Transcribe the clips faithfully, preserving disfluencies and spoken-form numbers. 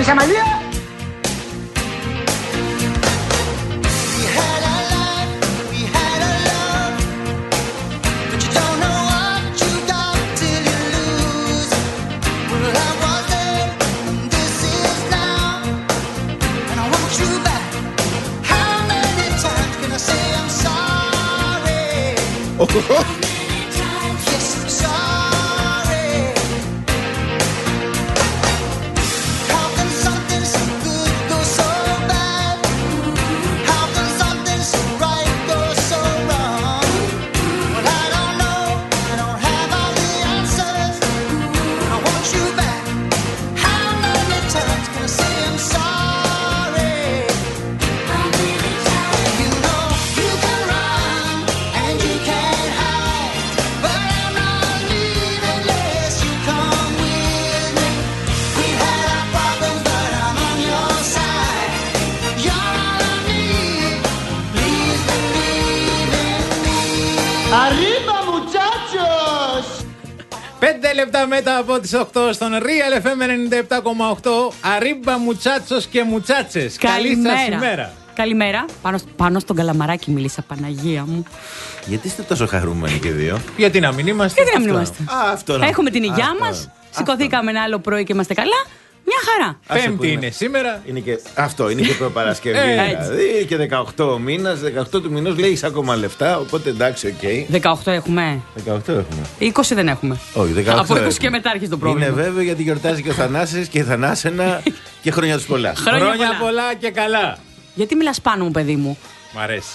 πεις Αμαλία? Πέντε λεπτά μετά από τις οκτώ στον Real εφ εμ ενενήντα επτά κόμμα οκτώ. Αρίμπα μουτσάτσος και μουτσάτσες. Καλή σας ημέρα. Καλημέρα. Πάνω, πάνω στον καλαμαράκι μίλησα, Παναγία μου. Γιατί είστε τόσο χαρούμενοι και δύο? Γιατί να μην είμαστε? Γιατί να μην είμαστε? Α, αυτό να... Έχουμε την υγειά αυτό. μας. Σηκωθήκαμε ένα άλλο πρωί και είμαστε καλά. Μια χαρά. Πέμπτη είναι σήμερα. Είναι και... Αυτό είναι και προπαρασκευή. Δηλαδή και δεκαοκτώ μήνας, δεκαοκτώ του μηνός λέει είσαι ακόμα λεφτά. Οπότε εντάξει, οκ. Okay. δεκαοκτώ έχουμε. δεκαοκτώ έχουμε. είκοσι δεν έχουμε. Όχι, δεκαοκτώ. Από είκοσι έχουμε. Και μετά αρχίζει το πρόβλημα. Είναι βέβαιο γιατί γιορτάζει και ο Θανάσης και η Θανάσενα και χρόνια τους πολλά. Χρόνια, Χρόνια πολλά. πολλά και καλά. Γιατί μιλάς πάνω μου, παιδί μου? Μ' αρέσει.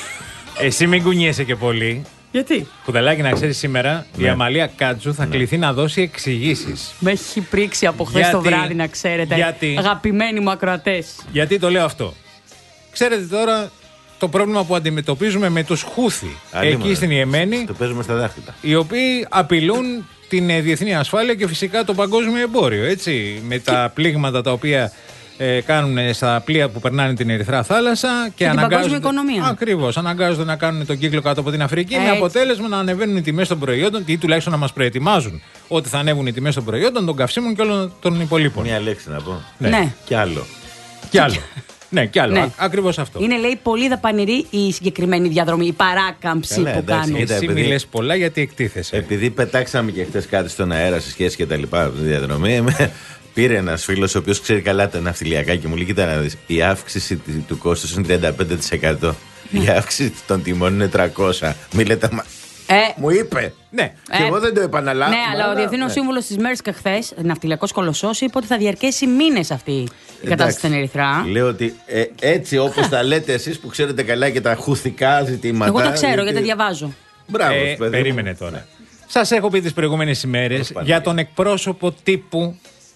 Εσύ μην κουνιέσαι και πολύ. Γιατί? Κουδελάκι, να ξέρεις σήμερα Ναι. η Αμαλία Κάτσου θα Ναι. κληθεί να δώσει εξηγήσεις. Με έχει πρίξει από χθες Γιατί? το βράδυ, να ξέρετε. Γιατί? Αγαπημένοι μου ακροατές. Γιατί το λέω αυτό? Ξέρετε τώρα το πρόβλημα που αντιμετωπίζουμε με τους Χούθι Αλλήμον, εκεί στην Ιεμένη, Το παίζουμε στα δάχτυλα. οι οποίοι απειλούν την ε, διεθνή ασφάλεια και φυσικά το παγκόσμιο εμπόριο, έτσι, με τα πλήγματα τα οποία ε, κάνουν στα πλοία που περνάνε την Ερυθρά θάλασσα και, την παγκόσμια οικονομία. Ακριβώς, αναγκάζονται να κάνουν τον κύκλο κάτω από την Αφρική, με Έτσι. αποτέλεσμα να ανεβαίνουν οι τιμές των προϊόντων ή τουλάχιστον να μας προετοιμάζουν ότι θα ανέβουν οι τιμές των προϊόντων, των καυσίμων και όλων των υπολείπων. Μια λέξη να πω. Ναι. Ναι. Κι άλλο. Κι άλλο. Ναι, κι άλλο. Ναι. Α- Ακριβώς αυτό. Είναι, λέει, πολύ δαπανηρή η συγκεκριμένη διαδρομή, η παράκαμψη Καλά, που εντάξει, κάνουν. κοίτα, Εσύ επειδή- μιλες πολλά γιατί εκτίθεσαι. Επειδή πετάξαμε και χτες κάτι στον αέρα σε σχέση και τα λοιπά από τη διαδρομή, με πήρε ένας φίλος ο οποίος ξέρει καλά τα ναυτιλιακά και μου λέει: κοίτα να δεις, η αύξηση του- του κόστους είναι τριάντα πέντε τοις εκατό. Η αύξηση των τιμών είναι τριακόσια. Μη λέτε, μα... Ε, Μου είπε. Ναι. Και Ε, εγώ δεν το επαναλάβω. Ναι, αλλά ο Διευθύνων Σύμβουλος της Μέρσκα χθες, ναυτιλιακός κολοσσός, είπε ότι θα διαρκέσει μήνες αυτή η κατάσταση στην Ερυθρά. Λέω ότι ε, έτσι όπως τα λέτε εσείς που ξέρετε καλά και τα χουθικά ζητήματα. Εγώ το ξέρω γιατί διαβάζω. Μπράβο, Ε, παιδί. περίμενε τώρα. Σας έχω πει τις προηγούμενες ημέρες Πώς για τον εκπρόσωπο τύπου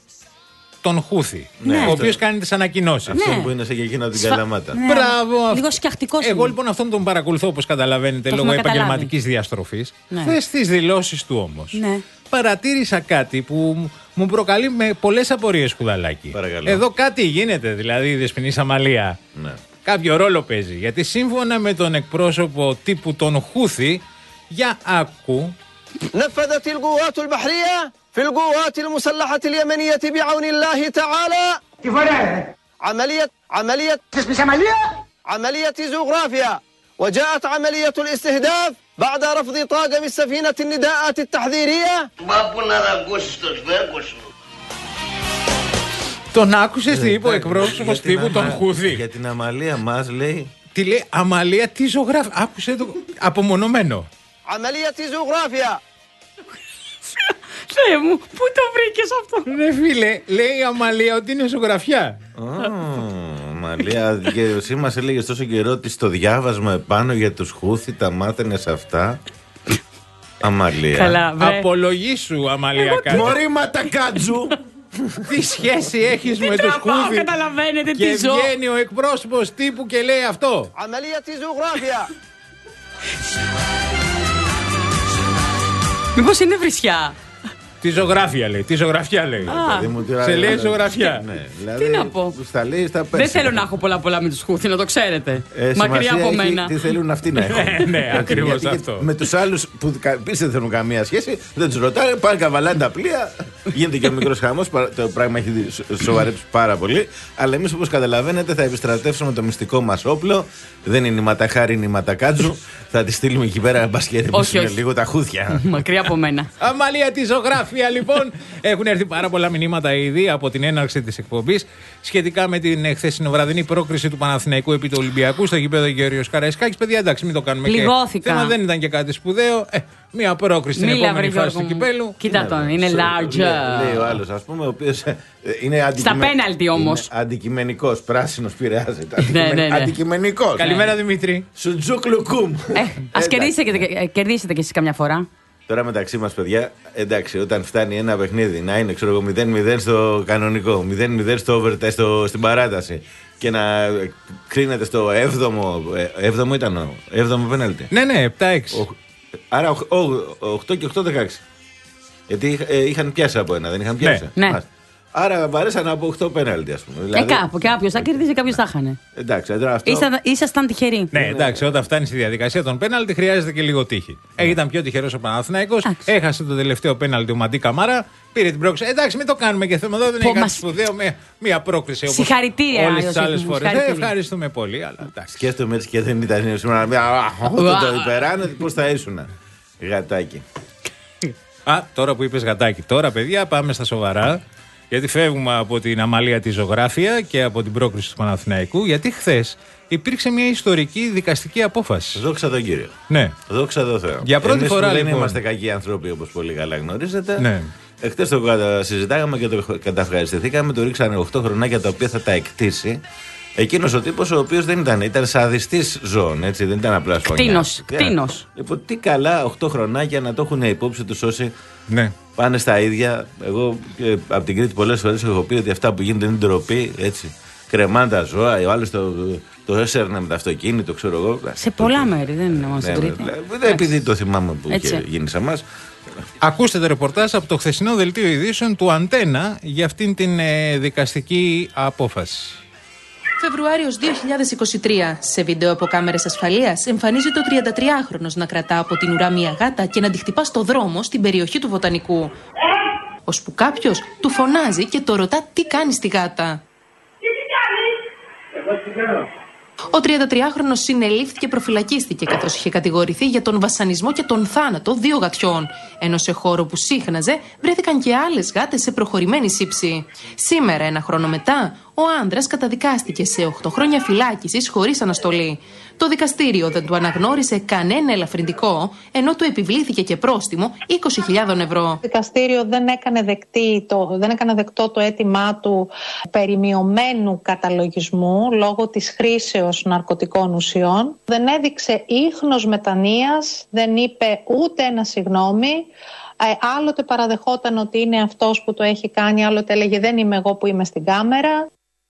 τον Χούθη, Ναι. ο οποίος κάνει τις ανακοινώσεις. Αυτό Ναι. που είναι σε εκείνο την Σφα- καλαμάτα. Ναι. Μπράβο. αυτό. Λίγο σκιαχτικός Εγώ είναι. λοιπόν αυτόν τον παρακολουθώ, όπως καταλαβαίνετε, Το λόγω έχουμε καταλάβει. επαγγελματικής διαστροφής. Ναι. Χθες στις δηλώσεις του όμως Ναι. παρατήρησα κάτι που μου προκαλεί με πολλές απορίες, Κουδαλάκι. Παρακαλώ. Εδώ κάτι γίνεται, δηλαδή η Δεσποινής Αμαλία. Ναι. Κάποιο ρόλο παίζει. Γιατί σύμφωνα με τον εκπρόσωπο τύπου τον Χούθη, για άκου. نفذت القوات البحرية في القوات المسلحة اليمنية بعون الله تعالى Τι φορέα, عملية عملية θες πεις Αμαλία? عملية زوغرافيا وجاءت عملية الاستهداف بعد رفض طاقم السفينة النداءات التحذيرية. Μα που να τα ακούσεις το σβέρκο σου. Τον άκουσες τι είπε ο Για εκπρόσωπος την τύπου τον αμα- Χούθη. Για την Αμαλία μας λέει. Τι λέει, Αμαλία, τι ζωγράφει. Άκουσε το απομονωμένο. عملية زوغرافيا Θεέ μου, πού το βρήκες αυτό? Ναι, φίλε, λέει η Αμαλία ότι είναι ζωγραφιά. Ω, Αμαλία, και εσύ μας έλεγες τόσο καιρό ότι στο διάβασμα επάνω για τους Χούθη τα μάθαινες αυτά. Αμαλία. Καλά, βρε. Απολογήσου, Αμαλία, κάτι. Μωρή ματακάτζου. Τι σχέση έχεις με τους Τραβάω, Χούθη? καταλαβαίνετε Και τι ζω. βγαίνει ο εκπρόσωπος τύπου και λέει αυτό. عملية زوغرافيا. Μήπως είναι βρισιά? Τι ζωγράφια λέει, τι ζωγραφιά λέει. Α, Παιδί μου, τώρα- σε λέει ζωγραφιά. Ναι, δηλαδή, Τι να πω. Στα λέει στα δεν πέρσι. θέλω να έχω πολλά πολλά με τους Χούθη, να το ξέρετε. Ε, Μακριά σημασία από έχει μένα. Τι θέλουν αυτοί να έχουν. Ναι, ναι, ακριβώς Γιατί αυτό. Με τους άλλους που κα- επίσης δεν θέλουν καμία σχέση, δεν τους ρωτάνε, πάνε καβαλάνε τα πλοία. Γίνεται και ο μικρός χαμός. Το πράγμα έχει σοβαρέψει πάρα πολύ. Αλλά εμείς, όπως καταλαβαίνετε, θα επιστρατεύσουμε το μυστικό μας όπλο. Δεν είναι η ματαχάρη, είναι η ματακάτζου. Θα τη στείλουμε εκεί πέρα μπας και ρεμίσουν λίγο τα χούθια. Μακριά από μένα. Αμαλία τη ζωγράφια, λοιπόν. Έχουν έρθει πάρα πολλά μηνύματα ήδη από την έναρξη της εκπομπής σχετικά με την χθεσινοβραδινή πρόκριση του Παναθηναϊκού επί του Ολυμπιακού στο γήπεδο Γεώργιος Καραϊσκάκης. Παιδιά, εντάξει, μην το κάνουμε. Πληγώθηκα. Και θέμα δεν ήταν και κάτι σπουδαίο. Ε, μία πρόκριση στην Μίλα, επόμενη βρε, φάση του Γιώργο μου. κυπέλου. Κοίτα τον, είναι large. Λέει ο άλλος, ας πούμε, ο οποίος είναι αντικειμενικός. Στα πέναλτι όμως. Αντικειμενικός, πράσινος πειράζεται. Ναι, ναι, ναι. Αντικειμενικός. Καλημέρα, Δημήτρη. Σουτζούκλουκούμ. Ε, ας κερδίσετε, και- κερδίσετε κι εσείς καμιά φορά. Τώρα μεταξύ μας, παιδιά, εντάξει, όταν φτάνει ένα παιχνίδι να είναι, ξέρω εγώ, μηδέν μηδέν στο κανονικό, μηδέν μηδέν στο overtime, στο, στην παράταση και να κρίνεται στο έβδομο. έβδομο ήταν ο έβδομο πέναλτι. Ναι, ναι, επτά έξι. Άρα οκτώ και οκτώ δεκαέξι. Γιατί ε, είχαν πιάσει από ένα, δεν είχαν πιάσει. Ναι. Μάλιστα. Άρα βαρέσαν από οκτώ πέναλτι, ας πούμε. Ε, Δηλαδή, κάπου, κάποιος θα κερδίσει, κάποιος θα χάνε. εντάξει, τώρα αυτό. Ήσασταν- Ήσασταν τυχεροί. Ναι, εντάξει, όταν φτάνει στη διαδικασία των πέναλτι χρειάζεται και λίγο τύχη. Ε, ήταν πιο τυχερός ο Παναθηναϊκός. Εντάξει. Έχασε το τελευταίο πέναλτι ο Μαντί Καμάρα. Πήρε την πρόκριση. Εντάξει, μην το κάνουμε και θέμα εδώ. Δεν Πω, είναι κάτι μας- σπουδαίο. Μία, μία πρόκριση όπως Συγχαρητήρια, όλες τις Ιωσήφ άλλες μου, φορές. Ε, συγχαρητήρια. ευχαριστούμε πολύ. Αλλά εντάξει. Σκέφτομαι έτσι και δεν ήταν σήμερα. Όταν το υπεράνε, πώς θα ήσουν. Γατάκι. Α, τώρα που είπες γατάκι. Τώρα, παιδιά, πάμε στα σοβαρά. Γιατί φεύγουμε από την αμαλία τη ζωγράφια και από την πρόκριση του Παναθηναϊκού. Γιατί χθες υπήρξε μια ιστορική δικαστική απόφαση. Δόξα τον Κύριο. Ναι. Δόξα τω Θεώ. Για πρώτη Εμείς φορά, που δεν λοιπόν. είμαστε κακοί άνθρωποι, όπως πολύ καλά γνωρίζετε. Ναι. Εχθές το κατα- συζητάγαμε και το καταυχαριστηθήκαμε. Του ρίξανε οκτώ χρονάκια τα οποία θα τα εκτίσει. Εκείνος ο τύπος ο οποίος δεν ήταν, ήταν σαδιστής ζώων, έτσι, δεν ήταν απλά σφωνιά. Κτήνος, κτήνος. Λοιπόν, τι καλά οκτώ χρονάκια να το έχουν υπόψη τους όσοι Ναι. πάνε στα ίδια. Εγώ και από την Κρήτη πολλές φορές έχω πει ότι αυτά που γίνονται είναι ντροπή, έτσι. Κρεμάνε τα ζώα, ο άλλος το, το έσαιρνε με το αυτοκίνητο, ξέρω εγώ. Σε πολλά μέρη, δεν είναι μόνο στην Ναι, Κρήτη. ναι, επειδή το θυμάμαι που Έτσι. είχε γίνει σε εμάς. Ακούστε το ρεπορτάζ από το χθεσινό δελτίο ειδήσεων του Αντένα για αυτήν την ε, δικαστική απόφαση. Φεβρουάριος δύο χιλιάδες είκοσι τρία. Σε βίντεο από κάμερες ασφαλείας εμφανίζεται ο τριαντατριάχρονος να κρατά από την ουρά μια γάτα και να τη χτυπά στο δρόμο στην περιοχή του Βοτανικού. Ώσπου κάποιος του φωνάζει και το ρωτά τι κάνει στη γάτα. Ο τριαντατριάχρονος συνελήφθηκε, προφυλακίστηκε καθώς είχε κατηγορηθεί για τον βασανισμό και τον θάνατο δύο γατιών. Ενώ σε χώρο που σύχναζε βρέθηκαν και άλλες γάτες σε προχωρημένη σύψη. Σήμερα, ένα χρόνο μετά, ο άνδρας καταδικάστηκε σε οκτώ χρόνια φυλάκισης χωρίς αναστολή. Το δικαστήριο δεν του αναγνώρισε κανένα ελαφρυντικό, ενώ του επιβλήθηκε και πρόστιμο είκοσι χιλιάδες ευρώ. Το δικαστήριο δεν έκανε, δεκτή το, δεν έκανε δεκτό το αίτημά του περί μειωμένου καταλογισμού λόγω της χρήσεως ναρκωτικών ουσιών. Δεν έδειξε ίχνος μετανοίας, δεν είπε ούτε ένα συγγνώμη. Ε, άλλοτε παραδεχόταν ότι είναι αυτός που το έχει κάνει, άλλοτε έλεγε δεν είμαι εγώ που είμαι στην κάμερα.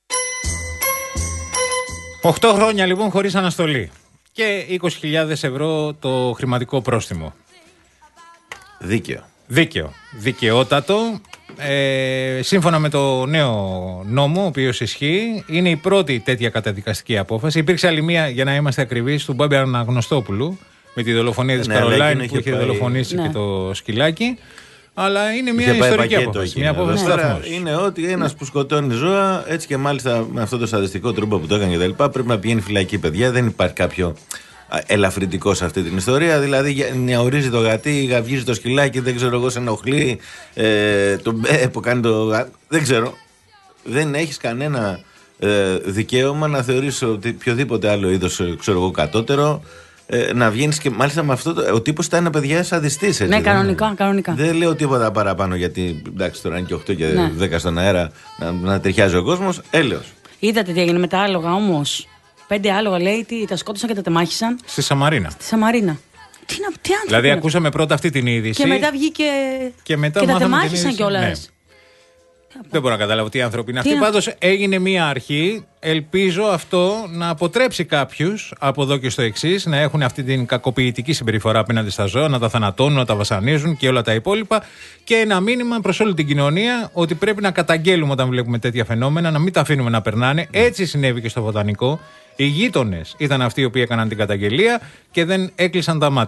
Οχτώ χρόνια λοιπόν χωρίς αναστολή. Και είκοσι χιλιάδες ευρώ το χρηματικό πρόστιμο. Δίκαιο. Δίκαιο. Δικαιότατο. Ε, σύμφωνα με το νέο νόμο, ο οποίος ισχύει, είναι η πρώτη τέτοια καταδικαστική απόφαση. Υπήρξε άλλη μία, για να είμαστε ακριβείς, του Μπάμπη Αναγνωστόπουλου με τη δολοφονία της Ναι, αλλά Καρολάιν εκείνο που είχε είχε πάει- δολοφονήσει Ναι. και το σκυλάκι. Αλλά είναι μια Είχε πάει ιστορική πακέτο απόφαση. εκείνο. Μια απόφαση Τώρα σταθμός. είναι ότι ένας που σκοτώνει ζώα, έτσι και μάλιστα με αυτό το σαδιστικό τρόπο που το έκανε κτλ., πρέπει να πηγαίνει φυλακή, παιδιά. Δεν υπάρχει κάποιο α, ελαφρυντικό σε αυτή την ιστορία. Δηλαδή, για- νιαουρίζει το γατί, γαυγίζει το σκυλάκι, δεν ξέρω εγώ, σε ενοχλεί. Ε, το μπε που κάνει το. γα- Δεν ξέρω. Δεν έχεις κανένα ε, δικαίωμα να θεωρείς ότι οποιοδήποτε άλλο είδος, ε, ξέρω εγώ, κατώτερο. Ε, να βγαίνει και μάλιστα με αυτό. Το, ο τύπος ήταν, παιδιά, σαδιστής. έτσι, Ναι, δεν κανονικά, είναι? κανονικά. Δεν λέω τίποτα παραπάνω γιατί εντάξει τώρα είναι και οκτώ και Ναι. δέκα στον αέρα να, να ταιριάζει ο κόσμος. Έλεος. Είδατε τι έγινε με τα άλογα όμως. Πέντε άλογα λέει τι, τα σκότωσαν και τα τεμάχισαν Στη Σαμαρίνα. στη Σαμαρίνα. Τι, να, τι άνθρωποι Δηλαδή, είναι ακούσαμε πρώτα αυτή την είδηση. αυτοί. Και μετά βγήκε. Και μετά τα μάθαμε την τεμάχισαν είδηση. κιόλας. Ναι. Δεν μπορώ να καταλάβω τι άνθρωποι είναι Τι αυτοί. να- Πάντως έγινε μία αρχή. Ελπίζω αυτό να αποτρέψει κάποιους από εδώ και στο εξής να έχουν αυτή την κακοποιητική συμπεριφορά απέναντι στα ζώα, να τα θανατώνουν, να τα βασανίζουν και όλα τα υπόλοιπα. Και ένα μήνυμα προς όλη την κοινωνία ότι πρέπει να καταγγέλουμε όταν βλέπουμε τέτοια φαινόμενα, να μην τα αφήνουμε να περνάνε. Έτσι συνέβη και στο Βοτανικό. Οι γείτονες ήταν αυτοί οι οποίοι έκαναν την καταγγελία και δεν έκλεισαν τα μάτια.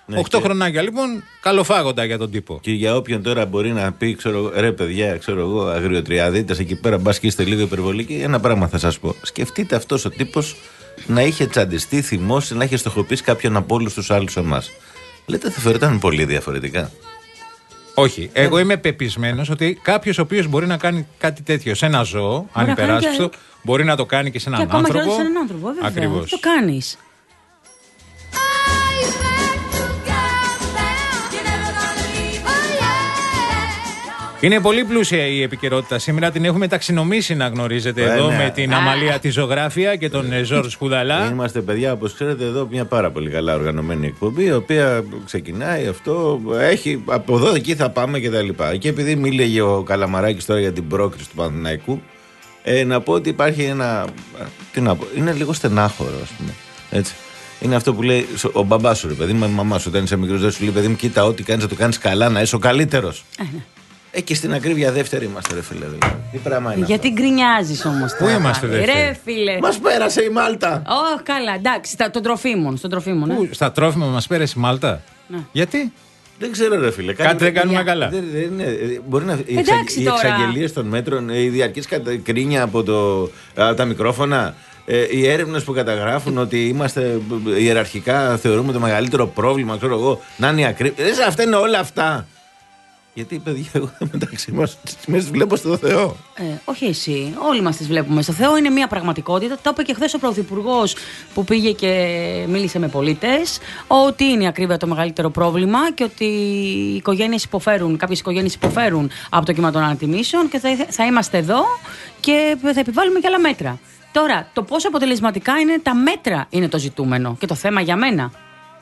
Ναι, Οχτώ και... χρονάκια λοιπόν, καλοφάγοντα για τον τύπο. Και για όποιον τώρα μπορεί να πει, ξέρω, ρε παιδιά, ξέρω εγώ, αγριοτριαδίτες εκεί πέρα, μπας και είστε λίγο υπερβολικοί, ένα πράγμα θα σας πω. Σκεφτείτε αυτός ο τύπος να είχε τσαντιστεί, θυμώσει, να είχε στοχοποιήσει κάποιον από όλους τους άλλους εμάς. Λέτε θα φερόταν πολύ διαφορετικά. Όχι. Εγώ είμαι πεπισμένος ότι κάποιος ο οποίος μπορεί να κάνει κάτι τέτοιο σε ένα ζώο, αν υπεράσπιστο, και... μπορεί να το κάνει και σε έναν και άνθρωπο. Και ακόμα και σε έναν άνθρωπο, βέβαια. Ακριβώς. Το κάνεις. Είναι πολύ πλούσια η επικαιρότητα σήμερα. Την έχουμε ταξινομήσει, να γνωρίζετε, ε, εδώ ναι. με την Αμαλία τη Ζωγράφια και τον Ζόρζ Χουδαλά. Είμαστε, παιδιά, όπως ξέρετε, εδώ μια πάρα πολύ καλά οργανωμένη εκπομπή, η οποία ξεκινάει αυτό. Έχει από εδώ εκεί θα πάμε κτλ. Και, και επειδή μίλησε ο Καλαμαράκης τώρα για την πρόκριση του Παναθηναϊκού, ε, να πω ότι υπάρχει ένα. Τι να πω, είναι λίγο στενάχωρο, ας πούμε. Έτσι. Είναι αυτό που λέει ο μπαμπάς σου, ρε παιδί μου, η μαμά σου, όταν είσαι μικρός, δεν σου λέει, παιδί μου, κοίτα, ό,τι κάνεις, να το κάνεις καλά, να είσαι ο καλύτερος. Εκεί στην ακρίβεια δεύτερη είμαστε, ρε φίλε. Δηλαδή. Τι πράγμα είναι. Γιατί γκρινιάζεις όμως τώρα. Πού είμαστε, δεύτερη. Ρε φίλε. Μας πέρασε η Μάλτα. Ω, oh, καλά, εντάξει, στα, των τροφίμων. Στον τροφίμων, ναι. Πού, στα τρόφιμα μας πέρασε η Μάλτα. Ναι. Γιατί. Δεν ξέρω, ρε φίλε. Κάτι, κάτι δεν κάνουμε για... καλά. Δεν, δεν, δεν, μπορεί να. Οι, εξα... οι εξαγγελίες των μέτρων, η διαρκής κρίνια από, το, από τα μικρόφωνα. Ε, οι έρευνες που καταγράφουν ότι είμαστε ιεραρχικά θεωρούμε το μεγαλύτερο πρόβλημα, ξέρω εγώ, να είναι η ακρίβεια. Δεν αυτά είναι όλα αυτά. Γιατί, παιδιά, εγώ μεταξύ μας τις βλέπω στο Θεό. Ε, όχι εσύ. Όλοι μας τις βλέπουμε στο Θεό. Είναι μια πραγματικότητα. Το είπε και χθες ο Πρωθυπουργός που πήγε και μίλησε με πολίτες, ότι είναι η ακρίβεια το μεγαλύτερο πρόβλημα και ότι οι οικογένειες υποφέρουν, κάποιες οικογένειες υποφέρουν από το κύμα των ανατιμήσεων και θα, θα είμαστε εδώ και θα επιβάλλουμε και άλλα μέτρα. Τώρα, το πόσο αποτελεσματικά είναι τα μέτρα είναι το ζητούμενο και το θέμα για μένα.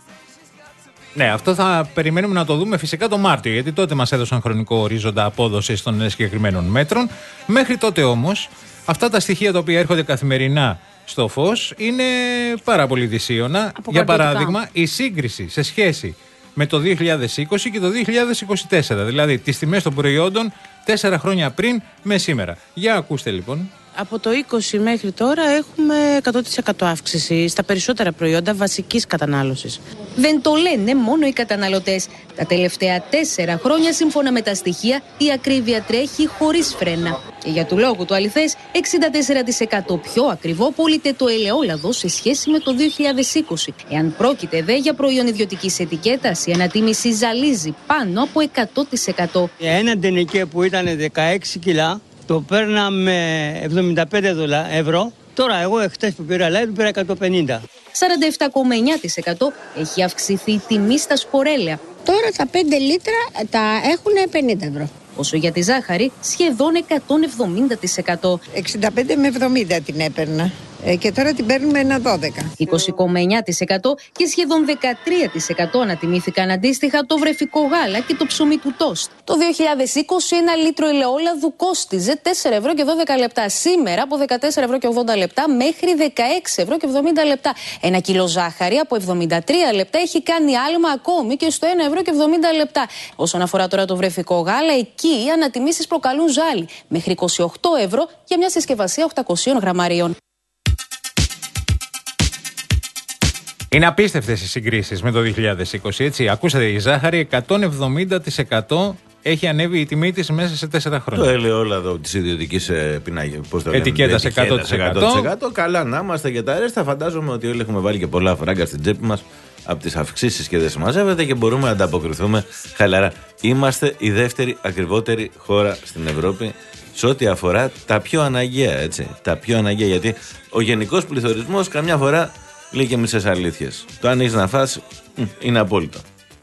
Ναι, αυτό θα περιμένουμε να το δούμε φυσικά το Μάρτιο, γιατί τότε μας έδωσαν χρονικό ορίζοντα απόδοσης των συγκεκριμένων μέτρων. Μέχρι τότε όμως, αυτά τα στοιχεία τα οποία έρχονται καθημερινά στο φως είναι πάρα πολύ δυσίωνα. Για παράδειγμα, η σύγκριση σε σχέση με το δύο χιλιάδες είκοσι και το δύο χιλιάδες είκοσι τέσσερα, δηλαδή τις τιμές των προϊόντων τέσσερα χρόνια πριν με σήμερα. Για ακούστε λοιπόν. Από το είκοσι μέχρι τώρα έχουμε εκατό τοις εκατό αύξηση στα περισσότερα προϊόντα βασικής κατανάλωσης. Δεν το λένε μόνο οι καταναλωτές. Τα τελευταία τέσσερα χρόνια, σύμφωνα με τα στοιχεία, η ακρίβεια τρέχει χωρίς φρένα. Και για του λόγου του αληθές, εξήντα τέσσερα τοις εκατό πιο ακριβό πωλείται το ελαιόλαδο σε σχέση με το δύο χιλιάδες είκοσι. Εάν πρόκειται δε για προϊόν ιδιωτικής ετικέτας, η ανατίμηση ζαλίζει πάνω από εκατό τοις εκατό. Ένα ντενεκέ που ήταν δεκαέξι κιλά, το παίρναμε εβδομήντα πέντε ευρώ. Τώρα εγώ εχθές που πήρα live πήρα εκατόν πενήντα. σαράντα επτά κόμμα εννιά τοις εκατό έχει αυξηθεί η τιμή στα σπορέλαια. Τώρα τα πέντε λίτρα τα έχουν πενήντα ευρώ. Όσο για τη ζάχαρη, σχεδόν εκατόν εβδομήντα τοις εκατό. εξήντα πέντε με εβδομήντα την έπαιρνα. Ε, και τώρα την παίρνουμε ένα δώδεκα. είκοσι κόμμα εννιά τοις εκατό και σχεδόν δεκατρία τοις εκατό ανατιμήθηκαν αντίστοιχα το βρεφικό γάλα και το ψωμί του τόστ. Το δύο χιλιάδες είκοσι ένα λίτρο ελαιόλαδου κόστιζε τέσσερα ευρώ και δώδεκα λεπτά. Σήμερα από δεκατέσσερα ευρώ και ογδόντα λεπτά μέχρι δεκαέξι ευρώ και εβδομήντα λεπτά. Ένα κιλό ζάχαρη από εβδομήντα τρία λεπτά έχει κάνει άλμα ακόμη και στο ένα ευρώ και εβδομήντα λεπτά. Όσον αφορά τώρα το βρεφικό γάλα, εκεί οι ανατιμήσεις προκαλούν ζάλι. Μέχρι είκοσι οκτώ ευρώ για μια συσκευασία οκτακόσια γραμμαρίων. Είναι απίστευτες οι συγκρίσεις με το δύο χιλιάδες είκοσι, έτσι. Ακούσατε, η ζάχαρη εκατόν εβδομήντα τοις εκατό έχει ανέβει η τιμή της μέσα σε τέσσερα χρόνια. Το ελαιόλαδο της ιδιωτικής ετικέτας εκατό τοις εκατό. Καλά να είμαστε για τα ρέστα. Φαντάζομαι ότι όλοι έχουμε βάλει και πολλά φράγκα στην τσέπη μας από τις αυξήσεις και δεν συμμαζεύεται και μπορούμε να ανταποκριθούμε χαλαρά. Είμαστε η δεύτερη ακριβότερη χώρα στην Ευρώπη σε ό,τι αφορά τα πιο αναγκαία, έτσι. Τα πιο αναγκαία, γιατί ο γενικός πληθωρισμός καμιά φορά λέει και μισές αλήθειες. Το αν έχεις να φας είναι απόλυτο.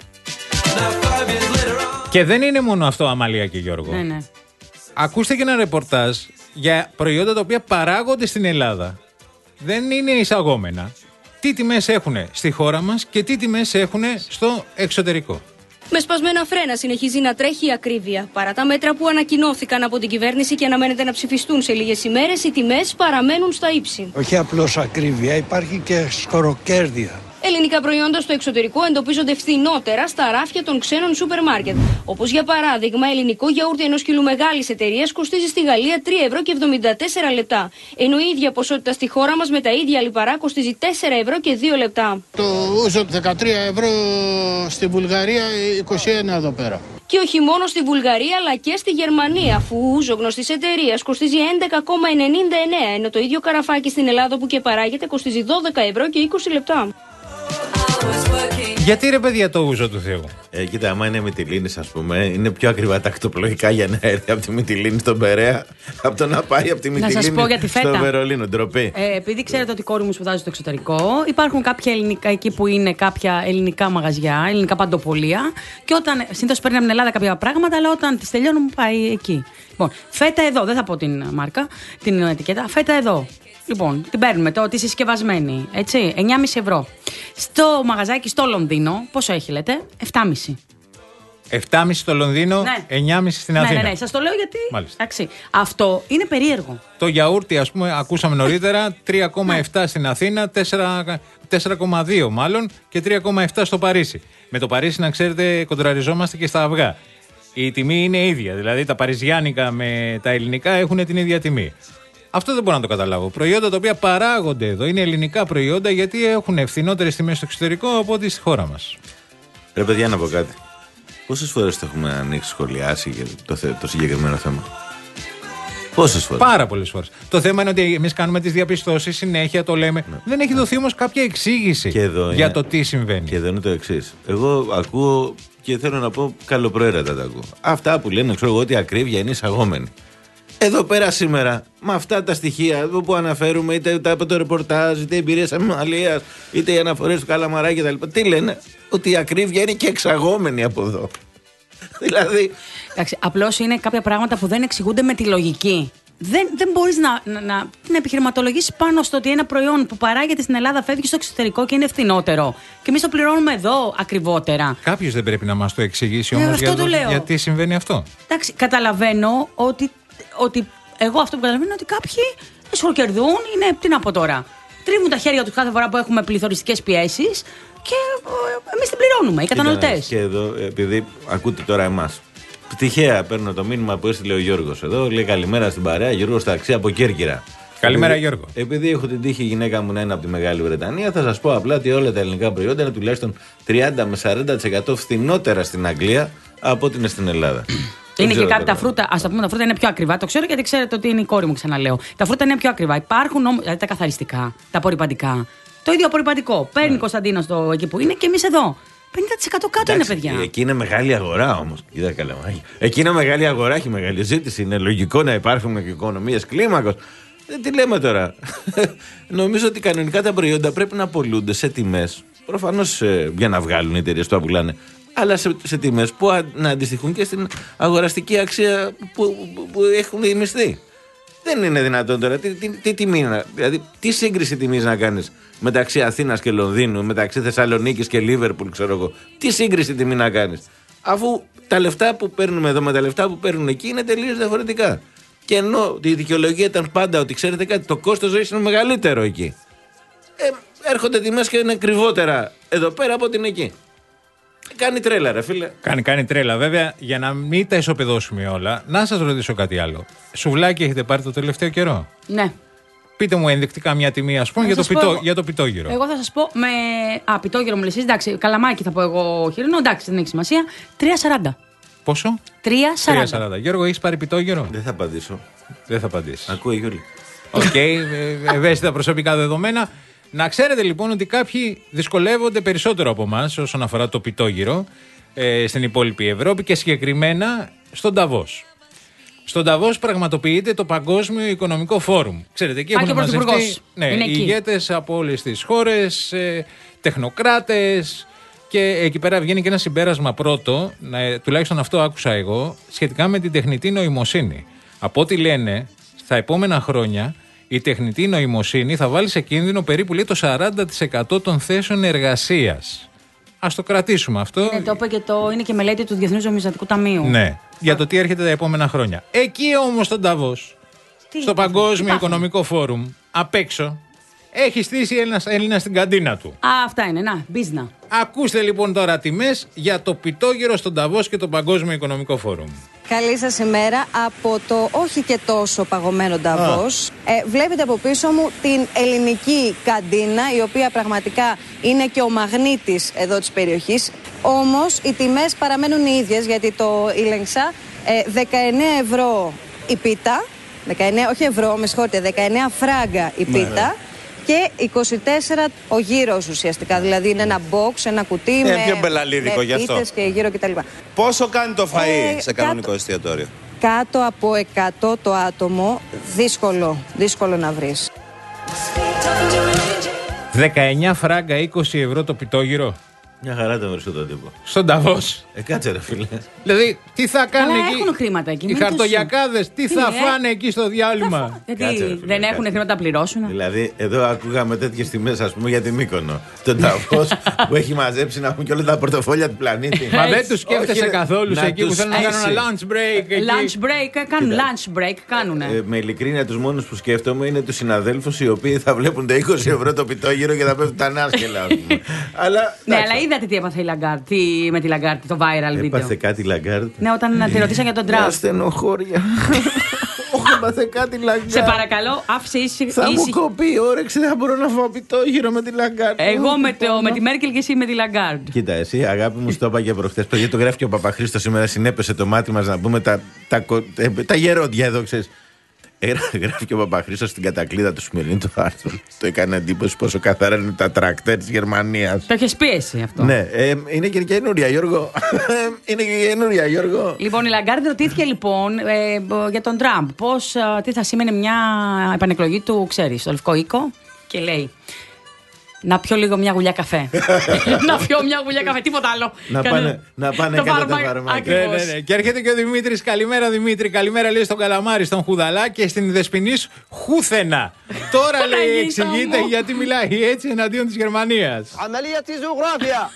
Και δεν είναι μόνο αυτό, Αμαλία και Γιώργο. Ναι, ναι. Ακούστε και ένα ρεπορτάζ για προϊόντα τα οποία παράγονται στην Ελλάδα. Δεν είναι εισαγόμενα. Τι τιμές έχουν στη χώρα μας και τι τιμές έχουν στο εξωτερικό. Με σπασμένα φρένα συνεχίζει να τρέχει η ακρίβεια. Παρά τα μέτρα που ανακοινώθηκαν από την κυβέρνηση και αναμένεται να ψηφιστούν σε λίγες ημέρες, οι τιμές παραμένουν στα ύψη. Όχι απλώς ακρίβεια, υπάρχει και σκοροκέρδεια. Ελληνικές ελληνικά προϊόντα στο εξωτερικό εντοπίζονται φθηνότερα στα ράφια των ξένων σούπερ μάρκετ. Όπως για παράδειγμα, ελληνικό γιαούρτι ενός κιλού μεγάλης εταιρείας κοστίζει στη Γαλλία τρία ευρώ και εβδομήντα τέσσερα λεπτά. Ενώ η ίδια ποσότητα στη χώρα μας με τα ίδια λιπαρά κοστίζει τέσσερα ευρώ και δύο λεπτά. Το ούζο δεκατρία ευρώ στη Βουλγαρία, είκοσι ένα εδώ πέρα. Και όχι μόνο στη Βουλγαρία αλλά και στη Γερμανία, αφού ούζο γνωστής εταιρείας κοστίζει έντεκα κόμμα ενενήντα εννέα, ενώ το ίδιο καραφάκι στην Ελλάδα που και παράγεται κοστίζει δώδεκα ευρώ και είκοσι λεπτά. Γιατί ρε παιδιά το ούζο του Θεού? Ε, κοίτα, άμα είναι Μυτιλήνης, ας πούμε, είναι πιο ακριβά τακτοπλοϊκά για να έρθει από τη Μυτιλήνη στον Περαία, από το να πάει από τη Μυτιλήνη στο Βερολίνο. Ντροπή. Ε, επειδή ξέρετε ότι η κόρη μου σπουδάζει στο εξωτερικό, υπάρχουν κάποια ελληνικά εκεί που είναι κάποια ελληνικά μαγαζιά, ελληνικά παντοπολία. Και όταν συνήθως παίρνει από την Ελλάδα κάποια πράγματα, αλλά όταν τις τελειώνουν πάει εκεί. Λοιπόν, φέτα εδώ, δεν θα πω την μάρκα, την ετικέτα, φέτα εδώ. Λοιπόν, την παίρνουμε το, τη συσκευασμένη, έτσι, εννιά κόμμα πέντε ευρώ. Στο μαγαζάκι στο Λονδίνο, πόσο έχει λέτε, επτά κόμμα πέντε. επτά κόμμα πέντε στο Λονδίνο, ναι. εννιά κόμμα πέντε στην Αθήνα. Ναι, ναι, ναι, σας το λέω γιατί. Εντάξει, αυτό είναι περίεργο. Το γιαούρτι, ας πούμε, ακούσαμε νωρίτερα, τρία κόμμα επτά στην Αθήνα, τέσσερα κόμμα δύο μάλλον και τρία κόμμα επτά στο Παρίσι. Με το Παρίσι, να ξέρετε, κοντραριζόμαστε και στα αυγά. Η τιμή είναι ίδια, δηλαδή τα παριζιάνικα με τα ελληνικά έχουν την ίδια τιμή. Αυτό δεν μπορώ να το καταλάβω. Προϊόντα τα οποία παράγονται εδώ είναι ελληνικά προϊόντα γιατί έχουν φθηνότερες τιμές στο εξωτερικό από ό,τι στη χώρα μας. Ρε παιδιά, να πω κάτι. Πόσες φορές το έχουμε ανοίξει, σχολιάσει για το, θε, το συγκεκριμένο θέμα? Πόσες φορές? Πάρα πολλές φορές. Το θέμα είναι ότι εμείς κάνουμε τις διαπιστώσεις, συνέχεια το λέμε. Ναι. Δεν έχει δοθεί όμως κάποια εξήγηση για είναι, το τι συμβαίνει. Και εδώ είναι το εξής. Εγώ ακούω και θέλω να πω καλοπροαίρετα τα ακούω. Αυτά που λένε, ξέρω εγώ, ότι η ακρίβεια είναι εισαγόμενη. Εδώ πέρα σήμερα, με αυτά τα στοιχεία που αναφέρουμε, είτε από το ρεπορτάζ, είτε εμπειρίες αμαλίας, είτε οι αναφορές του Καλαμαρά κτλ. Τι λένε? Ότι η ακρίβεια είναι και εξαγόμενη από εδώ. Δηλαδή. Εντάξει, απλώς είναι κάποια πράγματα που δεν εξηγούνται με τη λογική. Δεν, δεν μπορείς να, να, να, να επιχειρηματολογήσεις πάνω στο ότι ένα προϊόν που παράγεται στην Ελλάδα φεύγει στο εξωτερικό και είναι φθηνότερο. Και εμείς το πληρώνουμε εδώ ακριβότερα. Κάποιος δεν πρέπει να μας το εξηγήσει όμως για το, γιατί συμβαίνει αυτό. Εντάξει, καταλαβαίνω ότι. Ότι εγώ αυτό που καταλαβαίνω είναι ότι κάποιοι εσχροκερδούν, είναι, τι να πω τώρα, τρίβουν τα χέρια τους κάθε φορά που έχουμε πληθωριστικές πιέσεις και ε, εμείς την πληρώνουμε, οι καταναλωτές. Και εδώ, επειδή ακούτε τώρα εμάς, τυχαία παίρνω το μήνυμα που έστειλε ο Γιώργος εδώ, λέει καλημέρα στην παρέα, Γιώργος Ταξί από Κέρκυρα. Καλημέρα, επειδή, Γιώργο. Επειδή έχω την τύχη η γυναίκα μου να είναι από τη Μεγάλη Βρετανία, θα σας πω απλά ότι όλα τα ελληνικά προϊόντα είναι τουλάχιστον τριάντα με σαράντα τοις εκατό φθηνότερα στην Αγγλία από ό,τι είναι στην Ελλάδα. Είναι και κάτι τα φρούτα, ας τα πούμε, τα φρούτα είναι πιο ακριβά. Το ξέρω γιατί ξέρετε ότι είναι η κόρη μου, ξαναλέω. Τα φρούτα είναι πιο ακριβά. Υπάρχουν όμως, δηλαδή τα καθαριστικά, τα απορρυπαντικά. Το ίδιο απορρυπαντικό. Παίρνει η Κωνσταντίνα στο εκεί που είναι και εμείς εδώ. πενήντα τοις εκατό κάτω. Εντάξει, είναι, παιδιά. Εκεί είναι μεγάλη αγορά όμως. Είδα καλά. Εκεί είναι μεγάλη αγορά, έχει μεγάλη ζήτηση. Είναι λογικό να υπάρχουν και οικονομίες κλίμακος. Δεν τι λέμε τώρα. Νομίζω ότι κανονικά τα προϊόντα πρέπει να πωλούνται σε τιμές. Προφανώς ε, για να βγάλουν οι εταιρείες το πουλάνε. Αλλά σε, σε τιμές που α, να αντιστοιχούν και στην αγοραστική αξία που, που, που έχουν οι μισθοί. Δεν είναι δυνατόν τώρα. Τι, τι, τι τιμή να, δηλαδή, τι σύγκριση τιμής να κάνεις μεταξύ Αθήνας και Λονδίνου, μεταξύ Θεσσαλονίκης και Λίβερπουλ, ξέρω εγώ. Τι σύγκριση τιμή να κάνεις, αφού τα λεφτά που παίρνουμε εδώ με τα λεφτά που παίρνουν εκεί είναι τελείως διαφορετικά. Και ενώ η δικαιολογία ήταν πάντα ότι ξέρετε κάτι, το κόστος ζωής είναι μεγαλύτερο εκεί. Ε, έρχονται τιμές και είναι ακριβότερα εδώ πέρα από την εκεί. Κάνει τρέλα, ρε φίλε. Κάνει, κάνει τρέλα. Βέβαια, για να μην τα ισοπεδώσουμε όλα, να σας ρωτήσω κάτι άλλο. Σουβλάκι έχετε πάρει το τελευταίο καιρό? Ναι. Πείτε μου ενδεικτικά μια τιμή, ας πούμε, για το, πιτό, για το πιτόγυρο. Εγώ θα σας πω με. Α, πιτόγυρο μου λες εσείς, εντάξει. Καλαμάκι θα πω εγώ χοιρινό, εντάξει, δεν έχει σημασία. τρία σαράντα. Πόσο? τρία σαράντα. Γιώργο, έχεις πάρει πιτόγυρο? Δεν θα απαντήσω. Δεν θα απαντήσεις. Ακούει, Γιώργο. Οκ, okay, ευαίσθητα προσωπικά δεδομένα. Να ξέρετε λοιπόν ότι κάποιοι δυσκολεύονται περισσότερο από εμάς όσον αφορά το πιτόγυρο ε, στην υπόλοιπη Ευρώπη και συγκεκριμένα στον Νταβός. Στον Νταβός πραγματοποιείται το Παγκόσμιο Οικονομικό Φόρουμ. Ξέρετε, εκεί έχουν μαζευτεί ναι, οι ηγέτες από όλες τις χώρες, ε, τεχνοκράτες και εκεί πέρα βγαίνει και ένα συμπέρασμα πρώτο, ε, τουλάχιστον αυτό άκουσα εγώ, σχετικά με την τεχνητή νοημοσύνη. Από ό,τι λένε, στα επόμενα χρόνια η τεχνητή νοημοσύνη θα βάλει σε κίνδυνο περίπου λέει, το σαράντα τοις εκατό των θέσεων εργασίας. Ας το κρατήσουμε αυτό. Ναι, το είπε και το, είναι και μελέτη του Διεθνούς Νομισματικού Ταμείου. Ναι, για το τι έρχεται τα επόμενα χρόνια. Εκεί όμως στον Νταβός, στο Παγκόσμιο Οικονομικό Φόρουμ, απ' έξω, έχει στήσει ένας Έλληνας στην καντίνα του. Α, αυτά είναι, να, μπίζνα. Ακούστε λοιπόν τώρα τιμές για το πιτόγυρο στον Νταβός και το Παγκόσμιο Οικονομικό Φόρουμ. Καλή σας ημέρα από το όχι και τόσο παγωμένο Νταβός. Ε, βλέπετε από πίσω μου την ελληνική καντίνα, η οποία πραγματικά είναι και ο μαγνήτης εδώ της περιοχής. Όμως οι τιμές παραμένουν οι ίδιες, γιατί το ήλεγξα. Ε, δεκαεννέα ευρώ η πίτα, δεκαεννέα, όχι ευρώ, με συγχωρείτε, δεκαεννέα φράγκα η πίτα. Ναι, ναι. Και είκοσι τέσσερα ο γύρος ουσιαστικά. Δηλαδή είναι ένα box, ένα κουτί ε, με, με πίτες και γύρο κτλ. Πόσο κάνει το φαΐ ε, σε κανονικό κάτω, εστιατόριο? Κάτω από εκατό το άτομο, δύσκολο, δύσκολο να βρεις. δεκαεννέα φράγκα, είκοσι ευρώ το πιτόγυρο. Μια χαρά το βρίσκω τον τύπο. Στον Νταβός. Ε, κάτσε ρε φίλε. Δηλαδή, τι θα κάνουν αλλά εκεί. Έχουν χρήματα εκεί. Οι χαρτογιακάδες, τι, τι θα ε? φάνε εκεί στο διάλειμμα. Γιατί κάτσε, ρε, φίλε, δεν κάτσε. έχουν χρήματα να πληρώσουν. Δηλαδή, εδώ ακούγαμε τέτοιες τιμές, ας πούμε, για τη Μύκονο. Τον Νταβός που έχει μαζέψει να έχουν και όλα τα πορτοφόλια του πλανήτη. Μα δεν τους σκέφτεσαι καθόλου σε εκεί που θέλουν να κάνουν ένα lunch break. Lunch break, κάνουν lunch break, κάνουν. Με ειλικρίνεια, τους μόνους που σκέφτομαι είναι τους συναδέλφους οι οποίοι θα βλέπουν τα είκοσι ευρώ το πιτόγυρο και θα πέφτουν τα νάσκελα. Ναι, αλλά είδατε τι έπαθε η Λαγκάρντ, με τη Λαγκάρντ, το viral βίντεο. Έπαθε κάτι Λαγκάρντ. Ναι, όταν τη ρωτήσαν για τον Τραμπ. Στενοχώρια. Όχι, έπαθε κάτι Λαγκάρντ. Σε παρακαλώ, άφησε ήσυχη. Θα μου κοπεί όρεξη, δεν θα μπορώ να φάω πιτόγυρο με τη Λαγκάρντ. Εγώ με, το, με τη Μέρκελ και εσύ με τη Λαγκάρντ. Κοίτα, εσύ αγάπη μου, στο είπα και προχθές. Παιδιά, το γράφει και ο Παπαχρήστος σήμερα, συνέπεσε το μάτι μας να πούμε τα, τα, τα, τα γερόντια εδώ, ξέρεις. Γράφει και ο Παπαχρήστος στην κατακλείδα του Σμυρνή το άρθρο. Το έκανε εντύπωση πόσο καθαρά είναι τα τρακτέρ της Γερμανίας. Το έχεις πίεση αυτό. Ναι, ε, είναι και καινούρια, Γιώργο. Είναι και καινούρια, Γιώργο. Λοιπόν, η Λαγκάρντ ρωτήθηκε λοιπόν ε, για τον Τραμπ. Πώς, ε, τι θα σήμαινε μια επανεκλογή του, ξέρεις, στο Λευκό Οίκο. Και λέει. Να πιω λίγο μια γουλιά καφέ. Να πιω μια γουλιά καφέ, τίποτα άλλο. Να πάνε, να πάνε κατά τα φαρμάκια. Ναι, ναι, ναι. Και έρχεται και ο Δημήτρης. Καλημέρα, Δημήτρη. Καλημέρα, λέει στον Καλαμάρι, στον Χουδαλά και στην Δεσποινής Χούθενα. Τώρα λέει, εξηγείται γιατί μιλάει έτσι εναντίον της Γερμανίας. Αμαλία τη ζωγράφια.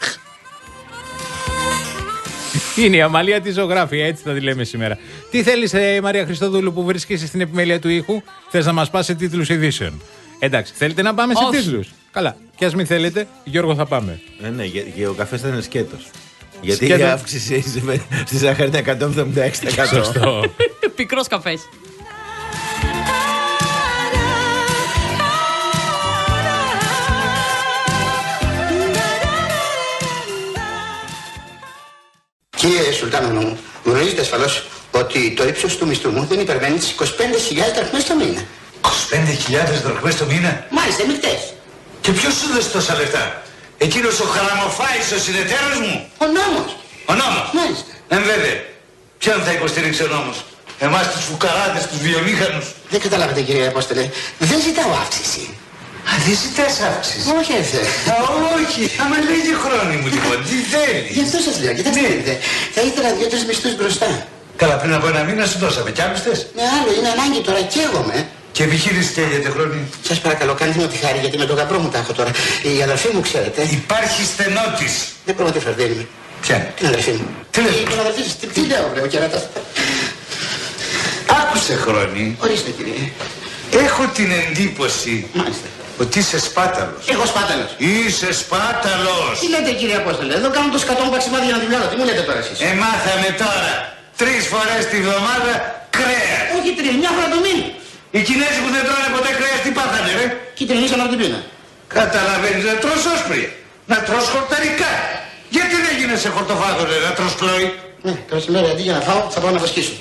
Είναι η αμαλία τη ζωγράφια, έτσι θα τη λέμε σήμερα. Τι θέλεις, ε, Μαρία Χριστόδουλου, που βρίσκεσαι στην επιμέλεια του ήχου, θες να μας πας σε τίτλους ειδήσεων? Εντάξει, θέλετε να πάμε Όχι. σε τίτλους? Καλά. Και ας μην θέλετε, Γιώργο, θα πάμε. Ε, ναι, και ο καφές θα είναι σκέτος. Γιατί Σκέτο. η αύξηση στη ζάχαρη είναι εκατόν εβδομήντα έξι τοις εκατό. Σωστό. Πικρός καφές. Κύριε Σουλτάνο μου, γνωρίζετε ασφαλώς ότι το ύψος του μισθού μου δεν υπερβαίνει τις είκοσι πέντε χιλιάδες δραχμές το μήνα. είκοσι πέντε χιλιάδες δραχμές το μήνα? Μάλιστα, μεικτές. Και ποιος σου δώσει τόσα λεφτά? Εκείνος ο χαραμοφάης, ο συνεταίρος μου? Ο νόμος. Ο νόμος. Μάλιστα. Ε, βέβαια. Ποιον θα υποστηρίξει ο νόμος? Εμάς τους φουκαράδες, τους βιομήχανους? Δεν καταλάβετε, κύριε Απόστολε. Δεν ζητάω αύξηση. Α, δεν ζητάς αύξηση? Όχι, έφε. Α, όχι. Άμα λέγει χρόνοι μου λοιπόν. Τι θέλεις? Γι' αυτό σας λέω. Κοιτάξτε, ναι. Θα ήθελα δύο-τρεις μισθούς μπροστά. Καλά, πριν από ένα μήνα σου δώσαμε. Κι άλλους θες? Ναι, άλλο. Είναι ανάγκη τώρα. Καίγομαι. Και επιχείρηση καίγεται χρόνοι? Σας παρακαλώ, κάντε μου τη χάρη, γιατί με τον γαμπρό μου τα έχω τώρα. Η αδερφή μου, ξέρετε. Υπάρχει στενότης. Δεν πρόκειται φερδένει με. Ποια? Την αδερφή μου. Τι λες? Την αδερφή σας. Τι λέω, βρε, ο κερατάς. Άκουσε χρόνοι. Ορίστε, κύριε. Έχω την εντύπωση. Μάλιστα. Ότι είσαι σπάταλος. Εγώ σπάταλος. Είσαι σπάταλος. Τι λέτε, κύριε Απόστολε? Εδώ κάνουν το σκατό μου παξιμάδι για να δουλειάζω. Τι μου λέτε τώρα εσείς? Ε, μάθαμε τώρα. Τρεις φορές τη βδομάδα κρέας. Όχι τρεις, μια φορά το μήνα. Οι Κινέζοι που δεν τρώνε ποτέ κρέας τι πάθανε, ρε? Κυτρινήσαν από την πείνα. Καταλαβαίνεις, να τρως όσπρια. Να τρως χορταρικά. Γιατί δεν γίνεσαι χορτοφάγος, ρε, να τρως κλόι? Ναι, το μεσημέρι αντί για να φάω θα πάω να βοσκήσω.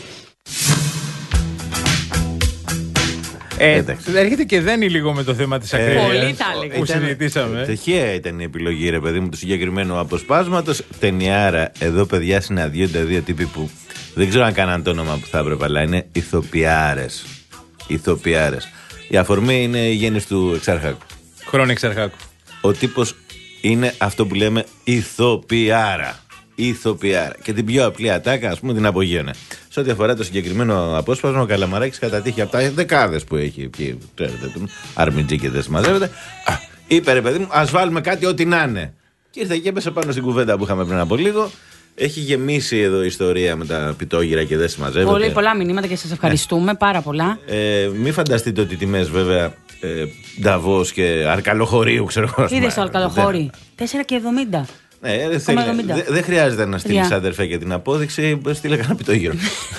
Ε, έρχεται και δένει λίγο με το θέμα της ακρίβειας. Πολύ τα έλεγα. Που συζητήσαμε. Τυχαία ήταν η επιλογή, ρε παιδί μου, του συγκεκριμένου αποσπάσματος. Ταινιάρα, εδώ παιδιά συναντιόνται δύο τύποι που δεν ξέρω αν κάναν το όνομα που θα έπρεπε, αλλά είναι ηθοποιάρες. Ηθοποιάρες. Η αφορμή είναι η γέννηση του Εξάρχακου. Χρόνη Εξάρχακου. Ο τύπος είναι αυτό που λέμε ηθοποιάρα. Ηθοποιάρα. Και την πιο απλή ατάκα, ας πούμε, την απογείωνε. Σε ό,τι αφορά το συγκεκριμένο απόσπασμα, ο Καλαμαράκης κατά τύχη από τα δεκάδες που έχει εκεί, ξέρετε, αρμιτζί και δεν συμμαζεύεται, α, είπε, ρε παιδί μου, ας βάλουμε κάτι ό,τι να είναι. Και ήρθε και έπεσε πάνω στην κουβέντα που είχαμε πριν από λίγο. Έχει γεμίσει εδώ η ιστορία με τα πιτόγυρα και δεν συμμαζεύεται. Πολύ πολλά μηνύματα και σας ευχαριστούμε πάρα πολλά. Ε, μην φανταστείτε ότι οι τιμές βέβαια ε, Νταβός και Αρκαλοχωρίου, ξέρω εγώ. Είδες το Αρκαλοχώρι. τέσσερα και εβδομήντα. Ναι, δεν δε, δε χρειάζεται να στείλει αδερφέ για την απόδειξη. Στείλε κανένα πιτόγυρο.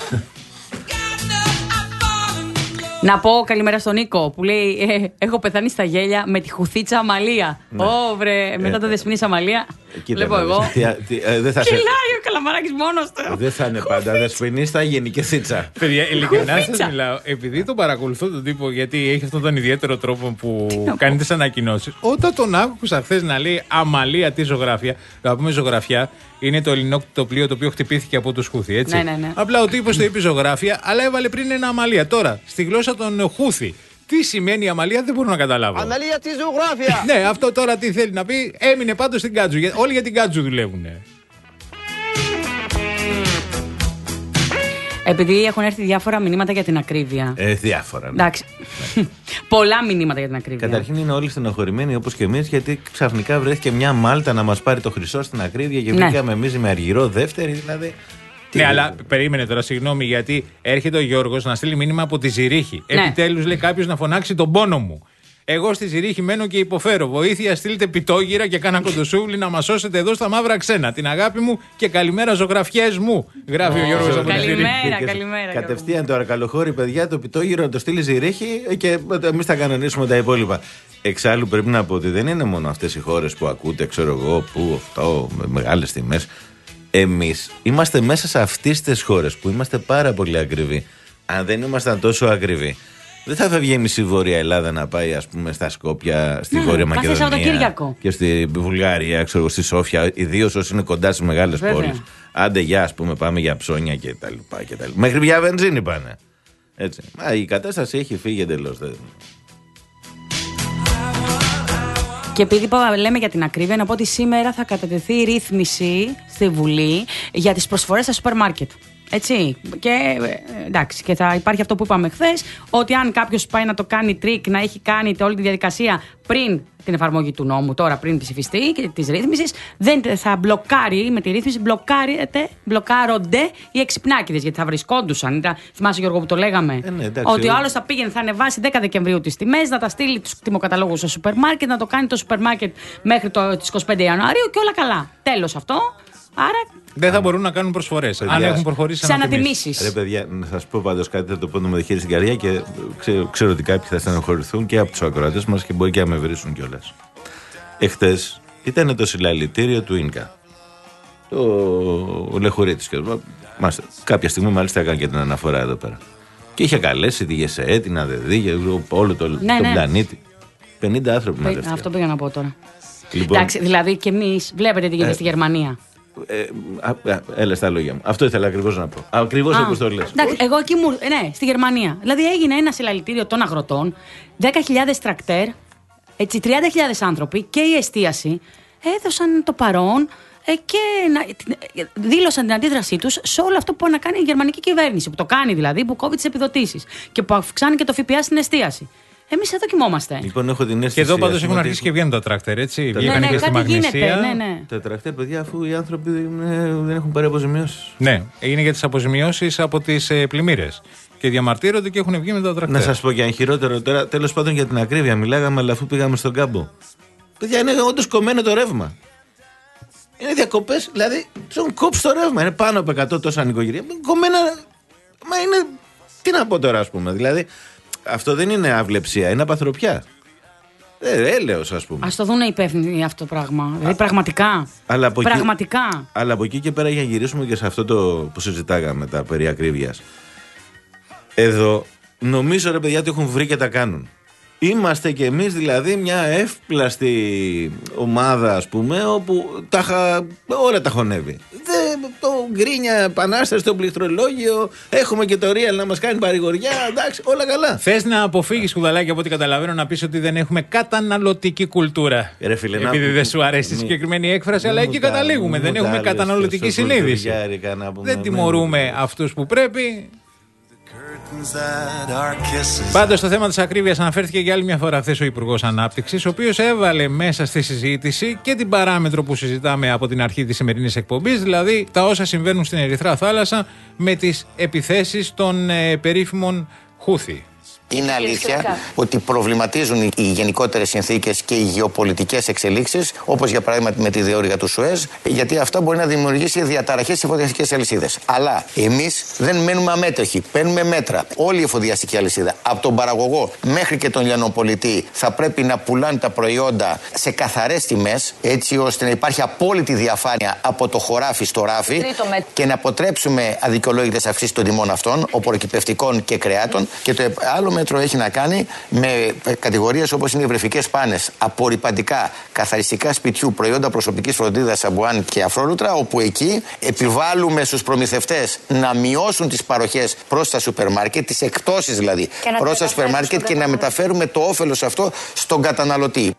Να πω καλημέρα στον Νίκο που λέει: ε, έχω πεθάνει στα γέλια με τη χουθίτσα Αμαλία. Ω, ναι. βρε, μετά το Δεσποινής Αμαλία. Βλέπω εγώ. Κυλάει ο Καλαμαράκης μόνος του. Δεν θα είναι πάντα Δεσποινής, θα γίνει και θίτσα. Παιδιά, ειλικρινά σας μιλάω. Επειδή τον παρακολουθώ τον τύπο, γιατί έχει αυτόν τον ιδιαίτερο τρόπο που κάνει τις ανακοινώσεις. Όταν τον άκουσα χθες να λέει Αμαλία τη ζωγράφια, να πούμε ζωγραφιά, είναι το ελληνικό το πλοίο το οποίο χτυπήθηκε από τους Χούθη, έτσι. Ναι, ναι, ναι. Απλά ο τύπος το είπε ζωγράφια, αλλά έβαλε πριν ένα Αμαλία. Τώρα, στη γλώσσα των Χούθη, τι σημαίνει Αμαλία δεν μπορώ να καταλάβω. Αμαλία τη ζωγράφια. Ναι, αυτό τώρα τι θέλει να πει, έμεινε πάντως στην Κάτζου. Όλοι για την Κάτζου δουλεύουν. Επειδή έχουν έρθει διάφορα μηνύματα για την ακρίβεια. Ε, διάφορα. Ναι. Εντάξει. Ναι. Πολλά μηνύματα για την ακρίβεια. Καταρχήν είναι όλοι στενοχωρημένοι όπως και εμείς, γιατί ξαφνικά βρέθηκε μια Μάλτα να μας πάρει το χρυσό στην ακρίβεια και ναι. βγήκαμε εμείς με αργυρό δεύτερη, δηλαδή. Ναι, αλλά περίμενε τώρα, συγγνώμη, γιατί έρχεται ο Γιώργος να στείλει μήνυμα από τη Ζηρίχη. Ναι. Επιτέλους λέει κάποιος να φωνάξει τον πόνο μου. Εγώ στη Ζηρίχη μένω και υποφέρω. Βοήθεια, στείλτε πιτόγυρα και κάνα κοντοσούβλι να μας σώσετε εδώ στα μαύρα ξένα. Την αγάπη μου και καλημέρα ζωγραφιές μου. Γράφει oh, ο Γιώργος από τη Ζηρίχη. Καλημέρα, καλημέρα. Κατευθείαν το Αρκαλοχώρι, παιδιά, το πιτόγυρο να το στείλει Ζηρίχη και εμείς θα κανονίσουμε τα υπόλοιπα. Εξάλλου πρέπει να πω ότι δεν είναι μόνο αυτές οι χώρες που ακούτε, ξέρω εγώ, που αυτό, με μεγάλες τιμές. Εμείς είμαστε μέσα σε αυτές τις χώρες που είμαστε πάρα πολύ ακριβοί. Αν δεν ήμασταν τόσο ακριβοί, δεν θα φεύγει η μισή Βόρεια Ελλάδα να πάει, ας πούμε, στα Σκόπια, στη ναι, Βόρεια Μακεδονία και στη Βουλγαρία, ξέρω, στη Σόφια, ιδίως όσοι είναι κοντά στις μεγάλες πόλεις. Άντε για, ας πούμε, πάμε για ψώνια και τα λοιπά και τα λοιπά. Μέχρι για βενζίνη πάνε. Έτσι. Μα η κατάσταση έχει φύγει εντελώς. Και επειδή λέμε για την ακρίβεια, να πω ότι σήμερα θα κατατεθεί ρύθμιση στη Βουλή για τις προσφορές στα σούπερ μάρκετ. Έτσι. Και εντάξει, και θα υπάρχει αυτό που είπαμε χθες, ότι αν κάποιος πάει να το κάνει τρίκ, να έχει κάνει όλη τη διαδικασία πριν την εφαρμογή του νόμου, τώρα πριν ψηφιστεί και της ρύθμισης, δεν θα μπλοκάρει με τη ρύθμιση, μπλοκάρονται οι εξυπνάκηδες. Γιατί θα βρισκόντουσαν. Ήταν, θυμάσαι, Γιώργο, που το λέγαμε, ε, ναι, εντάξει, ότι ο άλλος θα πήγαινε, θα ανεβάσει δέκα Δεκεμβρίου τις τιμές, να τα στείλει τους τιμοκαταλόγους στο σούπερ μάρκετ, να το κάνει το σούπερ μάρκετ μέχρι το, τις είκοσι πέντε Ιανουαρίου και όλα καλά. Τέλος αυτό. Άρα. Δεν θα μπορούν να κάνουν προσφορές. Αν έχουν προχωρήσει σε ανατιμήσεις. Ρε παιδιά, να σας πω πάντως κάτι, θα το πω με χέρι στην καρδιά και ξέρω, ξέρω ότι κάποιοι θα στενοχωρηθούν και από τους ακροατές μας και μπορεί και να με βρίσουν κιόλας. Εχθές ήταν το συλλαλητήριο του Ίνκα. Το ο Λεχουρίτης. Κάποια στιγμή μάλιστα έκανε και την αναφορά εδώ πέρα. Και είχε καλέσει τη ΓΕΣΕΕ, την ΑΔΕΔΗ, όλο το, ναι, τον ναι. πλανήτη. πενήντα άνθρωποι μαζεύτηκαν. Αυτό πήγα να πω τώρα. Λοιπόν, εντάξει, δηλαδή και εμείς βλέπετε τι γίνεται ε, στη Γερμανία. Ε, α, α, έλα στα λόγια μου. Αυτό ήθελα ακριβώς να πω. Ακριβώς όπως το λες. Εντάξει, εγώ εκεί μου. Ναι, στη Γερμανία. Δηλαδή έγινε ένα συλλαλητήριο των αγροτών, δέκα χιλιάδες τρακτέρ, έτσι, τριάντα χιλιάδες άνθρωποι και η εστίαση έδωσαν το παρόν ε, και να, δήλωσαν την αντίδρασή τους σε όλο αυτό που ανακάνει η γερμανική κυβέρνηση. Που το κάνει δηλαδή, που κόβει τις επιδοτήσεις και που αυξάνει και το ΦΠΑ στην εστίαση. Εμείς εδώ κοιμόμαστε. Λοιπόν, έχω την αίσθηση. Και εδώ πάντως έχουν αρχίσει και βγαίνουν τα τρακτέρ, έτσι. Τα... Βγήκαν ναι, ναι, και στη Μαγνησία. Ναι, ναι. Τα τρακτέρ, παιδιά, αφού οι άνθρωποι δεν έχουν πάρει αποζημιώσεις. Ναι, είναι για τις αποζημιώσεις από τις ε, πλημμύρες. Και διαμαρτύρονται και έχουν βγει με τα τρακτέρ. Να σας πω και αν χειρότερο τώρα, τέλος πάντων για την ακρίβεια. Μιλάγαμε, αλλά αφού πήγαμε στον κάμπο. Παιδιά, είναι όντως κομμένο το ρεύμα. Είναι διακοπές, δηλαδή του έχουν κόψει το ρεύμα. Είναι πάνω από εκατό τόσα νοικοκυριά. Κομμένα. Μα είναι. Τι να πω τώρα, ας πούμε. Δηλαδή. Αυτό δεν είναι αυλεψία, είναι απαθροπιά. Ε, έλεος, ας πούμε. Ας το δούνε υπεύθυνοι αυτό το πράγμα. Α, δηλαδή πραγματικά. Αλλά από πραγματικά. Εκεί, αλλά από εκεί και πέρα, για να γυρίσουμε και σε αυτό το που συζητάγαμε, τα περί ακρίβειας. Εδώ νομίζω, ρε παιδιά, ότι έχουν βρει και τα κάνουν. Είμαστε κι εμείς δηλαδή μια εύπλαστη ομάδα, ας πούμε, όπου τα χα... όλα τα χωνεύει. Δε, το γκρίνια επανάσταση στο πληκτρολόγιο, έχουμε και το real να μας κάνει παρηγοριά, εντάξει, όλα καλά. Θες να αποφύγεις, Κουδαλάκη, από ό,τι καταλαβαίνω, να πεις ότι δεν έχουμε καταναλωτική κουλτούρα. Ρε φίλε, επειδή να... δεν σου αρέσει η συγκεκριμένη έκφραση, αλλά εκεί καταλήγουμε. Δεν έχουμε καταναλωτική συνείδηση. Δεν τιμωρούμε αυτούς που πρέπει. Πάντως στο θέμα της ακρίβειας αναφέρθηκε για άλλη μια φορά χθες ο Υπουργός Ανάπτυξης, ο οποίος έβαλε μέσα στη συζήτηση και την παράμετρο που συζητάμε από την αρχή της σημερινής εκπομπής, δηλαδή τα όσα συμβαίνουν στην Ερυθρά Θάλασσα με τις επιθέσεις των ε, περίφημων Χούθη. Είναι αλήθεια ότι προβληματίζουν οι γενικότερες συνθήκες και οι γεωπολιτικές εξελίξεις, όπως για παράδειγμα με τη διόρυγα του Σουέζ, γιατί αυτό μπορεί να δημιουργήσει διαταραχές στις εφοδιαστικές αλυσίδες. Αλλά εμείς δεν μένουμε αμέτωχοι. Παίρνουμε μέτρα. Όλη η εφοδιαστική αλυσίδα, από τον παραγωγό μέχρι και τον λιανοπολιτή, θα πρέπει να πουλάνε τα προϊόντα σε καθαρές τιμές, έτσι ώστε να υπάρχει απόλυτη διαφάνεια από το χωράφι στο ράφι και να αποτρέψουμε αδικαιολόγητες αυξήσεις των τιμών αυτών, οπωροκυπευτικών και κρεάτων. Και το άλλο μέτρο έχει να κάνει με κατηγορίες όπως είναι οι βρεφικές πάνες, απορρυπαντικά, καθαριστικά σπιτιού, προϊόντα προσωπικής φροντίδας, σαμπουάν και αφρόλουτρα, όπου εκεί επιβάλλουμε στους προμηθευτές να μειώσουν τις παροχές προς τα σούπερ μάρκετ, τις εκτόσεις δηλαδή προς τα σούπερ μάρκετ και να μεταφέρουμε το όφελος αυτό στον καταναλωτή.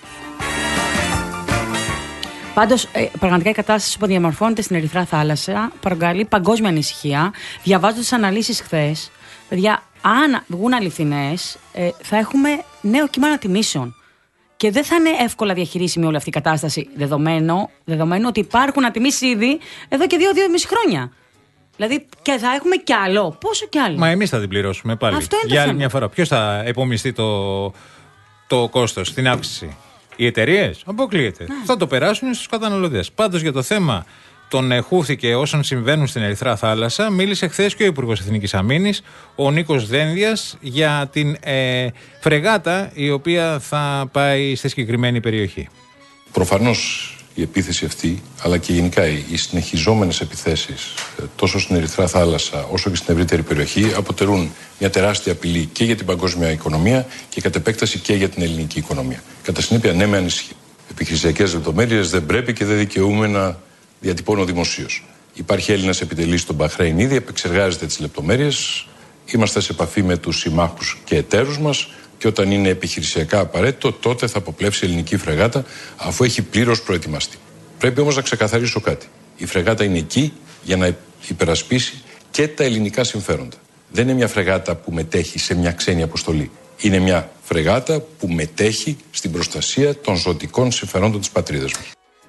Πάντως, ε, πραγματικά η κατάσταση που διαμορφώνεται στην Ερυθρά Θάλασσα προκαλεί παγκόσμια ανησυχία. Διαβάζοντας τις αναλύσεις χθες, παιδιά, αν βγουν αληθινές, ε, θα έχουμε νέο κύμα ανατιμήσεων. Και δεν θα είναι εύκολα διαχειρίσιμη όλη αυτή η κατάσταση, δεδομένο, δεδομένο ότι υπάρχουν ανατιμήσεις ήδη εδώ και δύο-δύο και μισή χρόνια. Δηλαδή, και θα έχουμε κι άλλο. Πόσο κι άλλο. Μα εμείς θα την πληρώσουμε πάλι. Αυτό είναι για άλλη θέμα. μια φορά. Ποιος θα επομιστεί το, το κόστος, την αύξηση? Οι εταιρείες? Αποκλείεται. Ναι. Θα το περάσουν στους καταναλωτές. Πάντως για το θέμα των Χούθη και όσων συμβαίνουν στην Ερυθρά Θάλασσα, μίλησε χθες και ο Υπουργός Εθνικής Αμήνης, ο Νίκος Δένδιας, για την ε, φρεγάτα η οποία θα πάει στη συγκεκριμένη περιοχή. Προφανώς η επίθεση αυτή, αλλά και γενικά οι συνεχιζόμενες επιθέσεις τόσο στην Ερυθρά Θάλασσα όσο και στην ευρύτερη περιοχή αποτελούν μια τεράστια απειλή και για την παγκόσμια οικονομία και κατ' επέκταση και για την ελληνική οικονομία. Κατά συνέπεια, ναι, με ανησυχεί. Επιχειρησιακές λεπτομέρειες δεν πρέπει και δεν δικαιούμαι να διατυπώνω δημοσίως. Υπάρχει Έλληνας επιτελής στον Μπαχρέιν ήδη, επεξεργάζεται τις λεπτομέρειες. Είμαστε σε επαφή με τους συμμάχους και εταίρους μας. Και όταν είναι επιχειρησιακά απαραίτητο, τότε θα αποπλέψει η ελληνική φρεγάτα, αφού έχει πλήρως προετοιμαστεί. Πρέπει όμως να ξεκαθαρίσω κάτι. Η φρεγάτα είναι εκεί για να υπερασπίσει και τα ελληνικά συμφέροντα. Δεν είναι μια φρεγάτα που μετέχει σε μια ξένη αποστολή. Είναι μια φρεγάτα που μετέχει στην προστασία των ζωτικών συμφερόντων της πατρίδας μας.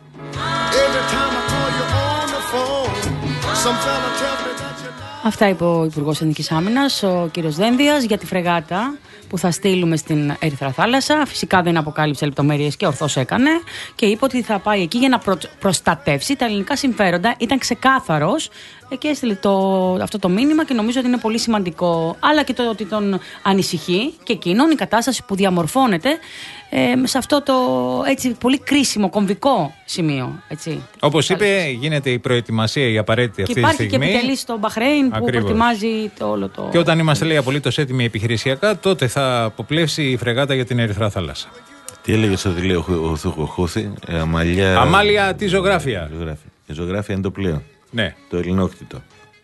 Αυτά είπε ο Υπουργός Εθνικής Άμυνας, ο κύριος Δένδιας, για τη φρεγάτα που θα στείλουμε στην Ερυθρά Θάλασσα. Φυσικά δεν αποκάλυψε λεπτομέρειες και ορθώς έκανε και είπε ότι θα πάει εκεί για να προ... προστατεύσει τα ελληνικά συμφέροντα. Ήταν ξεκάθαρος και έστειλε το... αυτό το μήνυμα και νομίζω ότι είναι πολύ σημαντικό. Αλλά και το ότι τον ανησυχεί και εκείνον η κατάσταση που διαμορφώνεται ε, σε αυτό το έτσι, πολύ κρίσιμο, κομβικό σημείο. Όπως είπε, γίνεται η προετοιμασία η απαραίτητη αυτή τη στιγμή. Και υπάρχει και επιτελής στο Μπαχρέιν που Ακριβώς. προετοιμάζει το όλο το. Και όταν είμαστε, λέει, απολύτως έτοιμοι επιχειρησιακά, τότε θα αποπλέψει η φρεγάτα για την Ερυθρά Θάλασσα. Τι έλεγε ότι λέει ο Χούθη, Αμαλιά. Αμάλια τη ζωγράφια. Η ζωγράφια είναι το πλοίο. Ναι. Το ελληνόκτητο.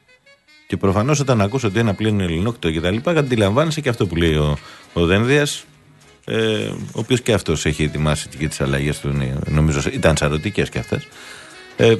Και προφανώς όταν ακούς ότι ένα πλοίο είναι ελληνόκτητο και τα λοιπά, αντιλαμβάνεσαι και αυτό που λέει ο, ο Δένδιας, ε, ο οποίος και αυτός έχει ετοιμάσει και τις αλλαγές του. Νομίζω ήταν σαρωτικές και αυτές. Ε,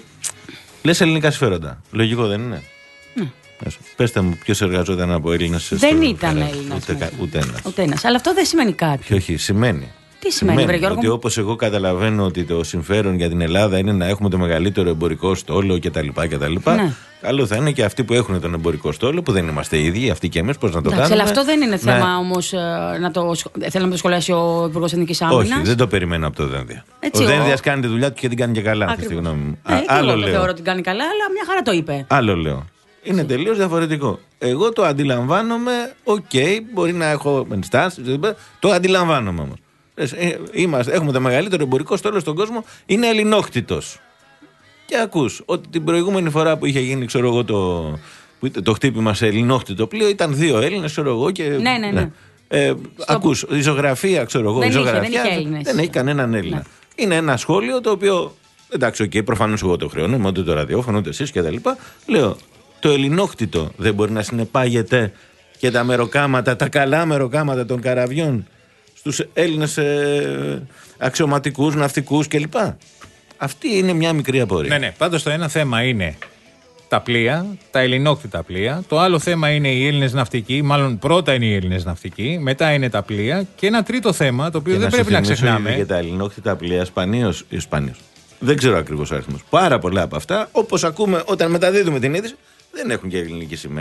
λες ελληνικά συμφέροντα. Λογικό δεν είναι? Ναι. Πέστε μου, ποιος εργαζόταν από Έλληνες? Δεν ήταν Έλληνας. Ούτε, ούτε ένας. Ούτε ένας. Αλλά αυτό δεν σημαίνει κάτι. Και όχι, σημαίνει. Τι σημαίνει, βρε Γιώργο? Ότι όπως εγώ καταλαβαίνω ότι το συμφέρον για την Ελλάδα είναι να έχουμε το μεγαλύτερο εμπορικό στόλο κτλ. Ναι. Καλό θα είναι και αυτοί που έχουν τον εμπορικό στόλο, που δεν είμαστε οι ίδιοι, αυτοί και εμείς, πώς να το Εντάξει, κάνουμε. Αλλά αυτό δεν είναι θέμα να... όμως να το, θέλω να το σχολιάσει ο Υπουργός Εθνικής Άμυνας. Όχι, δεν το περιμένω από το Δένδια. Έτσι, ο Δένδιας ο... κάνει τη δουλειά του και την κάνει και καλά, αυτή τη γνώμη μου. Ναι, Α, άλλο λέω. Θεωρώ ότι την κάνει καλά, αλλά μια χαρά το είπε. Άλλο λέω. Είναι τελείως διαφορετικό. Εγώ το αντιλαμβάνομαι, οκ, okay, μπορεί να έχω ενστάσεις, το αντιλαμβάνομαι όμως. Είμαστε, έχουμε το μεγαλύτερο εμπορικό στόλο στον κόσμο, είναι ελληνόκτητος. Και ακούς ότι την προηγούμενη φορά που είχε γίνει, ξέρω εγώ, το, που, το χτύπημα σε ελληνόκτητο πλοίο, ήταν δύο Έλληνες, ξέρω εγώ. Και, ναι, ναι, ναι. Ε, Στο... Ακούς, η ζωγραφία, ξέρω εγώ. Δεν, η ζωγραφία, είχε, δεν, είχε δεν έχει κανέναν Έλληνα. Ναι. Είναι ένα σχόλιο το οποίο, εντάξει, okay, προφανώς εγώ το χρεώνω, ούτε το ραδιόφωνο, ούτε εσείς κτλ. Λέω, το ελληνόκτητο δεν μπορεί να συνεπάγεται και τα μεροκάματα, τα καλά μεροκάματα των καραβιών στους Έλληνες ε, αξιωματικούς, ναυτικούς κλπ. Αυτή είναι μια μικρή απορία. Ναι, ναι. Πάντως το ένα θέμα είναι τα πλοία, τα ελληνόκτητα πλοία. Το άλλο θέμα είναι οι Έλληνες ναυτικοί. Μάλλον πρώτα είναι οι Έλληνες ναυτικοί, μετά είναι τα πλοία. Και ένα τρίτο θέμα, το οποίο και δεν να πρέπει να ξεχνάμε. Για τα ελληνόκτητα πλοία, σπανίως ή σπανίως. Δεν ξέρω ακριβώς ο αριθμός. Πάρα πολλά από αυτά, όπως ακούμε όταν μεταδίδουμε την είδηση, δεν έχουν και ελληνική σημαία.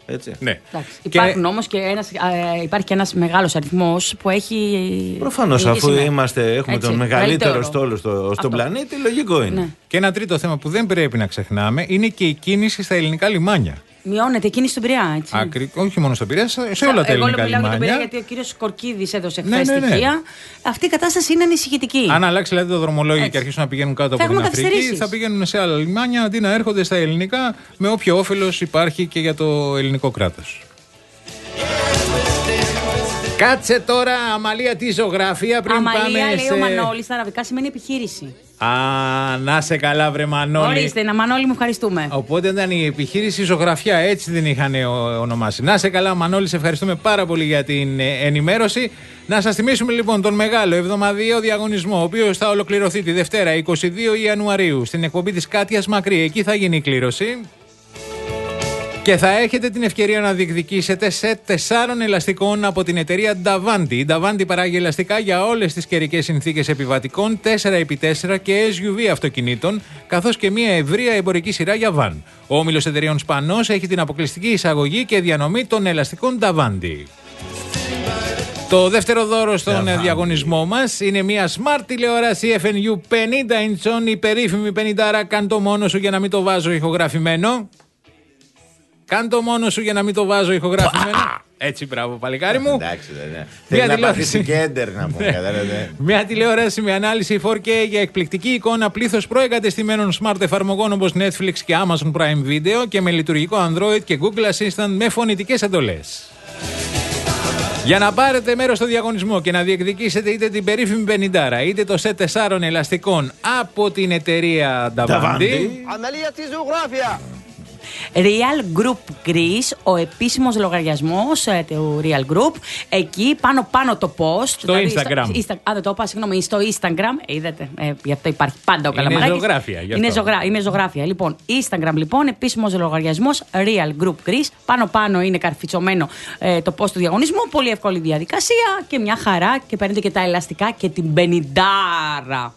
Έτσι. Ναι. Υπάρχουν όμως και ένας, ε, υπάρχει και ένας μεγάλος αριθμός που έχει. Προφανώς, αφού σημαία. είμαστε, έχουμε Έτσι, τον μεγαλύτερο μεγαλύτερο. στόλο στο, στον πλανήτη, λογικό είναι. Ναι. Και ένα τρίτο θέμα που δεν πρέπει να ξεχνάμε είναι και η κίνηση στα ελληνικά λιμάνια. Μειώνεται η κίνηση στον Πειραιά, έτσι. Άκρη, όχι μόνο στον Πειραιά, σε σε όλα τα Εγώ ελληνικά μιλάω για τον Πειραιά λιμάνια. γιατί ο κύριος Κορκίδης έδωσε Ναι, χθες ναι, ναι. στοιχεία. Αυτή η κατάσταση είναι ανησυχητική. Αν αλλάξει δηλαδή το δρομολόγιο Έτσι. και αρχίσουν να πηγαίνουν κάτω Θα από την έχουμε Αφρική, καθυστερήσεις. θα πηγαίνουν σε άλλα λιμάνια αντί να έρχονται στα ελληνικά, με όποιο όφελος υπάρχει και για το ελληνικό κράτος. Κάτσε τώρα, Αμαλία, τη ζωγραφία πριν Αμαλία, πάμε λέει σε... ο Μανώλης, στα αραβικά σημαίνει επιχείρηση. Α, να σε καλά, βρε Μανώλη. Ορίστε, να Μανώλη μου, ευχαριστούμε. Οπότε ήταν η επιχείρηση ζωγραφιά, έτσι δεν είχαν ο- ονομάσει. Να σε καλά, Μανώλη, σε ευχαριστούμε πάρα πολύ για την ε, ενημέρωση. Να σας θυμίσουμε λοιπόν τον μεγάλο εβδομαδιαίο διαγωνισμό, ο οποίος θα ολοκληρωθεί τη Δευτέρα είκοσι δύο Ιανουαρίου στην εκπομπή της Κάτιας Μακρύ. Εκεί θα γίνει η κλήρωση. Και θα έχετε την ευκαιρία να διεκδικήσετε σετ τεσσάρων ελαστικών από την εταιρεία Davanti. Η Davanti παράγει ελαστικά για όλες τις καιρικές συνθήκες επιβατικών τέσσερα επί τέσσερα και ες γιου βι αυτοκινήτων, καθώς και μια ευρεία εμπορική σειρά για βαν. Ο όμιλος εταιρείων Σπανός έχει την αποκλειστική εισαγωγή και διανομή των ελαστικών Davanti. Το δεύτερο δώρο στον Davanti. διαγωνισμό μας είναι μια smart τηλεόραση εφ εν γιου πενήντα inch, η περίφημη πενήντα. Κάν το μόνο σου για να μην το βάζω ηχογραφημένο. Κάν το μόνο σου για να μην το βάζω ηχογραφημένο. Έτσι, μπράβο, παλικάρι μου. Εντάξει, δεν είναι. Μια Θέλει να τηλεόραση. πατήσει και έντερ να πούμε, κατάλαβε. Μια τηλεόραση με ανάλυση φορ κέι για εκπληκτική εικόνα, πλήθος προεγκατεστημένων smart εφαρμογών όπως Netflix και Amazon Prime Video και με λειτουργικό Android και Google Assistant με φωνητικές εντολές. Για να πάρετε μέρος στο διαγωνισμό και να διεκδικήσετε είτε την περίφημη πενήντα είτε το σετ τεσσάρων ελαστικών από την εταιρεία Davanti. عملية جغرافيا. Real Group Greece, ο επίσημος λογαριασμός ε, του Real Group. Εκεί πάνω πάνω το post. Στο Instagram. Στο, Insta, α, δεν το είπα, συγγνώμη, στο Instagram. Ε, είδατε, ε, γι' αυτό υπάρχει πάντα ο Είναι Καλαμαράκης. ζωγράφια, γι' Είναι, αυτό. ζωγρα, είναι ζωγράφια. Λοιπόν, Instagram λοιπόν, επίσημος λογαριασμός Real Group Greece. Πάνω πάνω είναι καρφιτσωμένο ε, το post του διαγωνισμού. Πολύ εύκολη διαδικασία και μια χαρά και παίρνετε και τα ελαστικά και την πενηντάρα.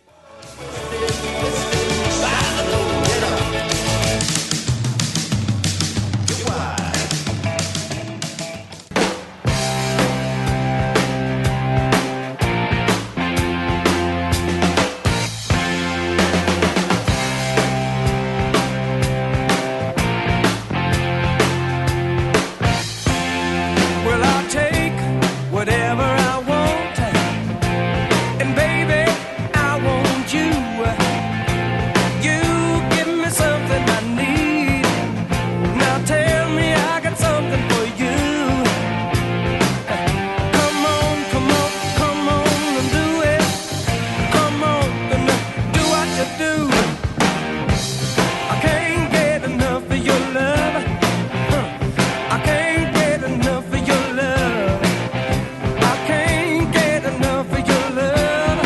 Well, I'll take whatever I want, and baby, I want you. You give me something I need. Now tell me I got something for you. Come on, come on, come on and do it. Come on and do what you do. I can't get enough of your love. I can't get enough of your love. I can't get enough of your love.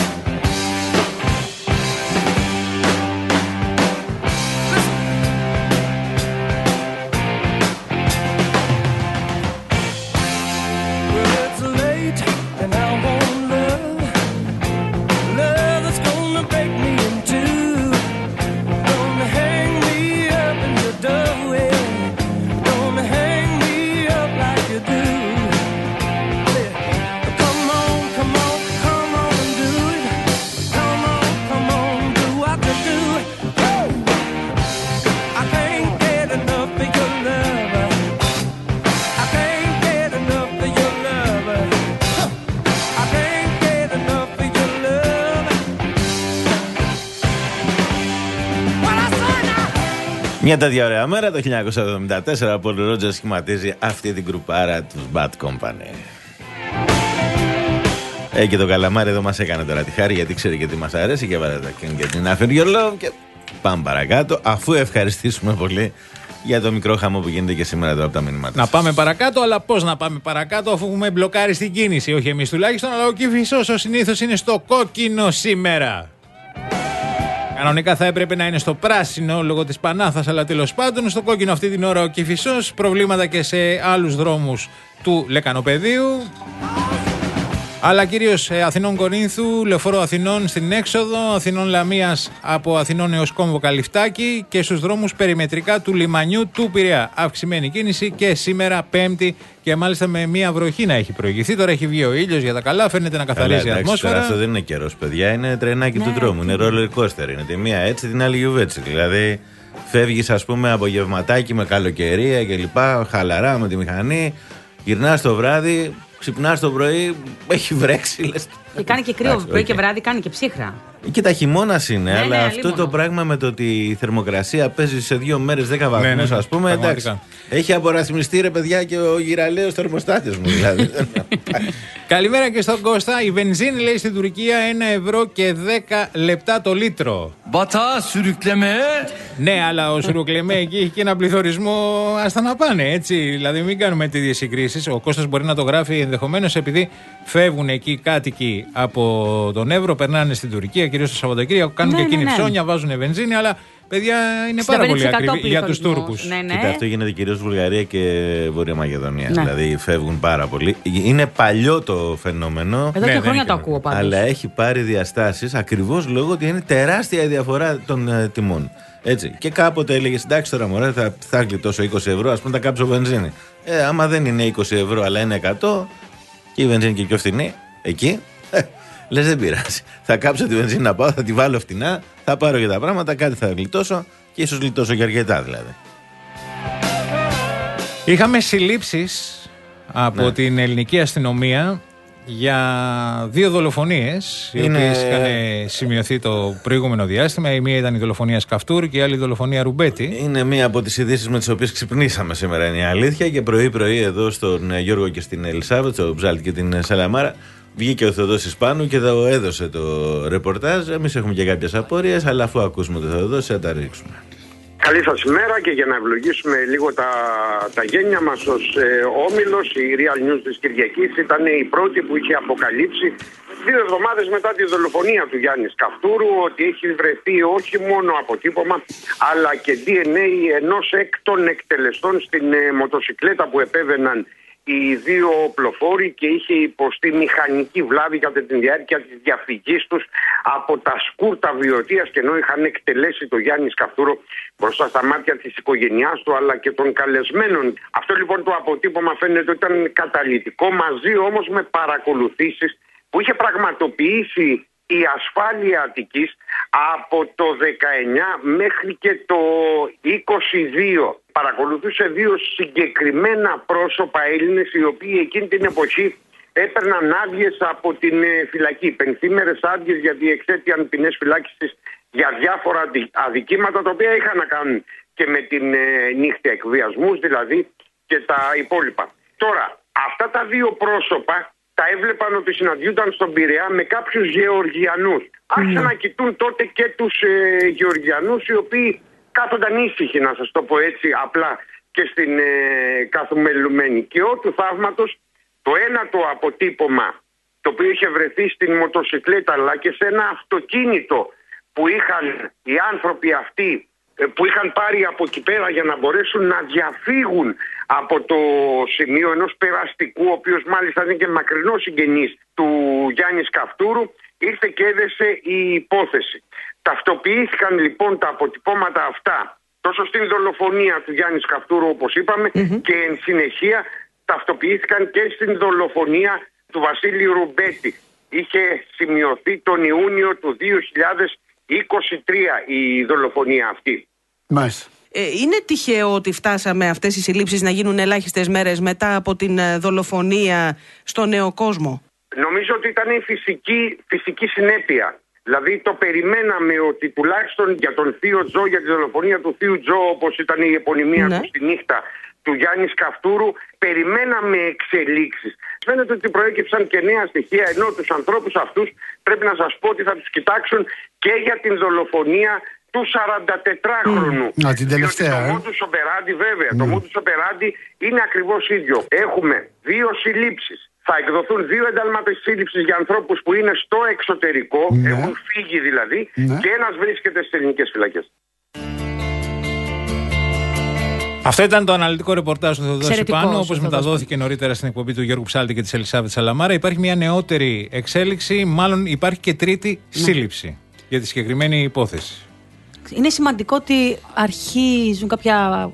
Well, it's late and I want love. Love that's gonna break me in two. Gonna hang me up in the doorway. Gonna hang me up like you do. Come on, come on, come on and do it. Come on, come on, do what you do. Woo! I can't get enough of your love. I can't get enough of your love. I can't get enough of your love. What I say now? Μια τέτοια ωραία μέρα το χίλια εννιακόσια εβδομήντα τέσσερα που ο Ρότζερ σχηματίζει αυτή την γκρουπάρα του Bad Company. Ε, και το καλαμάρι εδώ μας έκανε τώρα τη χάρη γιατί ξέρει και τι μας αρέσει και βαρέτα και την After Your Love και πάμε παρακάτω αφού ευχαριστήσουμε πολύ για το μικρό χαμό που γίνεται και σήμερα εδώ από τα μηνύματα. Να πάμε παρακάτω, αλλά πώς να πάμε παρακάτω αφού έχουμε μπλοκάρει στην κίνηση. Όχι εμείς τουλάχιστον, αλλά ο Κηφισός ο συνήθως είναι στο κόκκινο σήμερα. Κανονικά θα έπρεπε να είναι στο πράσινο λόγω της Πανάθας, αλλά τέλος πάντων στο κόκκινο αυτή την ώρα ο Κηφισός. Προβλήματα και σε άλλους δρόμους του Λεκανοπεδίου. Αλλά κυρίως Αθηνών Κορίνθου, Λεωφόρο Αθηνών στην έξοδο, Αθηνών Λαμίας από Αθηνών έως Κόμβο Καλυφτάκη και στους δρόμους περιμετρικά του λιμανιού του Πειραιά. Αυξημένη κίνηση και σήμερα Πέμπτη και μάλιστα με μία βροχή να έχει προηγηθεί. Τώρα έχει βγει ο ήλιος για τα καλά, φαίνεται να καθαρίζει η ατμόσφαιρα. Τώρα αυτό δεν είναι καιρός, παιδιά, είναι τρενάκι ναι, του δρόμου, είναι roller coaster. Είναι τη μία έτσι, την άλλη γιουβέτσι. Δηλαδή φεύγεις, ας πούμε, απογευματάκι με καλοκαιρία κλπ. Χαλαρά με τη μηχανή, γυρνάς το βράδυ. Ξυπνάς το πρωί, έχει βρέξει. Λες. Και κάνει και κρύο, πρωί και βράδυ κάνει και ψύχρα. Και τα χειμώνας είναι, ναι, αλλά ναι, αυτό λίμωνο. Το πράγμα με το ότι η θερμοκρασία παίζει σε δύο μέρες δέκα βαθμούς, ναι, ναι, ας πούμε, εντάξει. Έχει αποραθμιστεί ρε παιδιά και ο γυραλαίος θερμοστάτης μου, δηλαδή. Καλημέρα και στον Κώστα. Η βενζίνη λέει στην Τουρκία ένα ευρώ και δέκα λεπτά το λίτρο. Μπατά, σουρουκλεμέ. Ναι, αλλά ο σουρουκλεμέ εκεί έχει και ένα πληθωρισμό. Άστα να πάνε, έτσι. Δηλαδή, μην κάνουμε τέτοιες συγκρίσεις. Ο Κώστας μπορεί να το γράφει ενδεχομένως επειδή φεύγουν εκεί κάτοικοι από τον Εύρο, περνάνε στην Τουρκία, κυρίως το Σαββατοκύριακο, κάνουν ναι, και εκείνη ναι, ναι. ψώνια, βάζουν βενζίνη, αλλά παιδιά είναι πάρα πολύ ακριβή για τους Τούρκους. Ναι, ναι. Κοίτα, αυτό γίνεται κυρίως Βουλγαρία και Βόρεια Μακεδονία. Ναι. Δηλαδή φεύγουν πάρα πολύ. Είναι παλιό το φαινόμενο. Εδώ ναι, και χρόνια το ακούω πάντως. Αλλά έχει πάρει διαστάσεις ακριβώς λόγω ότι είναι τεράστια η διαφορά των uh, τιμών. Έτσι. Και κάποτε έλεγε εντάξει τώρα μωρέ, θα, θα γλιτώσω είκοσι ευρώ, ας πούμε, θα κάψω βενζίνη. Ε, άμα δεν είναι είκοσι ευρώ, αλλά είναι εκατό και η βενζίνη και πιο φθηνή, εκεί. Ε, λες δεν πειράζει. Θα κάψω τη βενζίνη να πάω, θα τη βάλω φτηνά, θα πάρω και τα πράγματα, κάτι θα γλιτώσω και ίσως γλιτώσω και αρκετά δηλαδή. Είχαμε συλλήψεις από ναι. την ελληνική αστυνομία για δύο δολοφονίες οι Είναι... οποίες είχαν σημειωθεί το προηγούμενο διάστημα. Η μία ήταν η δολοφονία Σκαφτούρ και η άλλη η δολοφονία Ρουμπέτη. Είναι μία από τις ειδήσεις με τις οποίες ξυπνήσαμε σήμερα, είναι η αλήθεια. Και πρωί-πρωί εδώ στον Γιώργο και στην Ελισάβετ, στο Ψάλτη και την Σαλαμάρα, βγήκε ο Θεοδόσης Πάνου και το έδωσε το ρεπορτάζ. Εμείς έχουμε και κάποιες απορίες, αλλά αφού ακούσουμε το Θεοδόση θα τα ρίξουμε. Καλή σας ημέρα και για να ευλογήσουμε λίγο τα, τα γένια μας ως ε, όμιλος, η Real News της Κυριακής ήταν η πρώτη που είχε αποκαλύψει δύο εβδομάδες μετά τη δολοφονία του Γιάννη Σκαφτούρου ότι έχει βρεθεί όχι μόνο αποτύπωμα αλλά και ντι εν έι ενός εκ των εκτελεστών στην ε, μοτοσικλέτα που επέβαιναν οι δύο οπλοφόροι και είχε υποστεί μηχανική βλάβη κατά τη διάρκεια της διαφυγής τους από τα σκούρτα βιωτείας και ενώ είχαν εκτελέσει το Γιάννη Σκαφτούρο μπροστά στα μάτια της οικογένειάς του αλλά και των καλεσμένων. Αυτό λοιπόν το αποτύπωμα φαίνεται ότι ήταν καταλυτικό, μαζί όμως με παρακολουθήσεις που είχε πραγματοποιήσει η ασφάλεια Αττικής από το δεκαεννιά μέχρι και το είκοσι δύο. Παρακολουθούσε δύο συγκεκριμένα πρόσωπα Έλληνες οι οποίοι εκείνη την εποχή έπαιρναν άδειες από την φυλακή. Πενθήμερες άδειες γιατί εξέτειαν ποινές φυλάκισης για διάφορα αδικήματα τα οποία είχαν να κάνουν και με την νύχτα εκβιασμούς δηλαδή και τα υπόλοιπα. Τώρα αυτά τα δύο πρόσωπα τα έβλεπαν ότι συναντιούνταν στον Πειραιά με κάποιους Γεωργιανούς. Άρχισαν mm. να κοιτούν τότε και τους ε, Γεωργιανούς οι οποίοι κάθονταν ήσυχοι, να σας το πω έτσι απλά και στην ε, καθομελουμένη. Και ό του θαύματος το ένα το αποτύπωμα το οποίο είχε βρεθεί στην μοτοσικλέτα αλλά και σε ένα αυτοκίνητο που είχαν οι άνθρωποι αυτοί που είχαν πάρει από εκεί πέρα για να μπορέσουν να διαφύγουν από το σημείο ενός περαστικού, ο οποίος μάλιστα είναι και μακρινός συγγενής του Γιάννη Σκαφτούρου, ήρθε και έδεσε η υπόθεση. Ταυτοποιήθηκαν λοιπόν τα αποτυπώματα αυτά τόσο στην δολοφονία του Γιάννη Σκαφτούρου όπως είπαμε mm-hmm. και εν συνεχεία ταυτοποιήθηκαν και στην δολοφονία του Βασίλη Ρουμπέτη. Είχε σημειωθεί τον Ιούνιο του δύο χιλιάδες είκοσι τρία η δολοφονία αυτή. Μάλιστα. Ε, είναι τυχαίο ότι φτάσαμε αυτές οι συλλήψεις να γίνουν ελάχιστες μέρες μετά από την δολοφονία στο Νέο Κόσμο? Νομίζω ότι ήταν η φυσική, φυσική συνέπεια. Δηλαδή το περιμέναμε ότι τουλάχιστον για τον Θείο Τζο, για τη δολοφονία του Θείου Τζο, όπως ήταν η επωνυμία ναι. του στη νύχτα του Γιάννη Σκαφτούρου, περιμέναμε εξελίξεις. Φαίνεται ότι προέκυψαν και νέα στοιχεία, ενώ τους ανθρώπους αυτούς πρέπει να σας πω ότι θα τους κοιτάξουν και για την δολοφονία του σαραντατετράχρονου. Mm. Α, την τελευταία. Το modus operandi, βέβαια, mm. το modus operandi είναι ακριβώς ίδιο. Έχουμε δύο συλλήψεις. Θα εκδοθούν δύο εντάλματες σύλληψης για ανθρώπους που είναι στο εξωτερικό, mm. έχουν φύγει δηλαδή, mm. και ένας βρίσκεται στις ελληνικές φυλακές. Αυτό ήταν το αναλυτικό ρεπορτάζ του Θεοδόση Πάνου, όπως μεταδόθηκε Πάνου. νωρίτερα στην εκπομπή του Γιώργου Ψάλτη και της Ελισάβετης Σαλαμάρα. Υπάρχει μια νεότερη εξέλιξη, μάλλον υπάρχει και τρίτη ναι. σύλληψη για τη συγκεκριμένη υπόθεση. Είναι σημαντικό ότι αρχίζουν κάποια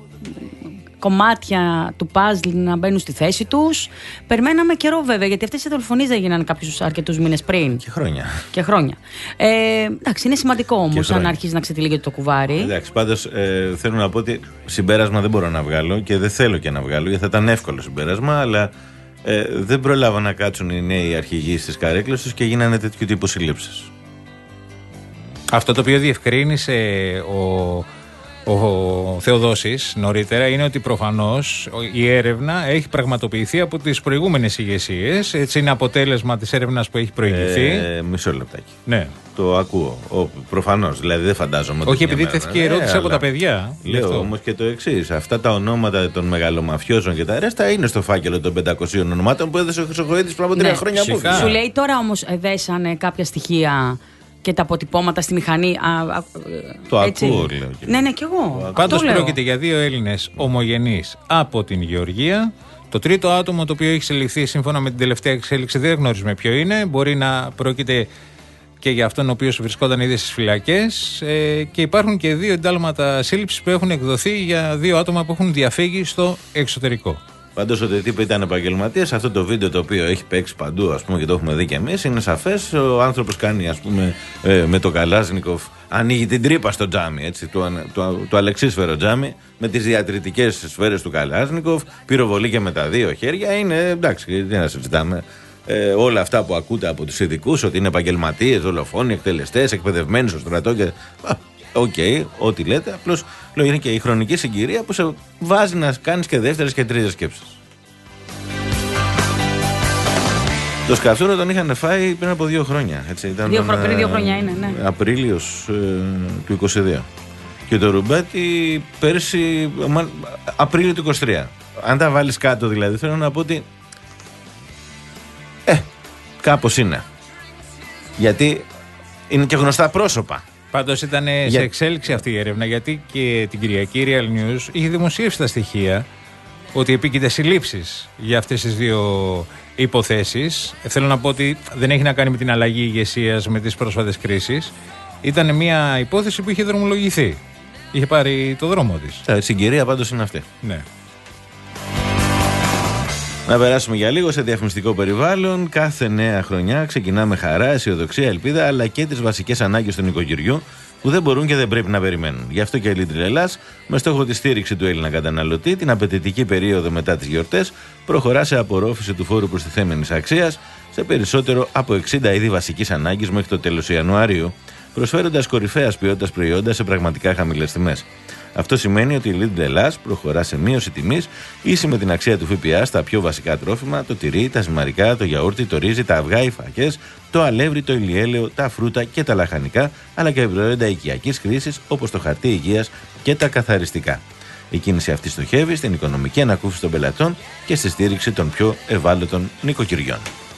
κομμάτια του παζλ να μπαίνουν στη θέση τους. Περιμέναμε καιρό βέβαια, γιατί αυτές οι δολοφονίες δεν έγιναν κάποιους αρκετούς μήνες πριν. Και χρόνια. Και χρόνια. Ε, εντάξει, είναι σημαντικό όμως αν αρχίζει να ξετυλίγεται το κουβάρι. Εντάξει, πάντως ε, θέλω να πω ότι συμπέρασμα δεν μπορώ να βγάλω και δεν θέλω και να βγάλω, γιατί θα ήταν εύκολο συμπέρασμα, αλλά ε, δεν προλάβα να κάτσουν οι νέοι αρχηγοί στις καρέκλες τους και γίνανε τέτοιου τύπου συλλήψεις. Αυτό το οποίο διευκρίνησε ο. Ο Θεοδόσης νωρίτερα είναι ότι προφανώς η έρευνα έχει πραγματοποιηθεί από τις προηγούμενες ηγεσίες. Έτσι είναι αποτέλεσμα της έρευνας που έχει προηγηθεί. Ε, μισό λεπτάκι. Ναι. Το ακούω. Προφανώς. Δηλαδή δεν φαντάζομαι. Όχι, επειδή τέθηκε η ερώτηση ε, από τα παιδιά. Λέω όμως και το εξής. Αυτά τα ονόματα των μεγαλομαφιώσεων και τα ρέστα είναι στο φάκελο των πεντακοσίων ονομάτων που έδωσε ο Χρυσοχοΐδης πριν από τρία ναι, χρόνια που Σου λέει τώρα όμως δέσανε κάποια στοιχεία και τα αποτυπώματα στη μηχανή. Α, α, το έτσι. ακούω, λέω. Ναι, ναι, κι εγώ. Πάντως πρόκειται για δύο Έλληνες ομογενείς από την Γεωργία. Το τρίτο άτομο το οποίο έχει συλληφθεί σύμφωνα με την τελευταία εξέλιξη δεν γνωρίζουμε ποιο είναι. Μπορεί να πρόκειται και για αυτόν ο οποίος βρισκόταν ήδη στις φυλακές. Ε, και υπάρχουν και δύο εντάλματα σύλληψης που έχουν εκδοθεί για δύο άτομα που έχουν διαφύγει στο εξωτερικό. Πάντως ότι τύπου ήταν επαγγελματίας, αυτό το βίντεο το οποίο έχει παίξει παντού, ας πούμε, και το έχουμε δει και εμείς, είναι σαφές. Ο άνθρωπος κάνει, ας πούμε, ε, με το Καλάζνικοφ, ανοίγει την τρύπα στο τζάμι, έτσι, το, το, το αλεξίσφαιρο τζάμι, με τις διατριτικές σφαίρες του Καλάζνικοφ, πυροβολεί και με τα δύο χέρια. Είναι εντάξει, τι να συζητάμε. Ε, όλα αυτά που ακούτε από τους ειδικούς, ότι είναι επαγγελματίες, δολοφόνοι, εκτελεστές, εκπαιδευμένοι στο στρατό και. Οκ, okay, ό,τι λέτε. Απλώς λέω είναι και η χρονική συγκυρία που σε βάζει να κάνεις και δεύτερες και τρίτες σκέψεις. Το σκατσούρο τον είχαν φάει πριν από δύο χρόνια. Έτσι, ήταν δύο, τον, πριν δύο χρόνια είναι, ναι. Απρίλιος ε, του είκοσι δύο. Και το Ρουμπέτη πέρσι, μα, Απρίλιο του είκοσι τρία. Αν τα βάλεις κάτω δηλαδή, θέλω να πω ότι. Ε, κάπως είναι. Γιατί είναι και γνωστά πρόσωπα. Πάντως ήταν σε Για... εξέλιξη αυτή η έρευνα, γιατί και την Κυριακή Real News είχε δημοσίευσει τα στοιχεία ότι επίκειται συλλήψεις για αυτές τις δύο υποθέσεις. Θέλω να πω ότι δεν έχει να κάνει με την αλλαγή ηγεσίας, με τις πρόσφατες κρίσεις. Ήταν μια υπόθεση που είχε δρομολογηθεί. Είχε πάρει το δρόμο της. Η συγκυρία πάντως είναι αυτή. Ναι. Να περάσουμε για λίγο σε διαφημιστικό περιβάλλον. Κάθε νέα χρονιά ξεκινά με χαρά, αισιοδοξία, ελπίδα, αλλά και τις βασικές ανάγκες του νοικοκυριού που δεν μπορούν και δεν πρέπει να περιμένουν. Γι' αυτό και η Lidl Ελλάς, με στόχο τη στήριξη του Έλληνα καταναλωτή, την απαιτητική περίοδο μετά τις γιορτές, προχωρά σε απορρόφηση του φόρου προστιθέμενης αξίας σε περισσότερο από εξήντα είδη βασικής ανάγκης μέχρι το τέλος Ιανουαρίου, προσφέροντας κορυφαίας ποιότητας προϊόντα σε πραγματικά χαμηλές τιμές. Αυτό σημαίνει ότι η Lidl Ελλάς προχωρά σε μείωση τιμής ίση με την αξία του ΦΠΑ στα πιο βασικά τρόφιμα, το τυρί, τα ζυμαρικά, το γιαούρτι, το ρύζι, τα αυγά, οι φακές, το αλεύρι, το ηλιέλαιο, τα φρούτα και τα λαχανικά, αλλά και προϊόντα οικιακής χρήσης όπως το χαρτί υγείας και τα καθαριστικά. Η κίνηση αυτή στοχεύει στην οικονομική ανακούφιση των πελατών και στη στήριξη των πιο ευάλωτων νοικοκυριών.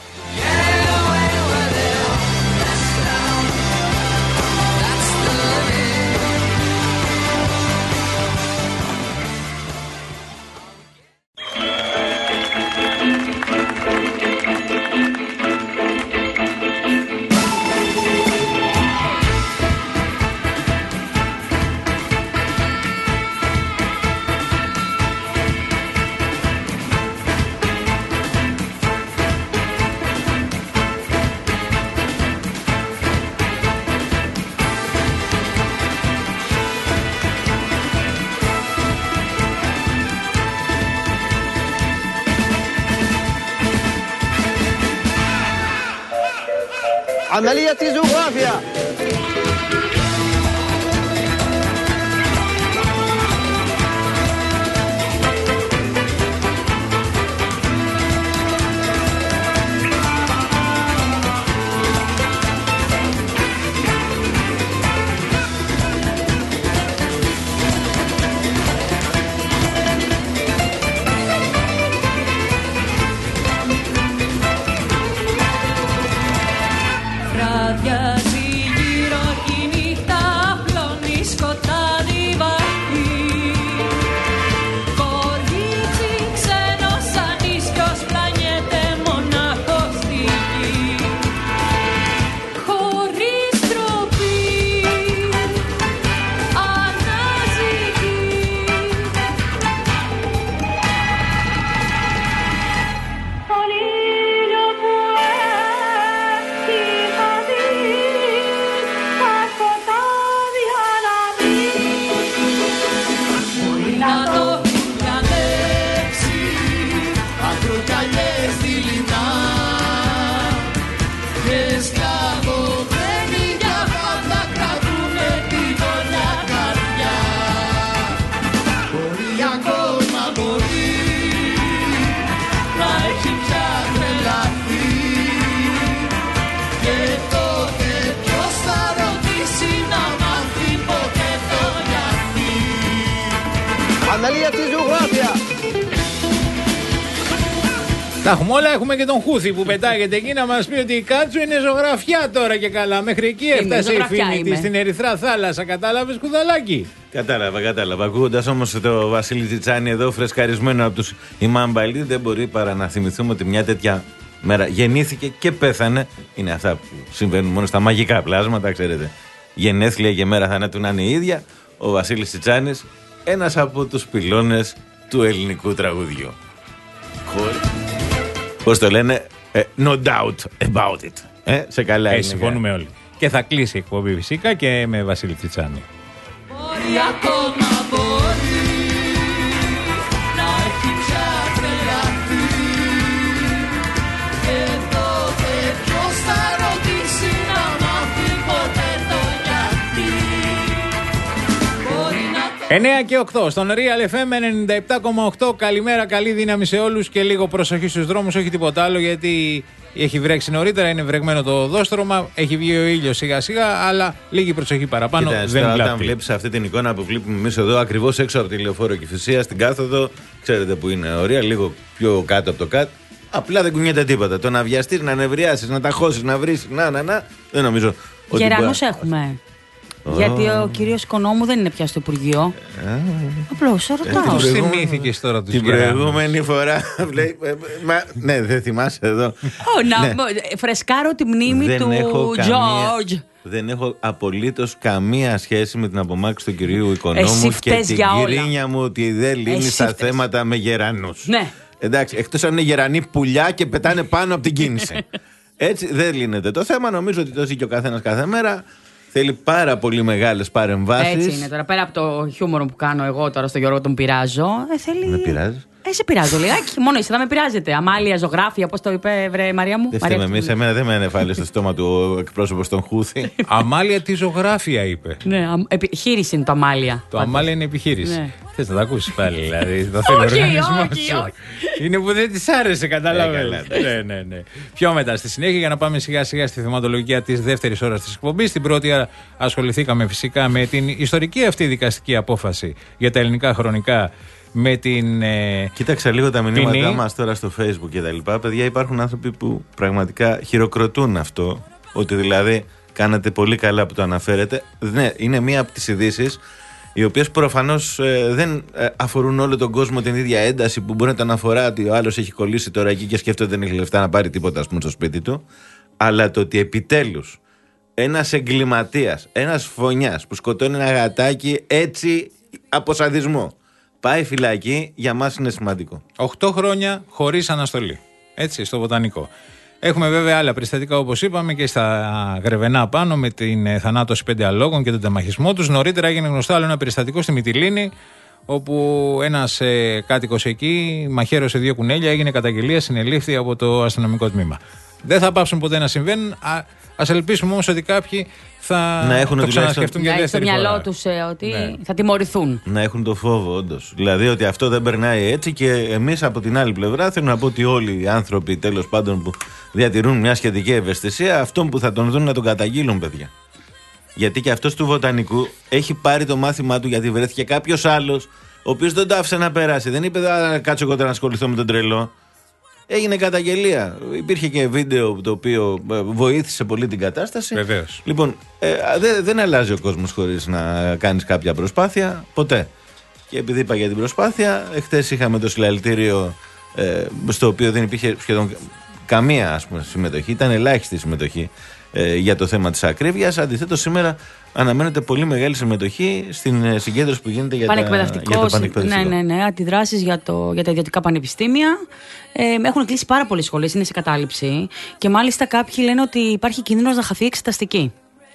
عملية جغرافيا. Βραδιάζει Τα έχουμε όλα, έχουμε και τον Χούθη που πετάγεται εκεί να μας πει ότι η Κάτσου είναι ζωγραφιά τώρα και καλά. Μέχρι εκεί έφτασε η φήμη της στην Ερυθρά Θάλασσα. Κατάλαβες, Κουδαλάκη? Κατάλαβα, κατάλαβα. Ακούγοντας όμως το Βασίλη Τσιτσάνη εδώ φρεσκαρισμένο από τους Ιμάμ Μπαλί, δεν μπορεί παρά να θυμηθούμε ότι μια τέτοια μέρα γεννήθηκε και πέθανε. Είναι αυτά που συμβαίνουν μόνο στα μαγικά πλάσματα, ξέρετε. Γενέθλια και μέρα θανάτου να είναι η ίδια. Ο Βασίλης Τσιτσάνης, ένας από τους πυλώνες του ελληνικού τραγουδιού. Πώς το λένε, ε, no doubt about it. Ε, σε καλά ε, συμφωνούμε όλοι. Και θα κλείσει η εκπομπή φυσικά και με Βασίλη Τσιτσάνη. Μπορεί ακόμα μπορεί να έχει ξαφνιαστεί και τότε ποιος θα ρωτήσει να μάθει ποτέ το γιατί. Μπορεί να... εννιά και οκτώ στον Real εφ εμ ενενήντα επτά κόμμα οκτώ. Καλημέρα, καλή δύναμη σε όλους και λίγο προσοχή στους δρόμους, όχι τίποτα άλλο, γιατί έχει βρέξει νωρίτερα, είναι βρεγμένο το οδόστρωμα, έχει βγει ο ήλιος σιγά σιγά, αλλά λίγη προσοχή παραπάνω. Κοίτα, δεν βλάπτει. Όταν βλέπεις αυτή την εικόνα που βλέπουμε εμείς εδώ, ακριβώς έξω από τη Λεωφόρο Κηφισίας, στην κάθοδο, ξέρετε που είναι ωραία, λίγο πιο κάτω από το κάτω. Απλά δεν κουνιέται τίποτα. Το να βιαστείς, να νευριάσεις, να τα χώσεις, να βρεις, να, να, να, δεν νομίζω. Γερανούς έχουμε. Oh. Γιατί ο κύριος Οικονόμου δεν είναι πια στο Υπουργείο. Oh. Απλώς σε ρωτάω. Πώς θυμήθηκες τώρα τους την Γερανούς? Προηγούμενη φορά. Μα, ναι, δεν θυμάσαι εδώ. Oh, να, ναι. Φρεσκάρω τη μνήμη δεν του George. Δεν έχω απολύτως καμία σχέση με την απομάκρυνση του κυρίου Οικονόμου και την γκρίνια μου ότι δεν λύνει Εσύ στα φταίς. θέματα με γερανούς. Ναι. Εντάξει, εκτός αν είναι γερανοί πουλιά και πετάνε πάνω από την κίνηση. Έτσι δεν λύνεται το θέμα. Νομίζω ότι το ζει και ο καθένας κάθε μέρα. Θέλει πάρα πολύ μεγάλες παρεμβάσεις. Έτσι είναι τώρα. Πέρα από το χιούμορ που κάνω εγώ τώρα στο Γιώργο τον πειράζω. Ε, θέλει... Με πειράζει. Ε, σε πειράζω λιγάκι. Μόνο εσύ θα με πειράζετε. Αμάλια, ζωγράφια, πώς το είπε, βρε Μαρία μου. Δεν φταίμε εμείς. Εμένα δεν με ανεφάλει στο στόμα του ο εκπρόσωπος των Χούθη. Αμάλια, τι ζωγράφια είπε. Ναι, επιχείρηση είναι το Αμάλια. Το Αμάλια είναι επιχείρηση. Ναι. Θες να τα ακούσεις πάλι, δηλαδή. Το θέλει ο οργανισμός σου. Είναι που δεν της άρεσε, κατάλαβες. Ναι, ναι, ναι. Πιο μετά στη συνέχεια, για να πάμε σιγά σιγά στη θεματολογία της δεύτερης ώρας της εκπομπής. Στην πρώτη ασχοληθήκαμε φυσικά με την ιστορική αυτή δικαστική απόφαση για τα ελληνικά χρονικά. Με την. Ε, Κοίταξα λίγο τα μηνύματά μας τώρα στο Facebook και τα λοιπά. Παιδιά, υπάρχουν άνθρωποι που πραγματικά χειροκροτούν αυτό. Ότι δηλαδή κάνατε πολύ καλά που το αναφέρετε. Ναι, είναι μία από τις ειδήσεις οι οποίες προφανώς ε, δεν ε, αφορούν όλο τον κόσμο την ίδια ένταση που μπορεί να τον αφορά ότι ο άλλος έχει κολλήσει τώρα εκεί και σκέφτεται δεν έχει λεφτά να πάρει τίποτα, ας πούμε, στο σπίτι του. Αλλά το ότι επιτέλους ένας εγκληματίας, ένας φωνιάς που σκοτώνει ένα γατάκι έτσι από σαδισμό πάει φυλακή, για μας είναι σημαντικό. Οχτώ χρόνια χωρίς αναστολή. Έτσι, στο Βοτανικό. Έχουμε βέβαια άλλα περιστατικά, όπως είπαμε, και στα Γρεβενά πάνω με την θανάτωση πέντε αλόγων και τον τεμαχισμό τους. Νωρίτερα έγινε γνωστό άλλο ένα περιστατικό στη Μυτιλήνη, όπου ένας ε, κάτοικος εκεί μαχαίρωσε δύο κουνέλια, έγινε καταγγελία, συνελήφθη από το αστυνομικό τμήμα. Δεν θα πάψουν ποτέ να συμβαίνουν. Α, ας ελπίσουμε όμως ότι κάποιοι θα να έχουν το ξανασκεφτούν και δεύτερη φορά. Να έχει στο μυαλό τους ε, ότι ναι. θα τιμωρηθούν. Να έχουν το φόβο, όντως. Δηλαδή ότι αυτό δεν περνάει έτσι και εμείς από την άλλη πλευρά θέλω να πω ότι όλοι οι άνθρωποι τέλος πάντων που διατηρούν μια σχετική ευαισθησία, αυτόν που θα τον δουν να τον καταγγείλουν, παιδιά. Γιατί και αυτός του Βοτανικού έχει πάρει το μάθημά του, γιατί βρέθηκε κάποιος άλλος ο οποίος δεν το άφησε να περάσει. Δεν είπε θα κάτσω εγώ τώρα να ασχοληθώ με τον τρελό. Έγινε καταγγελία. Υπήρχε και βίντεο το οποίο βοήθησε πολύ την κατάσταση. Βεβαίως. Λοιπόν, ε, δεν, δεν αλλάζει ο κόσμος χωρίς να κάνεις κάποια προσπάθεια. Ποτέ. Και επειδή είπα για την προσπάθεια, εχθές είχαμε το συλλαλητήριο ε, στο οποίο δεν υπήρχε σχεδόν καμία, ας πούμε, συμμετοχή. Ήταν ελάχιστη συμμετοχή ε, για το θέμα της ακρίβειας. Αντιθέτως, σήμερα αναμένεται πολύ μεγάλη συμμετοχή στην συγκέντρωση που γίνεται για, τα, για το πανεκπαιδευτικό. Ναι, ναι, ναι. Αντιδράσεις για, το, για τα ιδιωτικά πανεπιστήμια. Ε, έχουν κλείσει πάρα πολλές σχολές, είναι σε κατάληψη. Και μάλιστα κάποιοι λένε ότι υπάρχει κίνδυνος να χαθεί εξεταστική.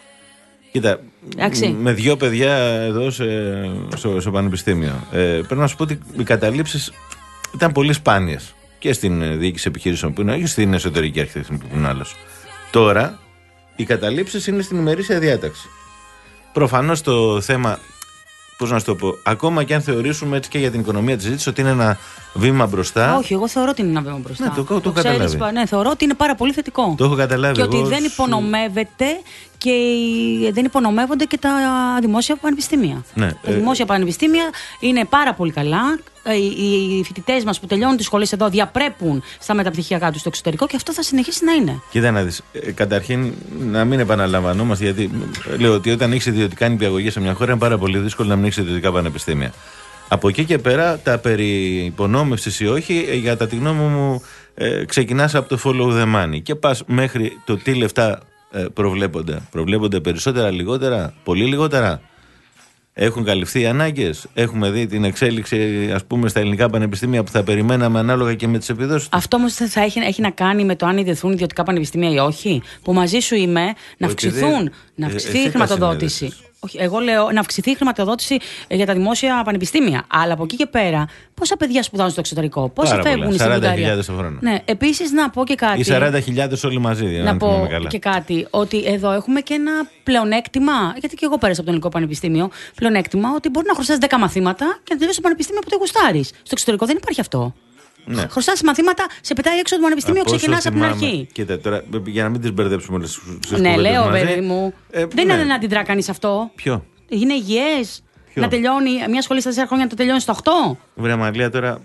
Κοίτα, Άξι. με δύο παιδιά εδώ σε, στο, στο πανεπιστήμιο. Ε, πρέπει να σου πω ότι οι καταλήψεις ήταν πολύ σπάνιες. Και στην διοίκηση επιχειρήσεων που είναι, και στην εσωτερική αρχιτεκτονική που είναι άλλος. Τώρα, οι καταλήψεις είναι στην ημερήσια διάταξη. Προφανώς το θέμα, πώς να σου το πω, ακόμα και αν θεωρήσουμε έτσι και για την οικονομία της ζήτησης ότι είναι ένα βήμα μπροστά. Όχι, εγώ θεωρώ ότι είναι ένα βήμα μπροστά. Ναι, το, το, το, το καταλάβει. Ναι, θεωρώ ότι είναι πάρα πολύ θετικό. Το έχω καταλάβει. Και εγώ ότι δεν υπονομεύεται και δεν υπονομεύονται και τα δημόσια πανεπιστήμια. Ναι, τα ε... δημόσια πανεπιστήμια είναι πάρα πολύ καλά. ε, οι, οι φοιτητές μας που τελειώνουν τις σχολές εδώ διαπρέπουν στα μεταπτυχιακά τους στο εξωτερικό και αυτό θα συνεχίσει να είναι. Κοίτα να δεις. Ε, καταρχήν, να μην επαναλαμβανόμαστε, γιατί λέω ότι όταν έχεις ιδιωτικά νηπιαγωγεία σε μια χώρα είναι πάρα πολύ δύσκολο να μην έχεις ιδιωτικά πανεπιστήμια. Από εκεί και πέρα, τα περί υπονόμευσης ή όχι, ε, για τα τη γνώμη μου, ε, ξεκινάς από το follow the money και πας μέχρι το τι λεφτά ε, προβλέπονται. Προβλέπονται περισσότερα, λιγότερα, πολύ λιγότερα. Έχουν καλυφθεί οι ανάγκες. Έχουμε δει την εξέλιξη, ας πούμε, στα ελληνικά πανεπιστήμια που θα περιμέναμε ανάλογα και με τις επιδόσεις. Αυτό όμως θα έχει, έχει να κάνει με το αν ιδρυθούν ιδιωτικά πανεπιστήμια ή όχι. Που μαζί σου είμαι να αυξηθούν, να αυξηθεί η χρηματοδότηση. Όχι, εγώ λέω να αυξηθεί η χρηματοδότηση για τα δημόσια πανεπιστήμια. Αλλά από εκεί και πέρα, πόσα παιδιά σπουδάζουν στο εξωτερικό, πόσα Πάρα φεύγουν πολλά, στην Βουλγαρία. σαράντα χιλιάδες το χρόνο. Ναι, επίσης να πω και κάτι. Ή σαράντα χιλιάδες όλοι μαζί. Να πω καλά. Και κάτι, ότι εδώ έχουμε και ένα πλεονέκτημα, γιατί και εγώ πέρασα από το Ελληνικό Πανεπιστήμιο. Πλεονέκτημα ότι μπορεί να χρωστάς δέκα μαθήματα και να τελειώσεις το πανεπιστήμιο που το γουστάρεις. Στο εξωτερικό δεν υπάρχει αυτό. Ναι. Χρωστάς μαθήματα, σε πετάει έξω από το πανεπιστήμιο, ξεκινάς από την αρχή. Κοίτα, τώρα, για να μην τις μπερδέψουμε όλες τις Ναι, λέω, παιδί μου. Ε, δεν ναι. είναι να αντιδρά κανείς αυτό. Ποιο? Είναι υγιές. Να τελειώνει μια σχολή στα τέσσερα χρόνια, να το τελειώνει στα οκτώ. Βρε Μαρία, τώρα.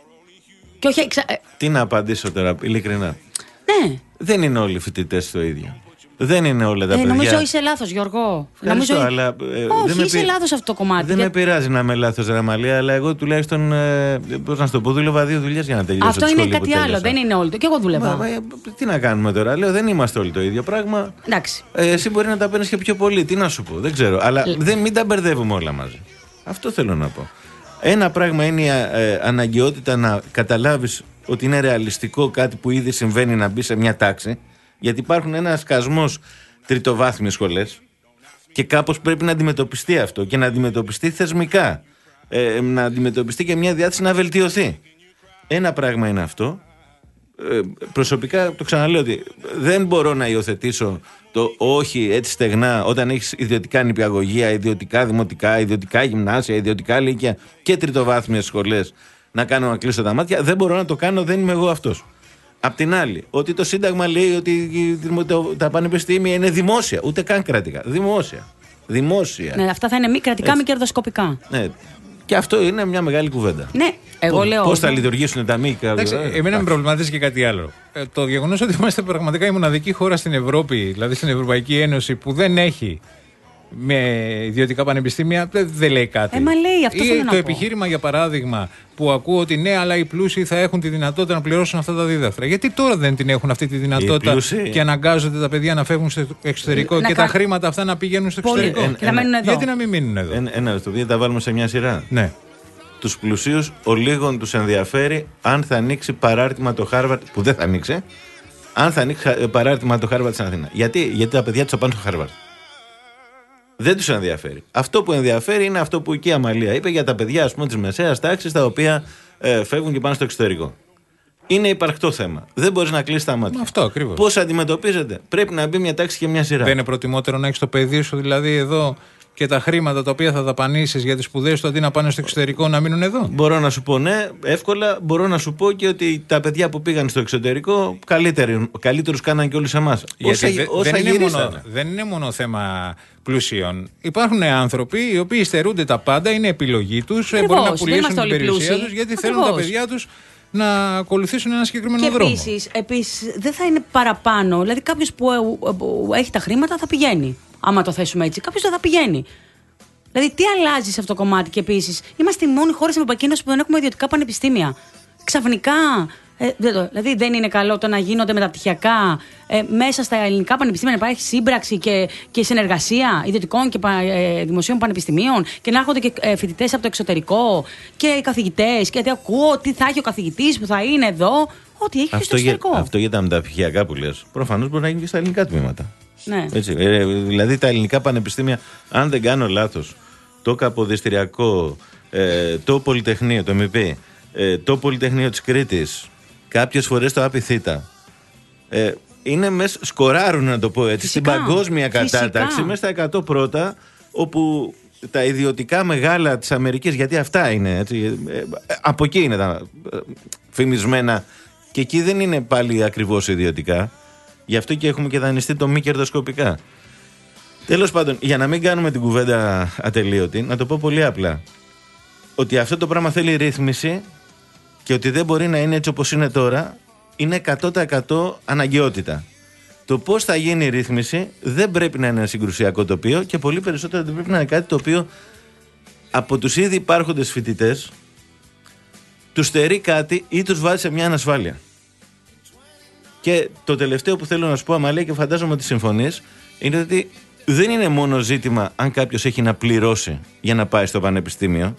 Και όχι, εξα... Τι να απαντήσω τώρα, ειλικρινά. Ναι. Δεν είναι όλοι οι φοιτητές το ίδιο. Δεν είναι όλα τα ε, παιδιά. Νομίζω είσαι λάθος, Γιώργο. Ευχαριστώ, νομίζω... αλλά, ε, όχι, δεν είσαι με... λάθος αυτό το κομμάτι. Δεν για... με πειράζει να είμαι λάθος, Ραμαλία, αλλά εγώ τουλάχιστον. Ε, πώς να σου το πω, δούλευα δύο δουλειές για να τελειώσω. Αυτό είναι κάτι άλλο, δεν είναι όλο το. Και εγώ δούλευα. Μα, μα, τι να κάνουμε τώρα, λέω, δεν είμαστε όλοι το ίδιο πράγμα. Εντάξει. Ε, εσύ μπορεί να τα παίρνεις και πιο πολύ, τι να σου πω, δεν ξέρω. Αλλά Λ... δεν, μην τα μπερδεύουμε όλα μαζί. Αυτό θέλω να πω. Ένα πράγμα είναι η ε, αναγκαιότητα να καταλάβεις ότι είναι ρεαλιστικό κάτι που ήδη συμβαίνει να μπει σε μια τάξη, γιατί υπάρχουν ένα σκασμός τριτοβάθμιες σχολές και κάπως πρέπει να αντιμετωπιστεί αυτό και να αντιμετωπιστεί θεσμικά. Ε, να αντιμετωπιστεί και μια διάθεση να βελτιωθεί. Ένα πράγμα είναι αυτό. Ε, προσωπικά το ξαναλέω ότι δεν μπορώ να υιοθετήσω το όχι έτσι στεγνά όταν έχεις ιδιωτικά νηπιαγωγεία, ιδιωτικά δημοτικά, ιδιωτικά γυμνάσια, ιδιωτικά λύκεια και τριτοβάθμιες σχολές να κάνω να κλείσω τα μάτια. Δεν μπορώ να το κάνω, δεν είμαι εγώ αυτός. Απ' την άλλη, ότι το Σύνταγμα λέει ότι τα πανεπιστήμια είναι δημόσια, ούτε καν κρατικά. Δημόσια. Δημόσια. Ναι, αυτά θα είναι μη κρατικά, έτσι. Μη κερδοσκοπικά. Ναι. Και αυτό είναι μια μεγάλη κουβέντα. Ναι, εγώ λέω. Πώς θα λειτουργήσουν τα μη κρατικά. Εμένα με προβληματίζει και κάτι άλλο. Ε, το γεγονός ότι είμαστε πραγματικά η μοναδική χώρα στην Ευρώπη, δηλαδή στην Ευρωπαϊκή Ένωση, που δεν έχει με ιδιωτικά πανεπιστήμια, δεν, δεν λέει κάτι. Ε, μα λέει, αυτό ή θέλω το να πω. επιχείρημα, για παράδειγμα, που ακούω ότι ναι, αλλά οι πλούσιοι θα έχουν τη δυνατότητα να πληρώσουν αυτά τα δίδακτρα. Γιατί τώρα δεν την έχουν αυτή τη δυνατότητα πλούσιοι... και αναγκάζονται τα παιδιά να φεύγουν στο εξωτερικό να και κα... τα χρήματα αυτά να πηγαίνουν στο Πολύ. εξωτερικό. Ε, και να μένουν εδώ. Γιατί να μην μείνουν εδώ. Ένα, ένα το οποίο τα βάλουμε σε μια σειρά. Ναι. Τους πλουσίους ο λίγων τους ενδιαφέρει αν θα ανοίξει παράρτημα το Χάρβαρτ, που δεν θα ανοίξει, αν θα ανοίξει παράρτημα το Χάρβαρτ στην Αθήνα. Γιατί, Γιατί τα παιδιά τους θα πάνε στο Χάρβαρτ. Δεν τους ενδιαφέρει. Αυτό που ενδιαφέρει είναι αυτό που εκεί η Αμαλία είπε για τα παιδιά, ας πούμε, της μεσαίας τάξης, τα οποία ε, φεύγουν και πάνε στο εξωτερικό. Είναι υπαρκτό θέμα. Δεν μπορείς να κλείσεις τα μάτια. Αυτό ακριβώς. Πώς αντιμετωπίζεται. Πρέπει να μπει μια τάξη και μια σειρά. Δεν είναι προτιμότερο να έχεις το παιδί σου, δηλαδή εδώ, και τα χρήματα τα οποία θα δαπανίσεις για τις σπουδές του αντί να πάνε στο εξωτερικό να μείνουν εδώ. Μπορώ να σου πω ναι, εύκολα. Μπορώ να σου πω και ότι τα παιδιά που πήγαν στο εξωτερικό καλύτερους κάναν και όλους εμάς. Όσα, δε, όσα δεν, είναι μόνο, δεν είναι μόνο θέμα πλουσίων. Υπάρχουν άνθρωποι οι οποίοι στερούνται τα πάντα, είναι επιλογή τους, μπορεί να πουλήσουν την περιουσία τους γιατί Ακριβώς. θέλουν τα παιδιά τους να ακολουθήσουν ένα συγκεκριμένο και δρόμο. Επίσης, επίσης δεν θα είναι παραπάνω. Δηλαδή κάποιος που, που έχει τα χρήματα θα πηγαίνει. Άμα το θέσουμε έτσι, κάποιος δεν θα πηγαίνει. Δηλαδή, τι αλλάζει σε αυτό το κομμάτι. Και επίσης, είμαστε η μόνη χώρα στην Ευρωπαϊκή Ένωση που δεν έχουμε ιδιωτικά πανεπιστήμια. Ξαφνικά. Ε, δηλαδή, δεν είναι καλό το να γίνονται μεταπτυχιακά ε, μέσα στα ελληνικά πανεπιστήμια, να υπάρχει σύμπραξη και, και συνεργασία ιδιωτικών και ε, δημοσίων πανεπιστημίων και να έρχονται και ε, φοιτητές από το εξωτερικό και οι καθηγητές. Γιατί ακούω τι θα έχει ο καθηγητής που θα είναι εδώ. Ό,τι έχει και στο εξωτερικό. Για, αυτό για τα μεταπτυχιακά που λες, προφανώς μπορεί να γίνει και στα ελληνικά τμήματα. Ναι. Έτσι, ε, δηλαδή τα ελληνικά πανεπιστήμια, αν δεν κάνω λάθος, το Καποδιστριακό, ε, το Πολυτεχνείο, το ΜΠ, ε, το Πολυτεχνείο της Κρήτης, κάποιες φορές το ΑΠΙΘΙΤΑ, ε, είναι μες, σκοράρουν να το πω έτσι, Φυσικά. στην παγκόσμια κατάταξη, Φυσικά. μέσα στα εκατό πρώτα, όπου τα ιδιωτικά μεγάλα της Αμερικής, γιατί αυτά είναι, έτσι, ε, από εκεί είναι τα ε, φημισμένα και εκεί δεν είναι πάλι ακριβώς ιδιωτικά. Γι' αυτό και έχουμε και δανειστεί το μη κερδοσκοπικά. Τέλος πάντων, για να μην κάνουμε την κουβέντα ατελείωτη, να το πω πολύ απλά. ότι αυτό το πράγμα θέλει ρύθμιση και ότι δεν μπορεί να είναι έτσι όπως είναι τώρα, είναι εκατό τοις εκατό αναγκαιότητα. Το πώς θα γίνει η ρύθμιση δεν πρέπει να είναι ένα συγκρουσιακό τοπίο και πολύ περισσότερο δεν πρέπει να είναι κάτι το οποίο από τους ήδη υπάρχοντες φοιτητές τους στερεί κάτι ή τους βάζει σε μια ανασφάλεια. Και το τελευταίο που θέλω να σου πω, Αμαλία, και φαντάζομαι ότι συμφωνείς, είναι ότι δεν είναι μόνο ζήτημα αν κάποιος έχει να πληρώσει για να πάει στο πανεπιστήμιο.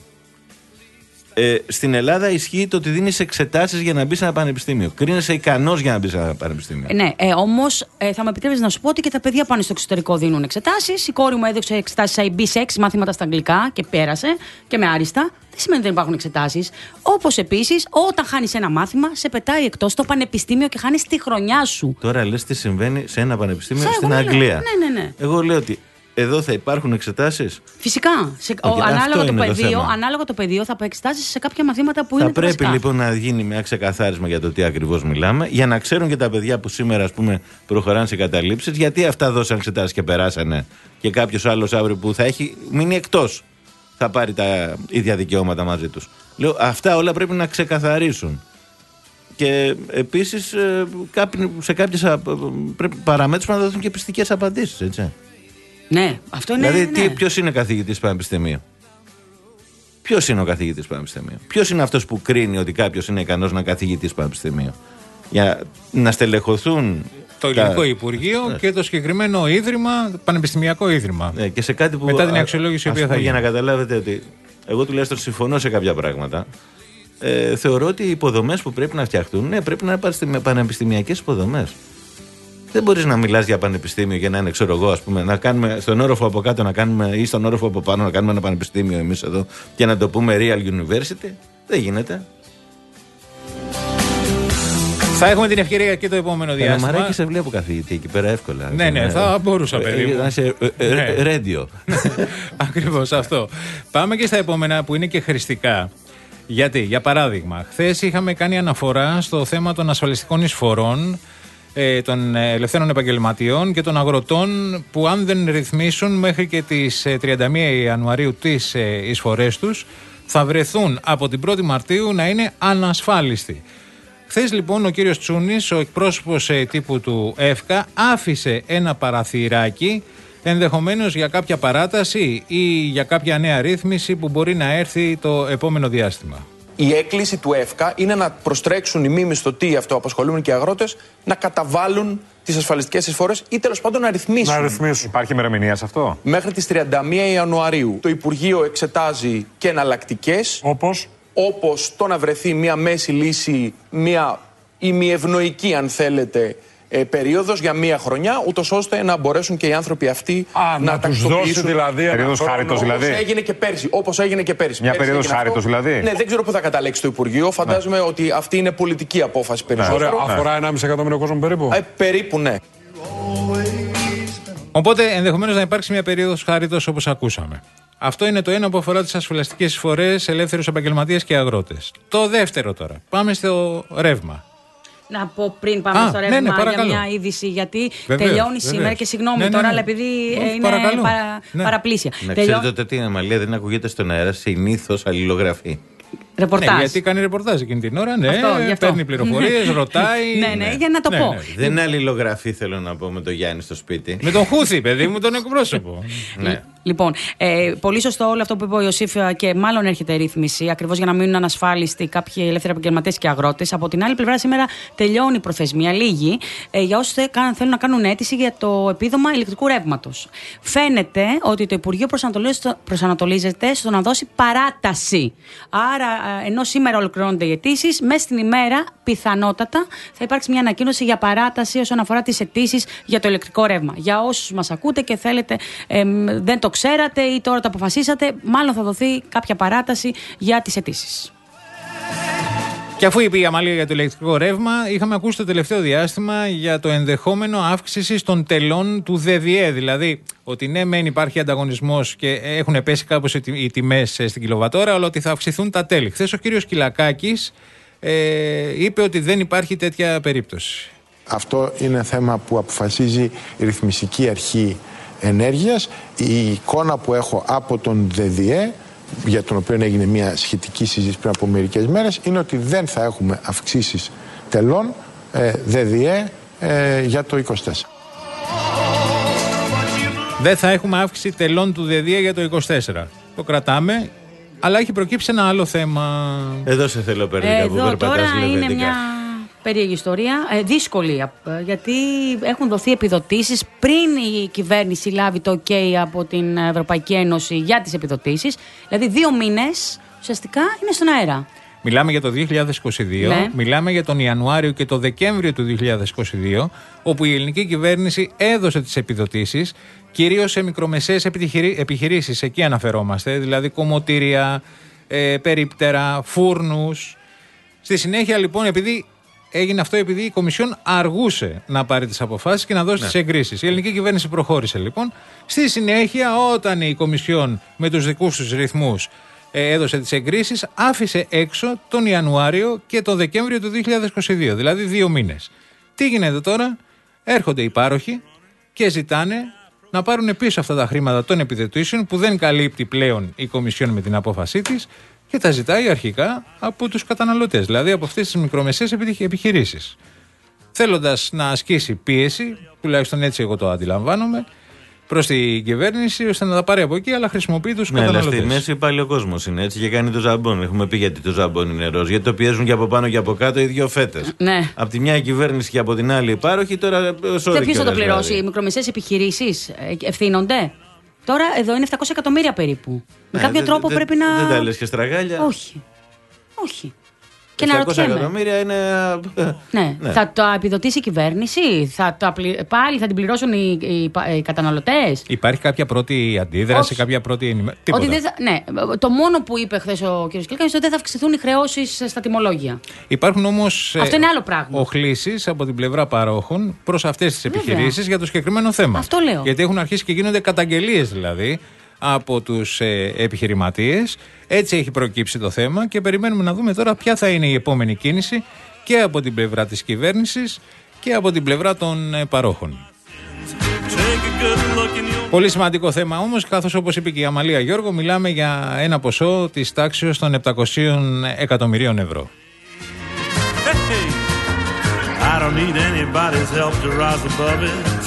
Ε, στην Ελλάδα ισχύει το ότι δίνεις εξετάσεις για να μπεις σε ένα πανεπιστήμιο. Κρίνεσαι ικανός για να μπεις σε ένα πανεπιστήμιο. Ναι, ε, όμως ε, θα με επιτρέπεις να σου πω ότι και τα παιδιά πάνε στο εξωτερικό δίνουν εξετάσεις. Η κόρη μου έδωσε εξετάσεις άι μπι σε έξι μαθήματα στα αγγλικά και πέρασε και με άριστα. Δεν σημαίνει ότι δεν υπάρχουν εξετάσεις. Όπως επίσης, όταν χάνεις ένα μάθημα, σε πετάει εκτός το πανεπιστήμιο και χάνεις τη χρονιά σου. Τώρα λες τι συμβαίνει σε ένα πανεπιστήμιο Σα, στην εγώ Αγγλία. Ναι, ναι, ναι. Εγώ λέω ότι εδώ θα υπάρχουν εξετάσεις. Φυσικά. Σε, Okay, ο, ανάλογα, το πεδίο, το ανάλογα το πεδίο θα εξετάσεις σε κάποια μαθήματα που θα είναι πρέπει βασικά. λοιπόν να γίνει μια ξεκαθάρισμα για το τι ακριβώς μιλάμε, για να ξέρουν και τα παιδιά που σήμερα, ας πούμε, προχωράνε σε καταλήψεις, γιατί αυτά δώσαν εξετάσεις και περάσανε και κάποιος άλλος αύριο που θα έχει μείνει εκτός θα πάρει τα ίδια δικαιώματα μαζί τους. Λέω, αυτά όλα πρέπει να ξεκαθαρίσουν. Και επίσης σε κάποιες παραμέτρους να δοθούν και πιστικές απαντήσεις, έτσι. Ναι, αυτό είναι. Δηλαδή, ναι. ποιος είναι καθηγητής πανεπιστημίου. Ποιος είναι ο καθηγητής πανεπιστημίου. Ποιος είναι αυτός που κρίνει ότι κάποιος είναι ικανός να καθηγητής πανεπιστημίου. Για να στελεχωθούν. Το Ελληνικό τα... Υπουργείο ναι. και το συγκεκριμένο ίδρυμα, πανεπιστημιακό ίδρυμα. Ναι, και σε κάτι που, μετά την αξιολόγηση η οποία θα γίνει. Για να καταλάβετε ότι εγώ τουλάχιστον συμφωνώ σε κάποια πράγματα. Ε, θεωρώ ότι οι υποδομές που πρέπει να φτιαχτούν, ναι, πρέπει να είναι πανεπιστημιακές υποδομές. Δεν μπορείς να μιλάς για πανεπιστήμιο και να είναι, ξέρω εγώ, ας πούμε, να κάνουμε στον όροφο από κάτω να κάνουμε, ή στον όροφο από πάνω να κάνουμε ένα πανεπιστήμιο εμείς εδώ και να το πούμε Real University. Δεν γίνεται. Θα έχουμε την ευκαιρία και το επόμενο διάστημα. Μαράκι, σε βλέπω καθηγητή εκεί πέρα εύκολα. Ναι, ναι, θα μπορούσα περίπου. Να είσαι ρέντιο. Ακριβώς αυτό. Πάμε και στα επόμενα που είναι και χρηστικά. Γιατί, για παράδειγμα, χθες είχαμε κάνει αναφορά στο θέμα των ασφαλιστικών εισφορών των ελευθέρων επαγγελματιών και των αγροτών που αν δεν ρυθμίσουν μέχρι και τις τριάντα μία Ιανουαρίου τις εισφορές τους θα βρεθούν από την πρώτη Μαρτίου να είναι ανασφάλιστοι. Χθες λοιπόν ο κύριος Τσούνης, ο εκπρόσωπος τύπου του ΕΦΚΑ, άφησε ένα παραθυράκι ενδεχομένως για κάποια παράταση ή για κάποια νέα ρύθμιση που μπορεί να έρθει το επόμενο διάστημα. Η έκκληση του ΕΦΚΑ είναι να προστρέξουν οι μη μισθωτοί αυτοαπασχολούμενοι και αγρότες να καταβάλουν τις ασφαλιστικές εισφορές ή τέλος πάντων να ρυθμίσουν. Να ρυθμίσουν. Υπάρχει ημερομηνία σε αυτό. Μέχρι τις τριάντα μία Ιανουαρίου. Το Υπουργείο εξετάζει και εναλλακτικές. Όπως? Όπως το να βρεθεί μια μέση λύση, μια ημιευνοϊκή αν θέλετε, Ε, περίοδος για μία χρονιά, ούτως ώστε να μπορέσουν και οι άνθρωποι αυτοί Α, να, να τακτοποιήσουν. τους δώσει δηλαδή ένα περίοδος χάριτος δηλαδή. Όπως έγινε και πέρσι. Όπως έγινε και πέρσι. Μια πέρσι περίοδος χάριτος δηλαδή. Ναι, δεν ξέρω πού θα καταλήξει το Υπουργείο. Φαντάζομαι ναι. ότι αυτή είναι πολιτική απόφαση περισσότερο. Ωραία, αφορά ενάμιση εκατομμύριο κόσμο περίπου. Ε, περίπου, ναι. Οπότε ενδεχομένως να υπάρξει μια περίοδος χάριτος όπως ακούσαμε. Αυτό είναι το ένα που αφορά τις ασφαλιστικές εισφορές, ελεύθερους επαγγελματίες και αγρότες. Το δεύτερο τώρα. Πάμε στο ρεύμα. Να πω πριν πάμε Α, στο ρεύμα ναι, ναι, για μια είδηση, γιατί βεβαίως, τελειώνει βεβαίως. σήμερα και συγγνώμη ναι, ναι, ναι. τώρα, αλλά επειδή Όχι, είναι παρακαλώ. παρα, ναι. παραπλήσια. Να Τελειώ... ξέρετε ότι η Αμαλία δεν ακούγεται στον αέρα, συνήθως αλληλογραφεί. Ρεπορτάζ. Ναι, γιατί κάνει ρεπορτάζ εκείνη την ώρα, ναι, αυτό, παίρνει πληροφορίες, ρωτάει. Ναι, ναι, για να το ναι, πω. Ναι. Δεν είναι αλληλογραφή, θέλω να πω, με τον Γιάννη στο σπίτι. Με τον Χούθη, παιδί μου, τον εκπρόσωπο. Ναι. Λοιπόν, ε, πολύ σωστό όλο αυτό που είπε ο Ιωσήφ και μάλλον έρχεται ρύθμιση, ακριβώς για να μείνουν ανασφάλιστοι κάποιοι ελεύθεροι επαγγελματίες και αγρότες. Από την άλλη πλευρά, σήμερα τελειώνει η προθεσμία, λίγη, ε, για όσους θέλουν να κάνουν αίτηση για το επίδομα ηλεκτρικού ρεύματος. Φαίνεται ότι το Υπουργείο προσανατολίζεται στο να δώσει παράταση. Άρα, ενώ σήμερα ολοκληρώνονται οι αιτήσεις, μέσα στην ημέρα πιθανότατα θα υπάρξει μια ανακοίνωση για παράταση όσον αφορά τις αιτήσεις για το ηλεκτρικό ρεύμα. Για όσους μας ακούτε και θέλετε, ε, δεν το ξέρατε ή τώρα το αποφασίσατε, μάλλον θα δοθεί κάποια παράταση για τις αιτήσεις. Και αφού είπε η Αμαλία για το ηλεκτρικό ρεύμα, είχαμε ακούσει το τελευταίο διάστημα για το ενδεχόμενο αύξηση των τελών του ΔΔΕ. Δηλαδή, ότι ναι, μεν υπάρχει ανταγωνισμός και έχουν πέσει κάπως οι τιμές στην κιλοβατόρα, αλλά ότι θα αυξηθούν τα τέλη. Χθες ο κύριος Κυλακάκης ε, είπε ότι δεν υπάρχει τέτοια περίπτωση. Αυτό είναι θέμα που αποφασίζει η ρυθμιστική αρχή ενέργειας. Η εικόνα που έχω από τον ΔΔΕ για τον οποίο έγινε μια σχετική συζήτηση πριν από μερικές μέρες, είναι ότι δεν θα έχουμε αυξήσεις τελών ε, ΔΔΕ ε, για το είκοσι τέσσερα. Δεν θα έχουμε αύξηση τελών του ΔΔΕ για το είκοσι τέσσερα. Το κρατάμε, αλλά έχει προκύψει ένα άλλο θέμα. Εδώ σε θέλω περίπου που περπατάς τώρα είναι λεβέντικα. μια περίεργη ιστορία, ε, δύσκολη, ε, γιατί έχουν δοθεί επιδοτήσεις πριν η κυβέρνηση λάβει το ok από την Ευρωπαϊκή Ένωση για τις επιδοτήσεις. Δηλαδή δύο μήνες ουσιαστικά είναι στον αέρα. Μιλάμε για το δύο χιλιάδες είκοσι δύο, Ναι. μιλάμε για τον Ιανουάριο και το Δεκέμβριο του δύο χιλιάδες είκοσι δύο, όπου η ελληνική κυβέρνηση έδωσε τις επιδοτήσεις κυρίως σε μικρομεσαίες επιχειρη- επιχειρήσεις. Εκεί αναφερόμαστε, δηλαδή κομμωτήρια, ε, περίπτερα, φούρνους. Στη συνέχεια λοιπόν, επειδή έγινε αυτό, επειδή η Κομισιόν αργούσε να πάρει τις αποφάσεις και να δώσει Ναι. τις εγκρίσεις. Η ελληνική κυβέρνηση προχώρησε λοιπόν. Στη συνέχεια, όταν η Κομισιόν με τους δικούς τους ρυθμούς ε, έδωσε τις εγκρίσεις, άφησε έξω τον Ιανουάριο και τον Δεκέμβριο του δύο χιλιάδες είκοσι δύο, δηλαδή δύο μήνες. Τι γίνεται τώρα? Έρχονται οι πάροχοι και ζητάνε να πάρουν πίσω αυτά τα χρήματα των επιδοτήσεων που δεν καλύπτει πλέον η Κομισιόν με την απόφασή της και τα ζητάει αρχικά από τους καταναλωτές, δηλαδή από αυτές τις μικρομεσαίες επιχειρήσεις. Θέλοντας να ασκήσει πίεση, τουλάχιστον έτσι εγώ το αντιλαμβάνομαι, προς την κυβέρνηση ώστε να τα πάρει από εκεί, αλλά χρησιμοποιεί τους Ναι, αλλά καταναλωτές. στη μέση πάλι ο κόσμος είναι έτσι και κάνει το ζαμπόν. Έχουμε πει γιατί το ζαμπόν είναι ροζ. Γιατί το πιέζουν και από πάνω και από κάτω οι δύο φέτες. Ναι. Από τη μια η κυβέρνηση και από την άλλη οι πάροχοι. Τώρα Και ποιος θα το πληρώσει? Οι μικρομεσαίες επιχειρήσεις ε, ευθύνονται. Τώρα εδώ είναι επτακόσια εκατομμύρια περίπου. Με Ε, κάποιο δε- τρόπο δε- πρέπει να. Δεν τα λες και στραγάλια. Όχι. Όχι. Και να επτακόσια ρωτιέμαι. εκατομμύρια είναι. Ναι. Ναι. Θα το επιδοτήσει η κυβέρνηση, θα το απλη... πάλι θα την πληρώσουν οι, οι, οι καταναλωτές. Υπάρχει κάποια πρώτη αντίδραση, Όχι. κάποια πρώτη ενημέρωση? Τίποτα. Ότι δεν θα... Ναι, το μόνο που είπε χθε ο κ. Κίλκα είναι ότι δεν θα αυξηθούν οι χρεώσεις στα τιμολόγια. Υπάρχουν όμως Αυτό είναι άλλο πράγμα. οχλήσεις από την πλευρά παρόχων προς αυτές τις Βέβαια. επιχειρήσεις για το συγκεκριμένο θέμα. Αυτό λέω. Γιατί έχουν αρχίσει και γίνονται καταγγελίες δηλαδή από τους ε, επιχειρηματίες. Έτσι έχει προκύψει το θέμα και περιμένουμε να δούμε τώρα ποια θα είναι η επόμενη κίνηση και από την πλευρά της κυβέρνησης και από την πλευρά των ε, παρόχων. Πολύ σημαντικό θέμα όμως, καθώς όπως είπε και η Αμαλία Γιώργο, μιλάμε για ένα ποσό της τάξης των επτακοσίων εκατομμυρίων ευρώ. I don't need anybody's help to rise above it.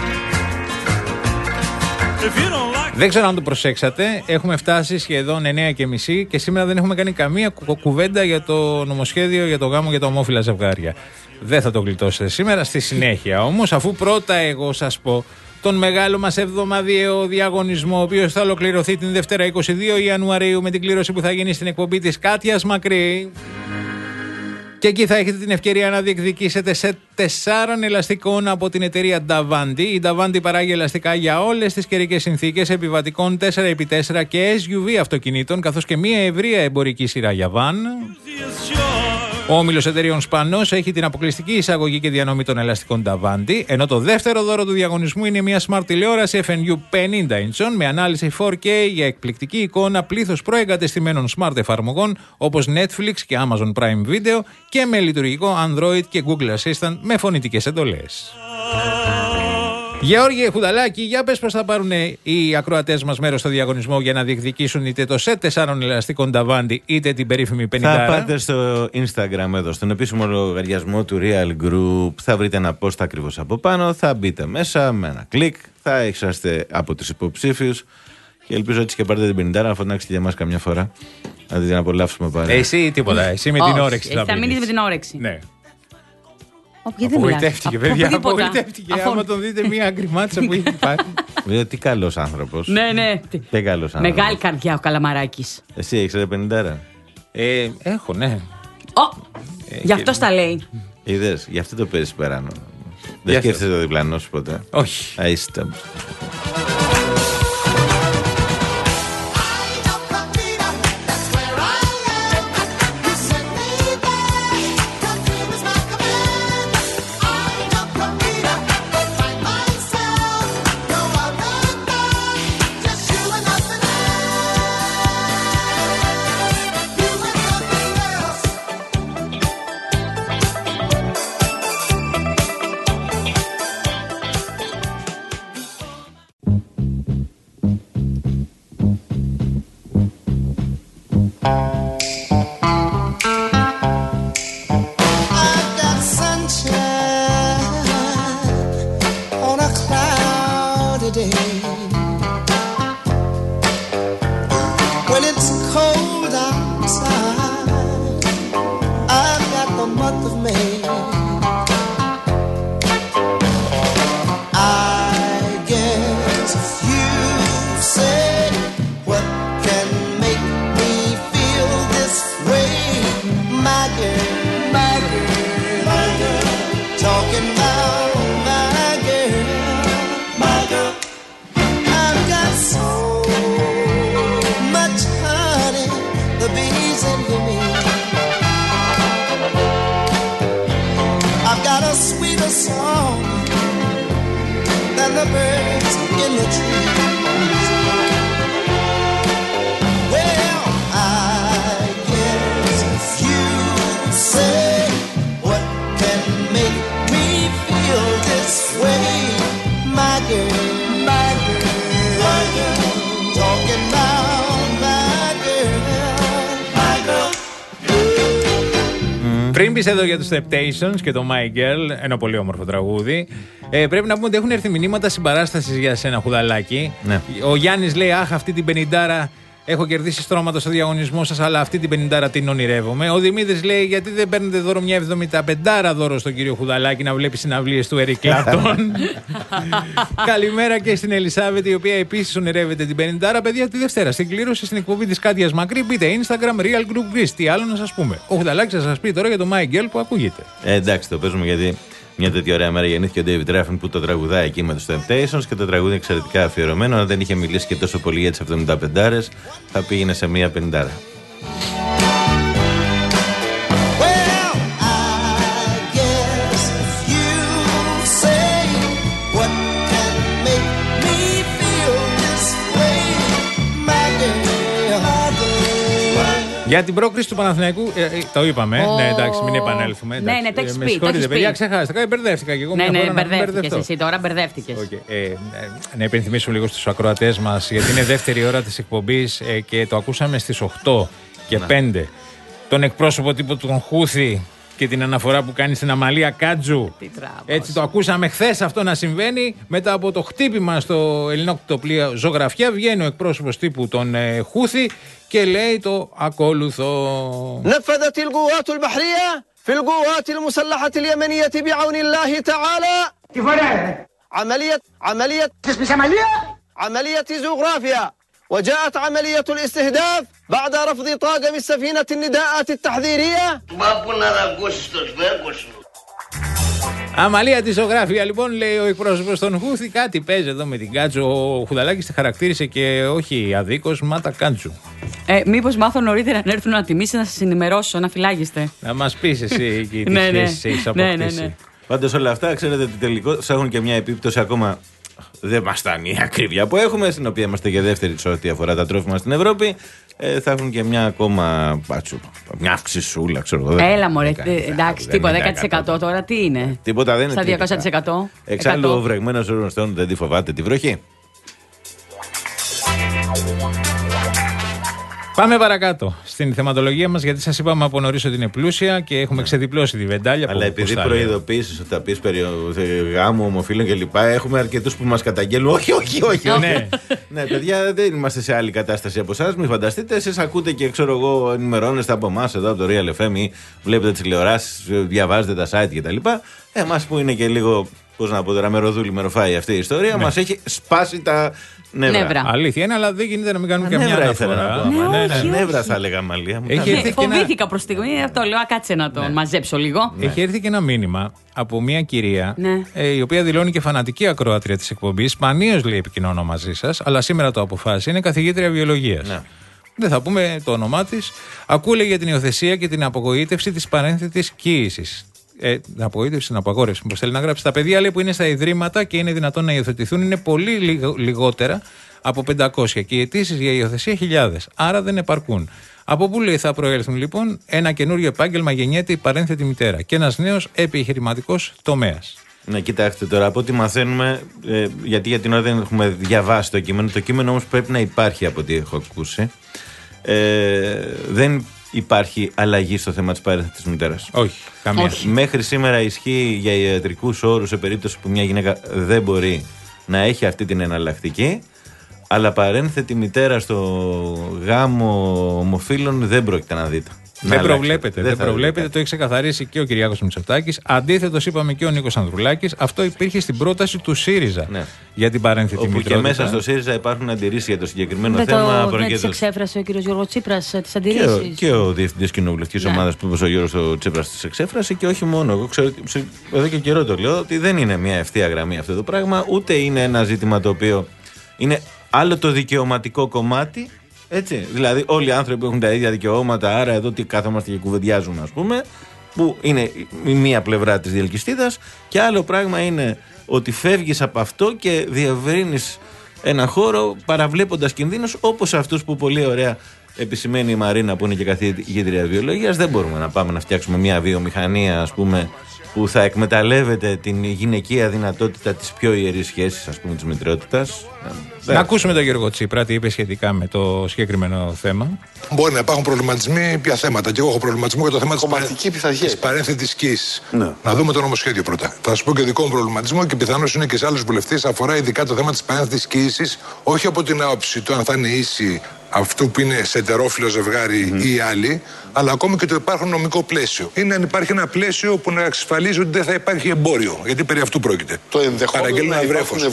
If you don't like... Δεν ξέρω αν το προσέξατε, έχουμε φτάσει σχεδόν εννιά και μισή και σήμερα δεν έχουμε κάνει καμία κου- κουβέντα για το νομοσχέδιο για το γάμο για τα ομόφυλα ζευγάρια. Δεν θα το γλιτώσετε σήμερα. Στη συνέχεια όμως, αφού πρώτα εγώ σας πω τον μεγάλο μας εβδομαδιαίο διαγωνισμό, ο οποίος θα ολοκληρωθεί την Δευτέρα είκοσι δύο Ιανουαρίου με την κλήρωση που θα γίνει στην εκπομπή της Κάτιας Μακρύ. Και εκεί θα έχετε την ευκαιρία να διεκδικήσετε σε τεσσάρων ελαστικών από την εταιρεία Davanti. Η Davanti παράγει ελαστικά για όλες τις καιρικές συνθήκες επιβατικών τέσσερα επί τέσσερα και ες γιου βι αυτοκινήτων, καθώς και μια ευρεία εμπορική σειρά για βαν. Ο όμιλος εταιρείων Σπανός έχει την αποκλειστική εισαγωγή και διανομή των ελαστικών Davanti, ενώ το δεύτερο δώρο του διαγωνισμού είναι μια smart τηλεόραση εφ εν γιου πενήντα ίντσων με ανάλυση φορ κέι για εκπληκτική εικόνα, πλήθος προεγκατεστημένων smart εφαρμογών όπως Netflix και Amazon Prime Video και με λειτουργικό Android και Google Assistant με φωνητικές εντολές. Γεώργιε Χουδαλάκη, για πες πώς θα πάρουν οι ακροατές μας μέρος στο διαγωνισμό για να διεκδικήσουν είτε το σετ τεσσάρων ελαστικών Davanti είτε την περίφημη Θα πενήντα. πάτε στο Instagram εδώ, στον επίσημο λογαριασμό του Real Group. Θα βρείτε ένα post ακριβώς από πάνω. Θα μπείτε μέσα με ένα κλικ. Θα είσαστε από τους υποψήφιους. Και ελπίζω έτσι και πάρετε την πενήντα να φωνάξετε για μας καμιά φορά. Να την απολαύσουμε πάλι. Εσύ τίποτα. Εσύ με την Όχι, όρεξη εσύ θα μείνεις. μείνεις με την όρεξη. Ναι. Ω, γιατί δεν μιλάς? Απογοητεύτηκε, Από- βέβαια. από τίποτα. Απογοητεύτηκε. Αφού- Άμα τον δείτε μία αγκριμάτσα που έχει πάρει. Ε, Τι καλός άνθρωπος. Ναι, ναι. Τι καλός άνθρωπος. Μεγάλη καρδιά ο Καλαμαράκης. Εσύ έχεις ρε πενήντα. Ε, έχω, ναι. Ω, γι' αυτό τα λέει. Είδες, γι' αυτό το παίζεις περάνω. Γι' Δεν αυτό. σκέφτεσαι το διπλανό σου ποτέ. Όχι. Α, είστε. listen to me. I've got a sweeter song than the birds in the trees. Well, I guess you say what can make me feel this way, my girl, my girl, my girl, talking about my girl, my girl. Πριν πεις εδώ για τους Temptations και το My Girl, ένα πολύ όμορφο τραγούδι, ε, πρέπει να πούμε ότι έχουν έρθει μηνύματα συμπαράστασης για σένα, Χουδαλάκη. Ναι. Ο Γιάννης λέει: Αχ, αυτή την πενηντάρα έχω κερδίσει στρώματα στο διαγωνισμό σας, αλλά αυτή την πενηντάρα την ονειρεύομαι. Ο Δημήτρης λέει: Γιατί δεν παίρνετε δώρο μια εβδομηνταπεντάρα δώρο στον κύριο Χουδαλάκη να βλέπει συναυλίες του Eric Clapton. Καλημέρα και στην Ελισάβετ, η οποία επίσης ονειρεύεται την πενηντάρα. Παιδιά, τη Δευτέρα στην κλήρωση στην εκπομπή της Κάτιας Μακρύ. Μπείτε Instagram Real Group Greece. Τι άλλο να σας πούμε. Ο Χουδαλάκης θα σας πει τώρα για το My Girl που ακούγεται. Ε, εντάξει, το παίζουμε γιατί μια τέτοια ωραία μέρα γεννήθηκε ο David Ruffin που το τραγουδάει εκεί με τους Temptations και το τραγούδι εξαιρετικά αφιερωμένο. Αν δεν είχε μιλήσει και τόσο πολύ για τις εβδομηνταπεντάρες, θα πήγαινε σε μία πενηντάρα. Για την πρόκριση του Παναθηναϊκού, ε, ε, το είπαμε. Oh. Ναι, εντάξει, μην επανέλθουμε. Ναι, ναι, το έχεις πει. Με συγχωρείτε, παιδιά, ξεχάσετε. Μπερδεύτηκα και εγώ. Ναι, ναι, μπερδεύτηκες εσύ τώρα, μπερδεύτηκες. Okay. Ε, ε, να υπενθυμίσουμε λίγο στους ακροατές μας, γιατί είναι δεύτερη ώρα της εκπομπής ε, και το ακούσαμε στις οκτώ και πέντε. Τον εκπρόσωπο τύπου των Χούθη και την αναφορά που κάνει στην Αμαλία Κάτζου. Έτσι το ακούσαμε χθες αυτό να συμβαίνει. Μετά από το χτύπημα στο ελληνόκτητο πλοίο Ζωγραφιά, βγαίνει ο εκπρόσωπος τύπου των ε, Χούθη και λέει το ακόλουθο. نفذت القوات البحرية في القوات المسلحة اليمنية بعون الله تعالى عملية عملية اسمها عملية عملية زوغرافيا وجاءت عملية الاستهداف بعد رفض طاقم السفينة النداءات التحذيرية. Αμαλία τη ζωγράφια, λοιπόν, λέει ο εκπρόσωπος των Χούθη. Κάτι παίζει εδώ με την Κάτζου. Ο Χουδαλάκης τη χαρακτήρισε και όχι αδίκως, μάτα Κάτζου. Ε, μήπως μάθω νωρίτερα να έρθουν να τιμήσει, να σας ενημερώσω, να φυλάγεστε. Να μας πεις εσύ και τι σχέσεις έχεις αποκτήσει. Πάντως όλα αυτά, ξέρετε ότι τελικώς έχουν και μια επίπτωση ακόμα. Δεν μας φτάνει η ακρίβεια που έχουμε, στην οποία είμαστε και δεύτερη σε ό,τι αφορά τα τρόφιμα στην Ευρώπη. Ε, θα έχουν και μια ακόμα πάτσου, μια αυξησούλα, ξέρω εγώ. Έλα μωρέ, εντάξει, τίποτα, δέκα τοις εκατό τώρα τι είναι. Τίποτα δεν είναι. Στα διακόσια τοις εκατό. Εξάλλου ο βρεγμένος ορνωστών δεν τη φοβάται τη βροχή. Πάμε παρακάτω στην θεματολογία μας, γιατί σας είπαμε από νωρίς ότι είναι πλούσια και έχουμε ξεδιπλώσει τη βεντάλια. Αλλά επειδή προειδοποίησες ότι θα πεις περί γάμου, ομοφύλων κλπ., έχουμε αρκετούς που μας καταγγέλνουν. Όχι, όχι, όχι. Ναι. Ναι, παιδιά, δεν είμαστε σε άλλη κατάσταση από εσάς. Μην φανταστείτε, εσείς ακούτε και ξέρω εγώ, ενημερώνεστε από εμάς εδώ από το Real εφ εμ ή βλέπετε τις τηλεοράσεις, διαβάζετε τα site κτλ. Εμάς που είναι και λίγο, πώς να πω τώρα, μεροδούλη, μεροφάει αυτή η ιστορία, ναι, μας έχει σπάσει τα νεύρα. νεύρα. Αλήθεια είναι, αλλά δεν γίνεται να μην κάνουμε καμιά αναφορά. Ναι, ναι, ναι, ναι, νεύρα θα έλεγα, Αμαλία. Φοβήθηκα προς στιγμή, αυτό λέω, κάτσε να τον μαζέψω λίγο. Έχει έρθει και ένα μήνυμα από μια κυρία, η οποία δηλώνει και φανατική ακροάτρια της εκπομπής. Σπανίως λέει επικοινωνώ μαζί σας, αλλά σήμερα το αποφάσισε. Είναι καθηγήτρια βιολογίας. Ναι. Δεν θα πούμε το όνομά της. Ακούει για την υιοθεσία και την απογοήτευση της παρένθετης κοίησης. Ε, την απογοήτευση, την απαγόρευση, όπως θέλει να γράψει. Τα παιδιά, λέει, που είναι στα ιδρύματα και είναι δυνατόν να υιοθετηθούν είναι πολύ λιγο, λιγότερα από πεντακόσια και οι αιτήσεις για υιοθεσία χιλιάδες. Άρα δεν επαρκούν. Από πού, λέει, θα προέλθουν λοιπόν? Ένα καινούριο επάγγελμα γεννιέται η παρένθετη μητέρα και ένας νέος επιχειρηματικός τομέας. Ναι, κοιτάξτε τώρα, από ό,τι μαθαίνουμε, ε, γιατί για την ώρα δεν έχουμε διαβάσει το κείμενο, το κείμενο όμως πρέπει να υπάρχει από ό,τι έχω ακούσει. Ε, δεν υπάρχει αλλαγή στο θέμα της παρένθετης μητέρας. Όχι, καμία. Όχι. Μέχρι σήμερα ισχύει για ιατρικούς όρους σε περίπτωση που μια γυναίκα δεν μπορεί να έχει αυτή την εναλλακτική, αλλά παρένθετη μητέρα στο γάμο ομοφύλων δεν πρόκειται να δείτε. Δεν προβλέπεται, δεν, δεν προβλέπεται, το έχει ξεκαθαρίσει και ο Κυριάκος Μητσοτάκης. Αντίθετος είπαμε και ο Νίκος Ανδρουλάκης. Αυτό υπήρχε στην πρόταση του ΣΥΡΙΖΑ, ναι, για την παρένθετη μητρότητα. Και μέσα στο ΣΥΡΙΖΑ υπάρχουν αντιρρήσεις για το συγκεκριμένο δεν θέμα. Δεν τις εξέφρασε ο κ. Γιώργος Τσίπρας τις αντιρρήσεις. Και ο, και ο Διευθυντής Κοινοβουλευτικής, ναι, Ομάδας που είπε ο Γιώργος Τσίπρας τις εξέφρασε και όχι μόνο. Εγώ ξέρω, εδώ και καιρό το λέω, ότι δεν είναι μια ευθεία γραμμή αυτό το πράγμα, ούτε είναι ένα ζήτημα το οποίο είναι άλλο το δικαιωματικό κομμάτι Έτσι. Δηλαδή, όλοι οι άνθρωποι έχουν τα ίδια δικαιώματα, άρα εδώ τι κάθομαστε και κουβεντιάζουμε, ας πούμε, που είναι η μία πλευρά της διελκυστίδας, και άλλο πράγμα είναι ότι φεύγεις από αυτό και διευρύνεις ένα χώρο παραβλέποντας κινδύνους, όπως αυτούς που πολύ ωραία επισημαίνει η Μαρίνα, που είναι και καθηγήτρια βιολογίας. Δεν μπορούμε να πάμε να φτιάξουμε μια βιομηχανία, ας πούμε, που θα εκμεταλλεύεται την γυναικεία δυνατότητα της πιο ιερής σχέσης, ας πούμε, της μητρότητας. Να ακούσουμε τον Γιώργο Τσίπρα τι είπε σχετικά με το συγκεκριμένο θέμα. Μπορεί να υπάρχουν προβληματισμοί για θέματα. Και εγώ έχω προβληματισμό για το θέμα της παρένθετης σκήσης. Ναι. Να δούμε το νομοσχέδιο πρώτα. Θα σου πω και δικό μου προβληματισμό, και πιθανώς είναι και σε άλλους βουλευτές. Αφορά ειδικά το θέμα της παρένθετης σκήσης, όχι από την άποψη του αν θα είναι ίση αυτού που είναι σε ετερόφιλο ζευγάρι mm-hmm. ή άλλοι, αλλά ακόμη και το υπάρχον νομικό πλαίσιο. Είναι αν υπάρχει ένα πλαίσιο που να εξασφαλίζει ότι δεν θα υπάρχει εμπόριο. Γιατί περί αυτού πρόκειται. Το ενδεχόμενο Παραγγέλνω να βρέφος.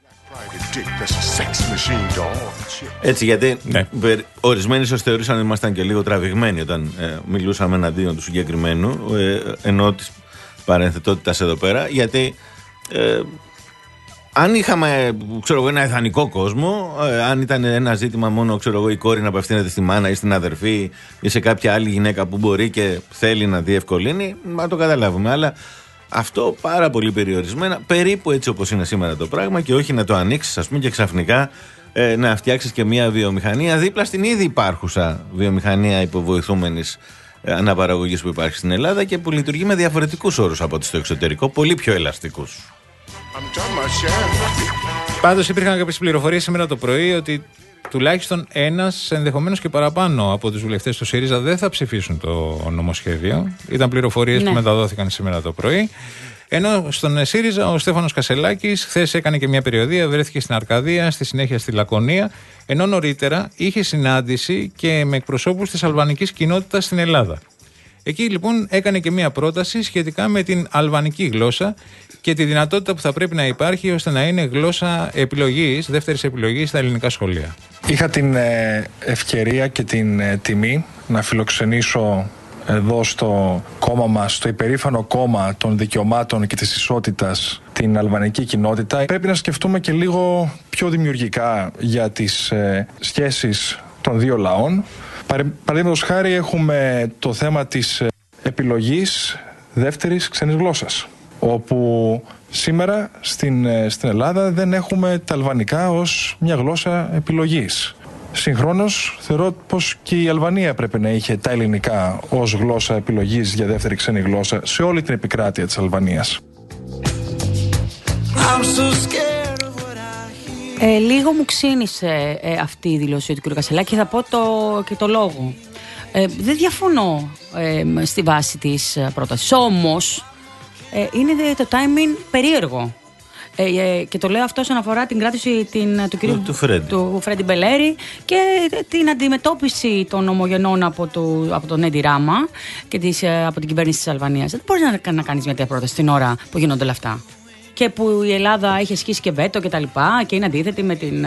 Έτσι, γιατί ναι. Ορισμένοι ίσως θεωρήσαν ότι ήμασταν και λίγο τραβηγμένοι όταν ε, μιλούσαμε εναντίον του συγκεκριμένου, ε, ενώ της παρενθετότητας εδώ πέρα, γιατί ε, αν είχαμε, ξέρω εγώ, ένα εθνικό κόσμο, ε, αν ήταν ένα ζήτημα μόνο, ξέρω εγώ, η κόρη να απευθύνεται στη μάνα ή στην αδερφή ή σε κάποια άλλη γυναίκα που μπορεί και θέλει να διευκολύνει, να το καταλάβουμε. Αλλά αυτό πάρα πολύ περιορισμένα, περίπου έτσι όπως είναι σήμερα το πράγμα, και όχι να το ανοίξεις, ας πούμε, και ξαφνικά ε, να φτιάξεις και μια βιομηχανία δίπλα στην ήδη υπάρχουσα βιομηχανία υποβοηθούμενης ε, αναπαραγωγής που υπάρχει στην Ελλάδα και που λειτουργεί με διαφορετικούς όρους από ό,τι στο εξωτερικό, πολύ πιο ελαστικούς. Πάντως υπήρχαν κάποιες πληροφορίες σήμερα το πρωί ότι τουλάχιστον ένας, ενδεχομένως και παραπάνω από τους βουλευτές του ΣΥΡΙΖΑ δεν θα ψηφίσουν το νομοσχέδιο. Ήταν πληροφορίες ναι. που μεταδόθηκαν σήμερα το πρωί. Ενώ στον ΣΥΡΙΖΑ ο Στέφανος Κασελάκης χθες έκανε και μια περιοδεία, βρέθηκε στην Αρκαδία, στη συνέχεια στη Λακωνία, ενώ νωρίτερα είχε συνάντηση και με εκπροσώπους της αλβανικής κοινότητας στην Ελλάδα. Εκεί λοιπόν έκανε και μια πρόταση σχετικά με την αλβανική γλώσσα και τη δυνατότητα που θα πρέπει να υπάρχει ώστε να είναι γλώσσα επιλογής, δεύτερης επιλογής στα ελληνικά σχολεία. Είχα την ευκαιρία και την τιμή να φιλοξενήσω εδώ στο κόμμα μας, στο υπερήφανο κόμμα των δικαιωμάτων και της ισότητας, την αλβανική κοινότητα. Πρέπει να σκεφτούμε και λίγο πιο δημιουργικά για τις σχέσεις των δύο λαών. Παραδείγματος χάρη, έχουμε το θέμα της επιλογής δεύτερης ξένης γλώσσας, όπου σήμερα στην, στην Ελλάδα δεν έχουμε τα αλβανικά ως μια γλώσσα επιλογής. Συγχρόνως θεωρώ πως και η Αλβανία πρέπει να είχε τα ελληνικά ως γλώσσα επιλογής για δεύτερη ξένη γλώσσα σε όλη την επικράτεια της Αλβανίας. Ε, λίγο μου ξύνησε ε, αυτή η δήλωση του κ. Κασελάκη και θα πω το, και το λόγο. Ε, δεν διαφωνώ ε, στη βάση της πρότασης. Όμως ε, είναι το timing περίεργο. Ε, ε, και το λέω αυτό όσον αφορά την κράτηση την, του, του, του, Φρέντι. του Φρέντι Μπελέρη και την αντιμετώπιση των ομογενών από, το, από τον Έντι Ράμα και της, από την κυβέρνηση της Αλβανίας. Δεν μπορείς να, να κάνεις μια τέτοια πρόταση την ώρα που γίνονται όλα αυτά. Και που η Ελλάδα έχει ασκήσει και βέτο και τα λοιπά και είναι αντίθετη με, την,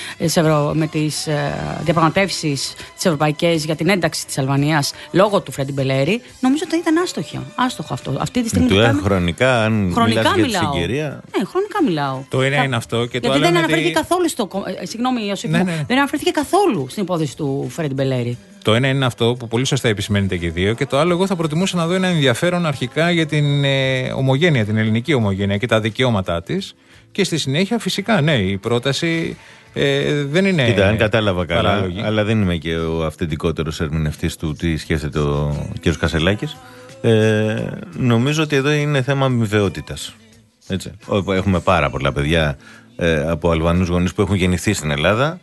με τις διαπραγματεύσεις τις ευρωπαϊκές για την ένταξη της Αλβανίας λόγω του Φρέντι Μπελέρη, νομίζω ότι ήταν άστοχο. Άστοχο αυτό. Αυτή τη στιγμή. Του ε, χρονικά, αν χρονικά μιλάς μιλάω. Για τη συγκυρία. Ναι, χρονικά μιλάω. Το ένα είναι αυτό και το άλλο. Γιατί δεν είναι αναφέρθηκε ότι... καθόλου στο. Συγγνώμη, Ιωσήφ, ναι, ναι. δεν αναφέρθηκε καθόλου στην υπόθεση του Φρέντι Μπελέρη. Το ένα είναι αυτό που πολύ σωστά επισημαίνεται και οι δύο. Και το άλλο, εγώ θα προτιμούσα να δω ένα ενδιαφέρον αρχικά για την ε, ομογένεια, την ελληνική ομογένεια και τα δικαιώματά της. Και στη συνέχεια, φυσικά, ναι, η πρόταση ε, δεν είναι. Κοίτα, αν κατάλαβα καλά, παράλογη. Αλλά δεν είμαι και ο αυθεντικότερος ερμηνευτής του τι σκέφτεται ο κ. Κασελάκης. Ε, νομίζω ότι εδώ είναι θέμα αμοιβαιότητας. Έτσι. Έχουμε πάρα πολλά παιδιά ε, από Αλβανούς γονείς που έχουν γεννηθεί στην Ελλάδα.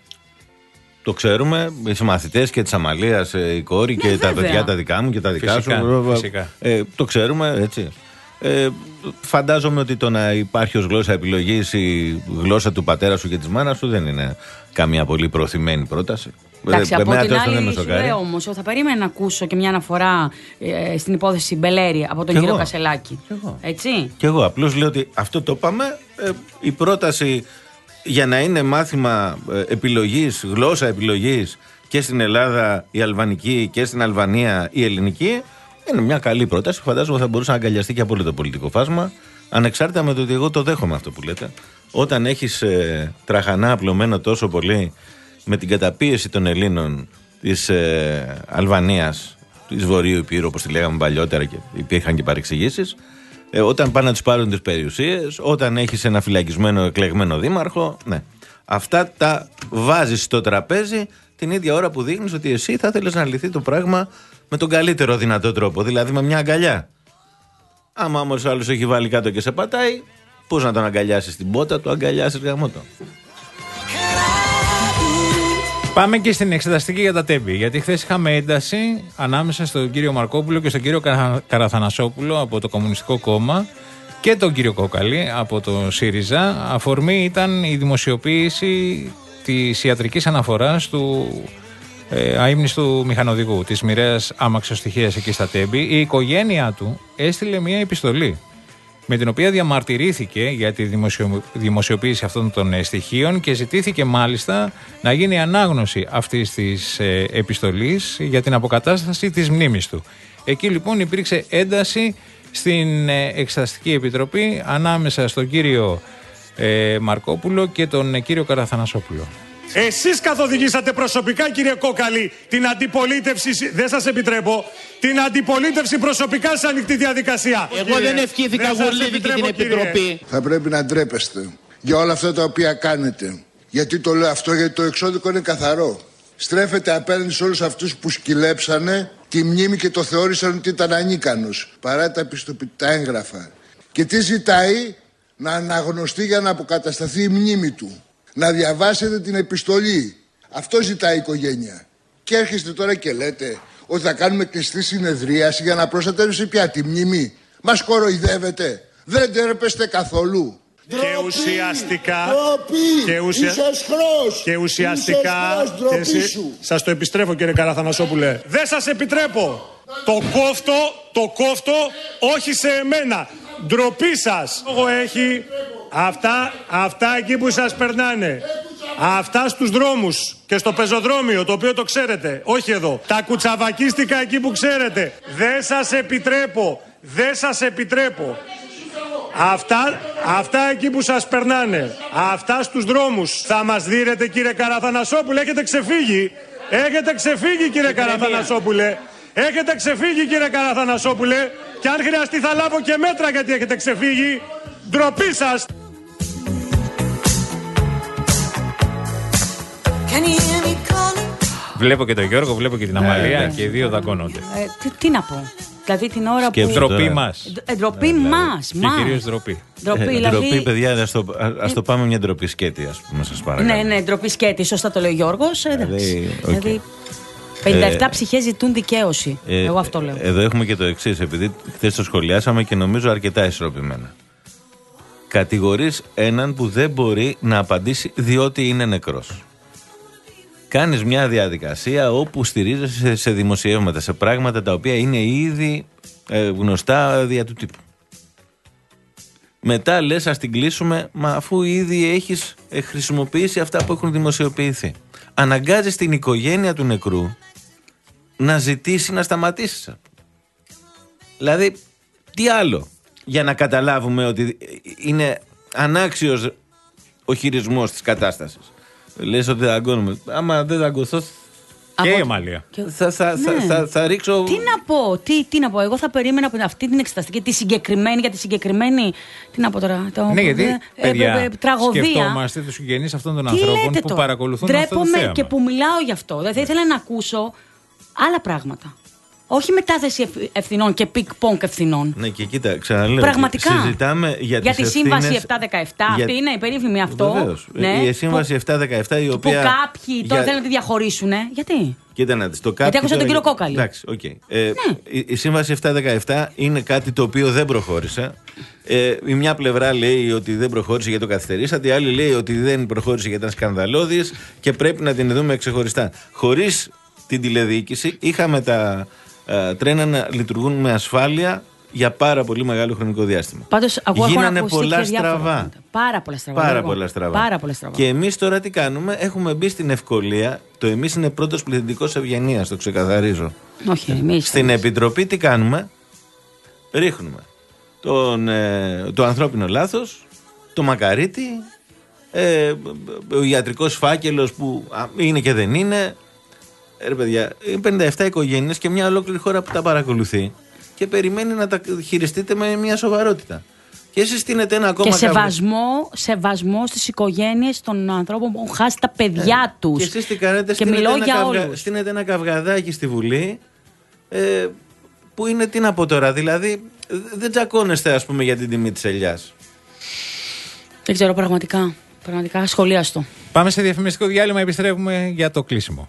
Το ξέρουμε, οι συμμαθητές και της Αμαλίας, η κόρη ναι, και βέβαια. Τα παιδιά τα δικά μου και τα δικά φυσικά, σου. Φυσικά. Ε, το ξέρουμε, έτσι. Ε, φαντάζομαι ότι το να υπάρχει ως γλώσσα επιλογής η γλώσσα του πατέρα σου και της μάνας σου δεν είναι καμία πολύ προωθημένη πρόταση. Εντάξει, ε, από την άλλη σου λέω όμως, θα περίμενα να ακούσω και μια αναφορά ε, στην υπόθεση Μπελέρη από τον κύριο Κασελάκη. Κι εγώ. Έτσι. Κι εγώ απλώς λέω ότι αυτό το είπαμε, ε, η πρόταση για να είναι μάθημα επιλογής, γλώσσα επιλογής και στην Ελλάδα η αλβανική και στην Αλβανία η ελληνική, είναι μια καλή πρόταση. Φαντάζομαι θα μπορούσε να αγκαλιαστεί και από όλο το πολιτικό φάσμα, ανεξάρτητα με το ότι εγώ το δέχομαι αυτό που λέτε. Όταν έχεις ε, τραχανά απλωμένο τόσο πολύ με την καταπίεση των Ελλήνων της ε, Αλβανίας, της Βορείου Υπήρου, όπως τη λέγαμε παλιότερα και υπήρχαν και παρεξηγήσεις, ε, όταν πάνε να τους πάρουν τις περιουσίες, όταν έχεις ένα φυλακισμένο εκλεγμένο δήμαρχο, ναι. Αυτά τα βάζεις στο τραπέζι την ίδια ώρα που δείχνεις ότι εσύ θα θέλεις να λυθεί το πράγμα με τον καλύτερο δυνατό τρόπο, δηλαδή με μια αγκαλιά. Άμα όμως ο άλλος έχει βάλει κάτω και σε πατάει, πώς να τον αγκαλιάσεις την πότα του, αγκαλιάσεις γαμώτο. Πάμε και στην εξεταστική για τα τέμπη. Γιατί χθες είχαμε ένταση ανάμεσα στον κύριο Μαρκόπουλο και στον κύριο Καραθανασόπουλο από το Κομμουνιστικό Κόμμα και τον κύριο Κόκαλη από το ΣΥΡΙΖΑ. Αφορμή ήταν η δημοσιοποίηση της ιατρικής αναφοράς του ε, αείμνηστου μηχανοδηγού, της μοιραίας άμαξοστοιχείας εκεί στα τέμπη. Η οικογένειά του έστειλε μια επιστολή με την οποία διαμαρτυρήθηκε για τη δημοσιο... δημοσιοποίηση αυτών των στοιχείων και ζητήθηκε μάλιστα να γίνει ανάγνωση αυτής της ε, επιστολής για την αποκατάσταση της μνήμης του. Εκεί λοιπόν υπήρξε ένταση στην ε, Εξεταστική Επιτροπή ανάμεσα στον κύριο ε, Μαρκόπουλο και τον ε, κύριο Καραθανασόπουλο. Εσείς καθοδηγήσατε προσωπικά, κύριε Κόκαλη, την αντιπολίτευση, δεν σας επιτρέπω, την αντιπολίτευση προσωπικά σε ανοιχτή διαδικασία. Εγώ κύριε, δεν ευχήθηκα Γουρλίδη και την Επιτροπή. Κύριε. Θα πρέπει να ντρέπεστε για όλα αυτά τα οποία κάνετε. Γιατί το λέω αυτό, γιατί το εξώδικο είναι καθαρό. Στρέφεται απέναντι σε όλους αυτούς που σκυλέψανε τη μνήμη και το θεώρησαν ότι ήταν ανίκανος, παρά τα πιστοποιητικά έγγραφα. Και τι ζητάει? Να αναγνωστεί για να αποκατασταθεί η μνήμη του. Να διαβάσετε την επιστολή. Αυτό ζητάει η οικογένεια. Και έρχεστε τώρα και λέτε ότι θα κάνουμε κλειστή συνεδρίαση για να προστατεύσει πια τη μνήμη. Μας κοροϊδεύετε. Δεν τρέπεστε καθόλου. Και ουσιαστικά ντροπή, και, ουσια... χρός, και ουσιαστικά και εσύ... σας το επιστρέφω, κύριε Καραθανασόπουλε. Δεν σας επιτρέπω. Το κόφτω, το κόφτω όχι σε εμένα. Ντροπή σας. Λόγο έχει αυτά, αυτά εκεί που σας περνάνε. Αυτά στους δρόμους και στο πεζοδρόμιο, το οποίο το ξέρετε. Όχι εδώ. Τα κουτσαβακίστικα εκεί που ξέρετε. Δεν σας επιτρέπω. Δεν σας επιτρέπω. Αυτά, αυτά εκεί που σας περνάνε. Αυτά στους δρόμους. Θα μας δίνετε, κύριε Καραθανασόπουλε. Έχετε ξεφύγει. Έχετε ξεφύγει, κύριε Καραθανασόπουλε. Έχετε ξεφύγει, κύριε Καραθανασόπουλε. Και αν χρειαστεί θα λάβω και μέτρα γιατί έχετε ξεφύγει. Ντροπή σας. Βλέπω και τον Γιώργο, βλέπω και την Αμαλία ε, και οι δύο δαγκώνονται. Ε, τι, τι να πω. Δηλαδή την ώρα και που. Ντροπή μας. Ε, ντροπή ε, μας. Και κυρίως ντροπή. Ντροπή, ε, δηλαδή... ντροπή, παιδιά, ας το, ας το πάμε μια ντροπή σκέτη, ας πούμε, σας παρακαλώ. Ναι, ναι, ντροπή σκέτη, σωστά το λέει ο Γιώργος. Δηλαδή, okay. δηλαδή πενήντα επτά ε, ψυχές ζητούν δικαίωση. Ε, Εγώ αυτό λέω. Εδώ έχουμε και το εξής, επειδή χθες το σχολιάσαμε και νομίζω αρκετά ισορροπημένα. Κατηγορείς έναν που δεν μπορεί να απαντήσει διότι είναι νεκρός. Κάνεις μια διαδικασία όπου στηρίζεσαι σε δημοσιεύματα, σε πράγματα τα οποία είναι ήδη ε, γνωστά δια του τύπου. Μετά λες ας την κλείσουμε, μα αφού ήδη έχεις ε, χρησιμοποιήσει αυτά που έχουν δημοσιοποιηθεί. Αναγκάζεις την οικογένεια του νεκρού να ζητήσει να σταματήσεις. Δηλαδή, τι άλλο για να καταλάβουμε ότι είναι ανάξιος ο χειρισμός της κατάστασης. Λες ότι δαγκώνουμε. Άμα δεν δαγκωθώ. Και η Αμαλία. Θα, θα, ναι. θα, θα, θα ρίξω. Τι να πω, τι, τι να πω. Εγώ θα περίμενα από αυτή την εξεταστική, τη συγκεκριμένη, για τη συγκεκριμένη. Τι να πω τώρα. Το, ναι, γιατί. Ε, παιδιά, ε, τραγωδία. Σκεφτόμαστε τους συγγενείς αυτών των τι ανθρώπων που το? παρακολουθούν αυτό το θέμα. Ντρέπομαι και που μιλάω γι' αυτό. Δεν θα ήθελα να ακούσω άλλα πράγματα. Όχι μετάθεση ευθυνών και πικ-πονκ ευθυνών. Ναι, και κοίτα, ξαναλέω. Πραγματικά. Συζητάμε για, για τη ευθύνες... σύμβαση επτά δεκαεπτά. Για... Αυτή είναι η περίφημη αυτό. Βεβαίως. Ναι. Η σύμβαση που... επτά δεκαεπτά, η οποία. Που κάποιοι για... τώρα θέλουν να τη διαχωρίσουν. Γιατί. Κοίτα να δεις, το Γιατί άκουσα τον κύριο για... Κόκαλη. Εντάξει, οκ. Okay. Ε, ναι. η, η σύμβαση επτά δεκαεπτά είναι κάτι το οποίο δεν προχώρησε. Ε, η μια πλευρά λέει ότι δεν προχώρησε γιατί το καθυστερήσατε, η άλλη λέει ότι δεν προχώρησε γιατί ήταν σκανδαλώδης και πρέπει να την δούμε ξεχωριστά. Χωρίς την τηλεδιοίκηση είχαμε τα. Uh, τρένα να λειτουργούν με ασφάλεια για πάρα πολύ μεγάλο χρονικό διάστημα. Πάντως, εγώ γίνανε πολλά στραβά. Πάρα πολλά στραβά. Πάρα πολλά στραβά. Πάρα πολλά στραβά. Και εμείς τώρα τι κάνουμε, έχουμε μπει στην ευκολία. Το εμείς είναι πρώτος πληθυντικός ευγενίας, το ξεκαθαρίζω. Όχι, εμείς. Στην εμείς. Επιτροπή τι κάνουμε, ρίχνουμε τον, ε, το ανθρώπινο λάθος, το μακαρίτι Ε, ο ιατρικός φάκελος που α, είναι και δεν είναι. Ε, ρε παιδιά, είναι πενήντα επτά οικογένειες και μια ολόκληρη χώρα που τα παρακολουθεί και περιμένει να τα χειριστείτε με μια σοβαρότητα. Και εσείς στείνετε ένα ακόμα. Και σεβασμό, σεβασμό στις οικογένειες των ανθρώπων που έχουν χάσει τα παιδιά τους. Και εσείς τι κάνετε, και μιλώ για καυγα... όλους. στείνετε ένα καυγαδάκι στη Βουλή. Ε, που είναι, τι να πω τώρα, δηλαδή δεν τσακώνεστε, ας πούμε, για την τιμή της ελιάς. Δεν ξέρω, πραγματικά. Πραγματικά ασχολίαστο. Πάμε σε διαφημιστικό διάλειμμα, επιστρέφουμε για το κλείσιμο.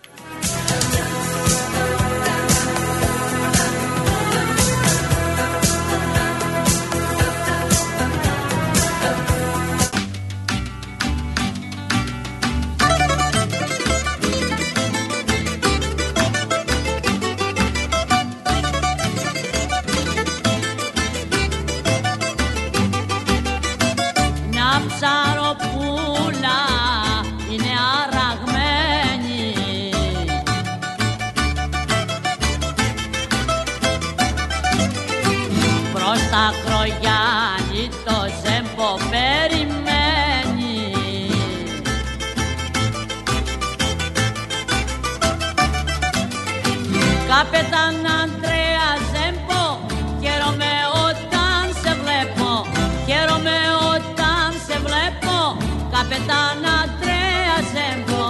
Καπετάν Ανδρέα Ζέμπο, χαίρομαι όταν σε βλέπω, χαίρομαι όταν σε βλέπω, Καπετάν Ανδρέα Ζέμπο.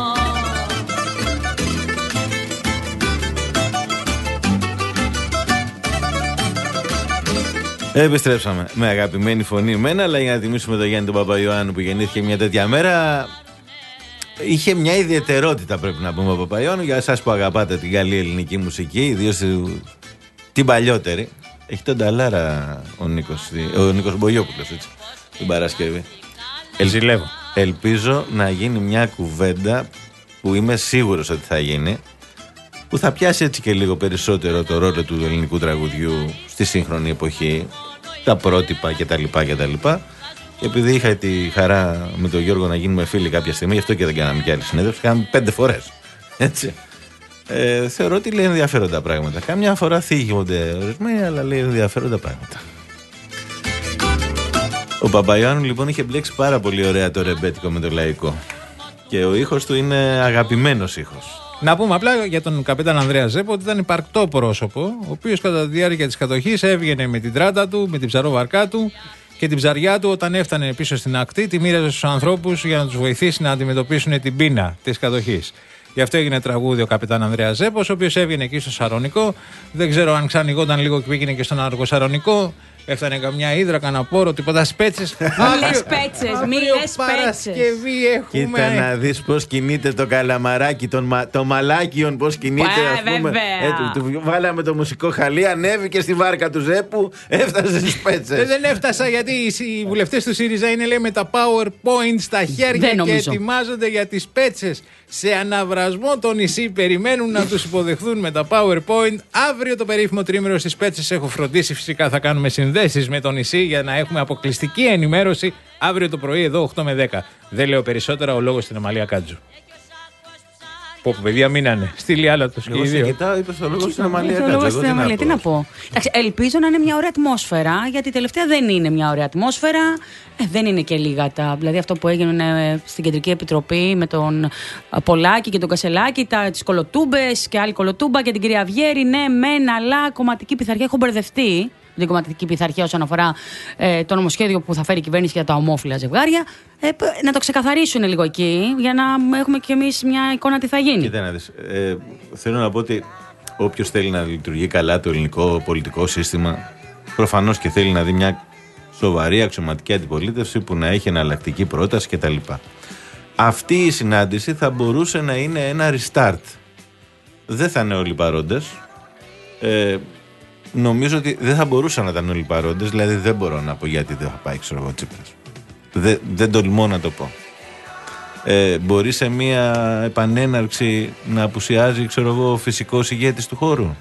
Επιστρέψαμε με αγαπημένη φωνή μένα, αλλά για να τιμήσουμε τον Γιάννη τον Παπαϊωάννου που γεννήθηκε μια τέτοια μέρα. Είχε μια ιδιαιτερότητα, πρέπει να πούμε, ο Παπαϊωάννου, για εσάς που αγαπάτε την καλή ελληνική μουσική, ιδίως την παλιότερη. Έχει τον Ταλάρα ο Νίκος, ο Νίκος Μπογιόπουλος, έτσι, την Παρασκευή. Ελζηλεύω. Ελπίζω να γίνει μια κουβέντα που είμαι σίγουρος ότι θα γίνει, που θα πιάσει έτσι και λίγο περισσότερο το ρόλο του ελληνικού τραγουδιού στη σύγχρονη εποχή, τα πρότυπα κτλ. κτλ. Επειδή είχα τη χαρά με τον Γιώργο να γίνουμε φίλοι κάποια στιγμή, γι' αυτό και δεν κάναμε κι άλλη συνέντευξη, κάναμε πέντε φορές. Έτσι. Ε, θεωρώ ότι λέει ενδιαφέροντα πράγματα. Κάμια φορά θίγονται ορισμένοι, αλλά λέει ενδιαφέροντα πράγματα. Ο Παπαϊωάννου λοιπόν είχε μπλέξει πάρα πολύ ωραία το ρεμπέτικο με το λαϊκό. Και ο ήχος του είναι αγαπημένος ήχος. Να πούμε απλά για τον καπετάν Ανδρέα Ζέμπο ότι ήταν υπαρκτό πρόσωπο, ο οποίος κατά τη διάρκεια της κατοχής έβγαινε με την τράτα του, με την ψαρόβαρκά του και την ψαριά του, όταν έφτανε πίσω στην ακτή, τη μοίραζε στους ανθρώπους για να τους βοηθήσει να αντιμετωπίσουν την πείνα της κατοχής. Γι' αυτό έγινε τραγούδι ο καπετάν Ανδρέας Ζέπος, ο οποίος έβγαινε εκεί στο Σαρονικό. Δεν ξέρω αν ξανηγόταν λίγο και πήγαινε και στον Αργοσαρονικό. Έφτανε καμιά ύδρα, κανένα πόρο, τίποτα σπέτσες. Μη λες πέτσες, μη λες σπέτσες. Παρασκευή έχουμε. Κοίτα να δεις πώς κινείται το καλαμαράκι των μα... το μαλάκιον, πώς κινείται, ας πούμε. Ε, του, του βάλαμε το μουσικό χαλί, ανέβηκε στη βάρκα του Ζέπου, έφτασε στις πέτσες. Ε, δεν έφτασα γιατί οι βουλευτές του ΣΥΡΙΖΑ είναι, λέει, με τα PowerPoint στα χέρια και ετοιμάζονται για τις πέτσες. Σε αναβρασμό το νησί περιμένουν να τους υποδεχθούν με τα PowerPoint. Αύριο το περίφημο τρίμηνο στις πέτσες έχω φροντίσει. Φυσικά θα κάνουμε συνδέσεις με το νησί για να έχουμε αποκλειστική ενημέρωση αύριο το πρωί εδώ οκτώ με δέκα. Δεν λέω περισσότερα, ο λόγος στην Αμαλία Κάτζου. Πω, παιδιά, μείνανε. Στείλει άλλα τους και οι δύο. Κοιτάω, είπες το λόγο στην Αμαλία Κάτζου. Λόγο στην Αμαλία, τι να πω. Εντάξει, ελπίζω να είναι μια ωραία ατμόσφαιρα, γιατί τελευταία δεν είναι μια ωραία ατμόσφαιρα. Ε, δεν είναι και λίγα τα. Δηλαδή αυτό που έγινε στην Κεντρική Επιτροπή με τον Πολάκη και τον Κασελάκη, τις κολοτούμπες και άλλη κολοτούμπα και την κυρία Βιέρη. Ναι, μεν, αλλά κομματική πειθαρχία. Έχω μπερδευτεί την κομματική πειθαρχία όσον αφορά ε, το νομοσχέδιο που θα φέρει η κυβέρνηση για τα ομόφυλα ζευγάρια. Ε, να το ξεκαθαρίσουν λίγο εκεί, για να έχουμε κι εμείς μια εικόνα τι θα γίνει. Κοίτα να δεις. Ε, θέλω να πω ότι όποιος θέλει να λειτουργεί καλά το ελληνικό πολιτικό σύστημα, προφανώς και θέλει να δει μια σοβαρή αξιωματική αντιπολίτευση που να έχει εναλλακτική πρόταση κτλ. Αυτή η συνάντηση θα μπορούσε να είναι ένα restart. Δεν θα είναι όλοι παρόντες. Ε, νομίζω ότι δεν θα μπορούσαν να ήταν όλοι παρόντες, δηλαδή δεν μπορώ να πω γιατί δεν θα πάει, ξέρω εγώ, Τσίπρας. Δεν, δεν τολμώ να το πω. Ε, μπορεί σε μια επανέναρξη να απουσιάζει, ξέρω εγώ, ο φυσικός ηγέτης του χώρου.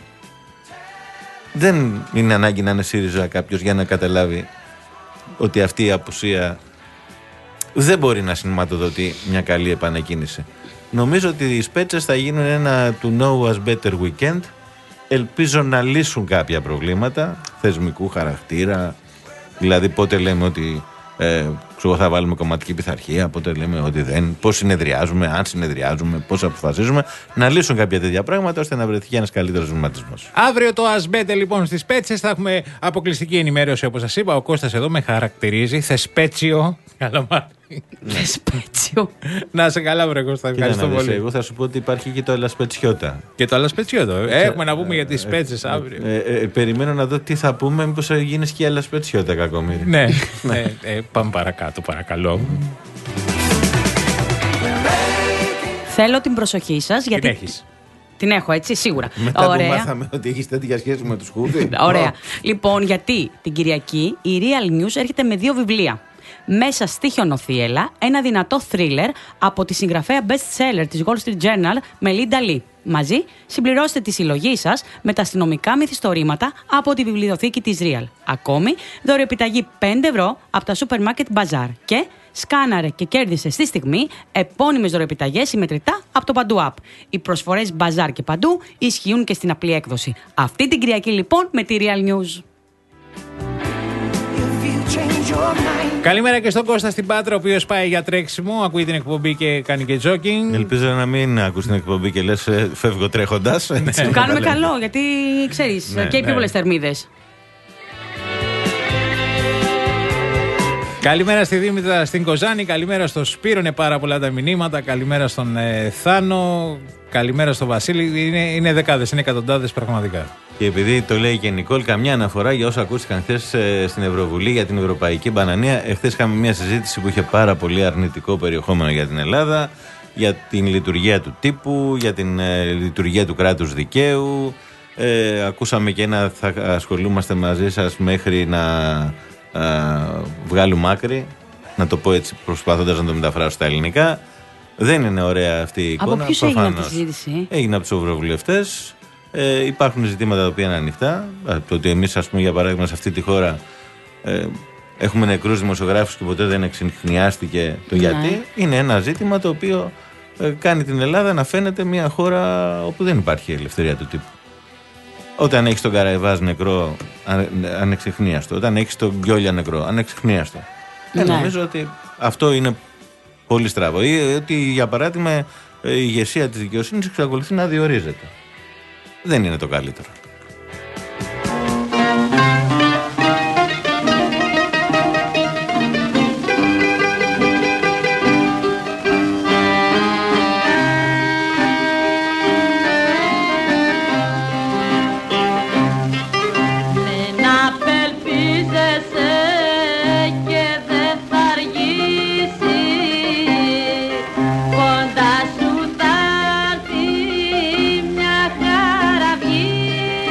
Δεν είναι ανάγκη να είναι ΣΥΡΙΖΑ κάποιος για να καταλάβει ότι αυτή η απουσία δεν μπορεί να σηματοδοτεί μια καλή επανεκκίνηση. Νομίζω ότι οι σπέτσες θα γίνουν ένα to know us better weekend. Ελπίζω να λύσουν κάποια προβλήματα θεσμικού χαρακτήρα. Δηλαδή πότε λέμε ότι ε, Ξέρω, θα βάλουμε κομματική πειθαρχία, οπότε λέμε ότι δεν. Πώς συνεδριάζουμε, αν συνεδριάζουμε, πώς αποφασίζουμε. Να λύσουν κάποια τέτοια πράγματα ώστε να βρεθεί ένας καλύτερος βηματισμός. Αύριο το Ασμπέτε λοιπόν στις Πέτσες θα έχουμε αποκλειστική ενημέρωση όπως σας είπα. Ο Κώστας εδώ με χαρακτηρίζει. Θεσπέτσιο. Καλαμάρι. Θεσπέτσιο. Να σε καλά, βρε Κώστα. Ευχαριστώ Κοίτα, πολύ. Εγώ θα σου πω ότι υπάρχει και το Αλασπετσιώτα. Και το Αλασπετσιώτα. Έχουμε να πούμε για τις Πέτσες αύριο. Ε, ε, ε, περιμένω να δω τι θα πούμε, μήπως γίνεις και Αλασπετσιώτα, κακομοίρη. Ναι, ναι, ε, πάμε παρακάτω, παρακαλώ. Θέλω την προσοχή σας γιατί. Την έχεις. Την έχω, έτσι, σίγουρα. Μετά Ωραία. που μάθαμε ότι έχεις τέτοια σχέση με τους Χούδι. Ωραία. Λοιπόν, γιατί την Κυριακή η Real News έρχεται με δύο βιβλία. Μέσα στη χιονοθύελα, ένα δυνατό θρίλερ από τη συγγραφέα best seller της Wall Street Journal, Μελίντα Λι. Μαζί, συμπληρώστε τη συλλογή σας με τα αστυνομικά μυθιστορήματα από τη βιβλιοθήκη της Real. Ακόμη, δωρεοεπιταγή πέντε ευρώ από τα Supermarket Bazaar. Και σκάναρε και κέρδισε στη στιγμή επώνυμες δωρεοεπιταγές συμμετρητά από το Παντού App. Οι προσφορές Bazaar και Παντού ισχύουν και στην απλή έκδοση. Αυτή την Κυριακή λοιπόν με τη Real News. Καλημέρα και στον Κώστα στην Πάτρα, ο οποίος πάει για τρέξιμο, ακούει την εκπομπή και κάνει και jogging. Ελπίζω να μην ακούς την εκπομπή και λες ε, φεύγω τρέχοντας. Του κάνουμε καλό, γιατί ξέρεις, Ναι, και οι πιο ναι. πολλές θερμίδες. Καλημέρα στη Δήμητρα στην Κοζάνη, καλημέρα στο Σπύρο, είναι πάρα πολλά τα μηνύματα. Καλημέρα στον ε, Θάνο, καλημέρα στον Βασίλη. Είναι, είναι δεκάδες, είναι εκατοντάδες πραγματικά. Και επειδή το λέει και η Νικόλ, καμιά αναφορά για όσα ακούστηκαν χθες ε, στην Ευρωβουλή για την Ευρωπαϊκή Μπανανία. Εχθές είχαμε μια συζήτηση που είχε πάρα πολύ αρνητικό περιεχόμενο για την Ελλάδα, για την λειτουργία του τύπου, για την ε, λειτουργία του κράτους δικαίου. Ε, ακούσαμε και ένα θα ασχολούμαστε μαζί σας μέχρι να ε, βγάλουμε άκρη. Να το πω έτσι προσπαθώντας να το μεταφράσω στα ελληνικά. Δεν είναι ωραία αυτή η εικόνα. Από ποιους έγινε αυτή η συζήτηση? Έγινε από τους ευρωβουλευτές. Ε, υπάρχουν ζητήματα τα οποία είναι ανοιχτά. Το ότι εμείς, ας πούμε, για παράδειγμα, σε αυτή τη χώρα ε, έχουμε νεκρούς δημοσιογράφους και ποτέ δεν εξηχνιάστηκε το Ναι. γιατί, είναι ένα ζήτημα το οποίο ε, κάνει την Ελλάδα να φαίνεται μια χώρα όπου δεν υπάρχει ελευθερία του τύπου. Όταν έχεις τον Καραϊβάζ νεκρό, ανε- ανεξιχνίαστο. Όταν έχεις τον Γκιόλια νεκρό, ανεξιχνίαστο. Ε, Ναι. νομίζω ότι αυτό είναι πολύ στραβό. Ή ότι, για παράδειγμα, η ηγεσία της δικαιοσύνης εξακολουθεί να διορίζεται. Δεν είναι το καλύτερο. Μην απελπίζεσαι και δεν θα αργήσει, κοντά σου θα έρθει μια χαραυγή,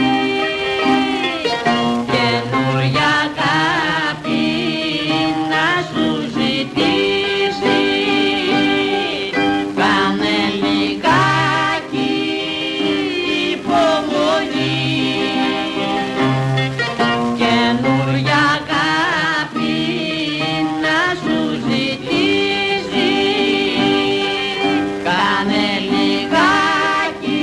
καινούρια αγάπη να σου ζητήσει, κάνε λιγάκι υπομονή. Καινούρια αγάπη να σου ζητήσει, κάνε λιγάκι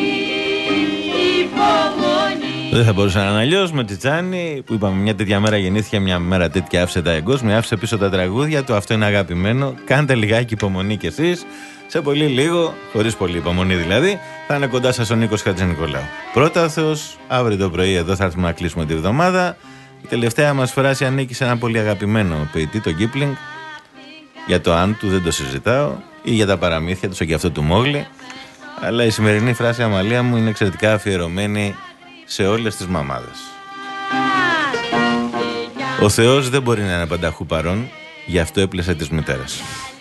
υπομονή. Δεν θα μπορούσε να είναι αλλιώς με Τσιτσάνι που είπαμε μια τέτοια μέρα γεννήθηκε, μια μέρα τέτοια άφησε τα εγκόσμια, άφησε πίσω τα τραγούδια του. Αυτό είναι αγαπημένο. Κάντε λιγάκι υπομονή κι εσείς. Σε πολύ λίγο, χωρίς πολύ υπομονή δηλαδή, θα είναι κοντά σας ο Νίκος Χατζηνικολάου. Πρώτα ο Θεός, αύριο το πρωί εδώ θα έρθουμε να κλείσουμε τη βδομάδα. Η τελευταία μας φράση ανήκει σε ένα πολύ αγαπημένο ποιητή, τον Κίπλινγκ. Για το αν του δεν το συζητάω, ή για τα παραμύθια του, και αυτό του Μόγλη. Αλλά η σημερινή φράση, Αμαλία μου, είναι εξαιρετικά αφιερωμένη σε όλες τις μαμάδες. Ο Θεός δεν μπορεί να είναι πανταχού παρόν, γι' αυτό έπλεσε τις μητέρες.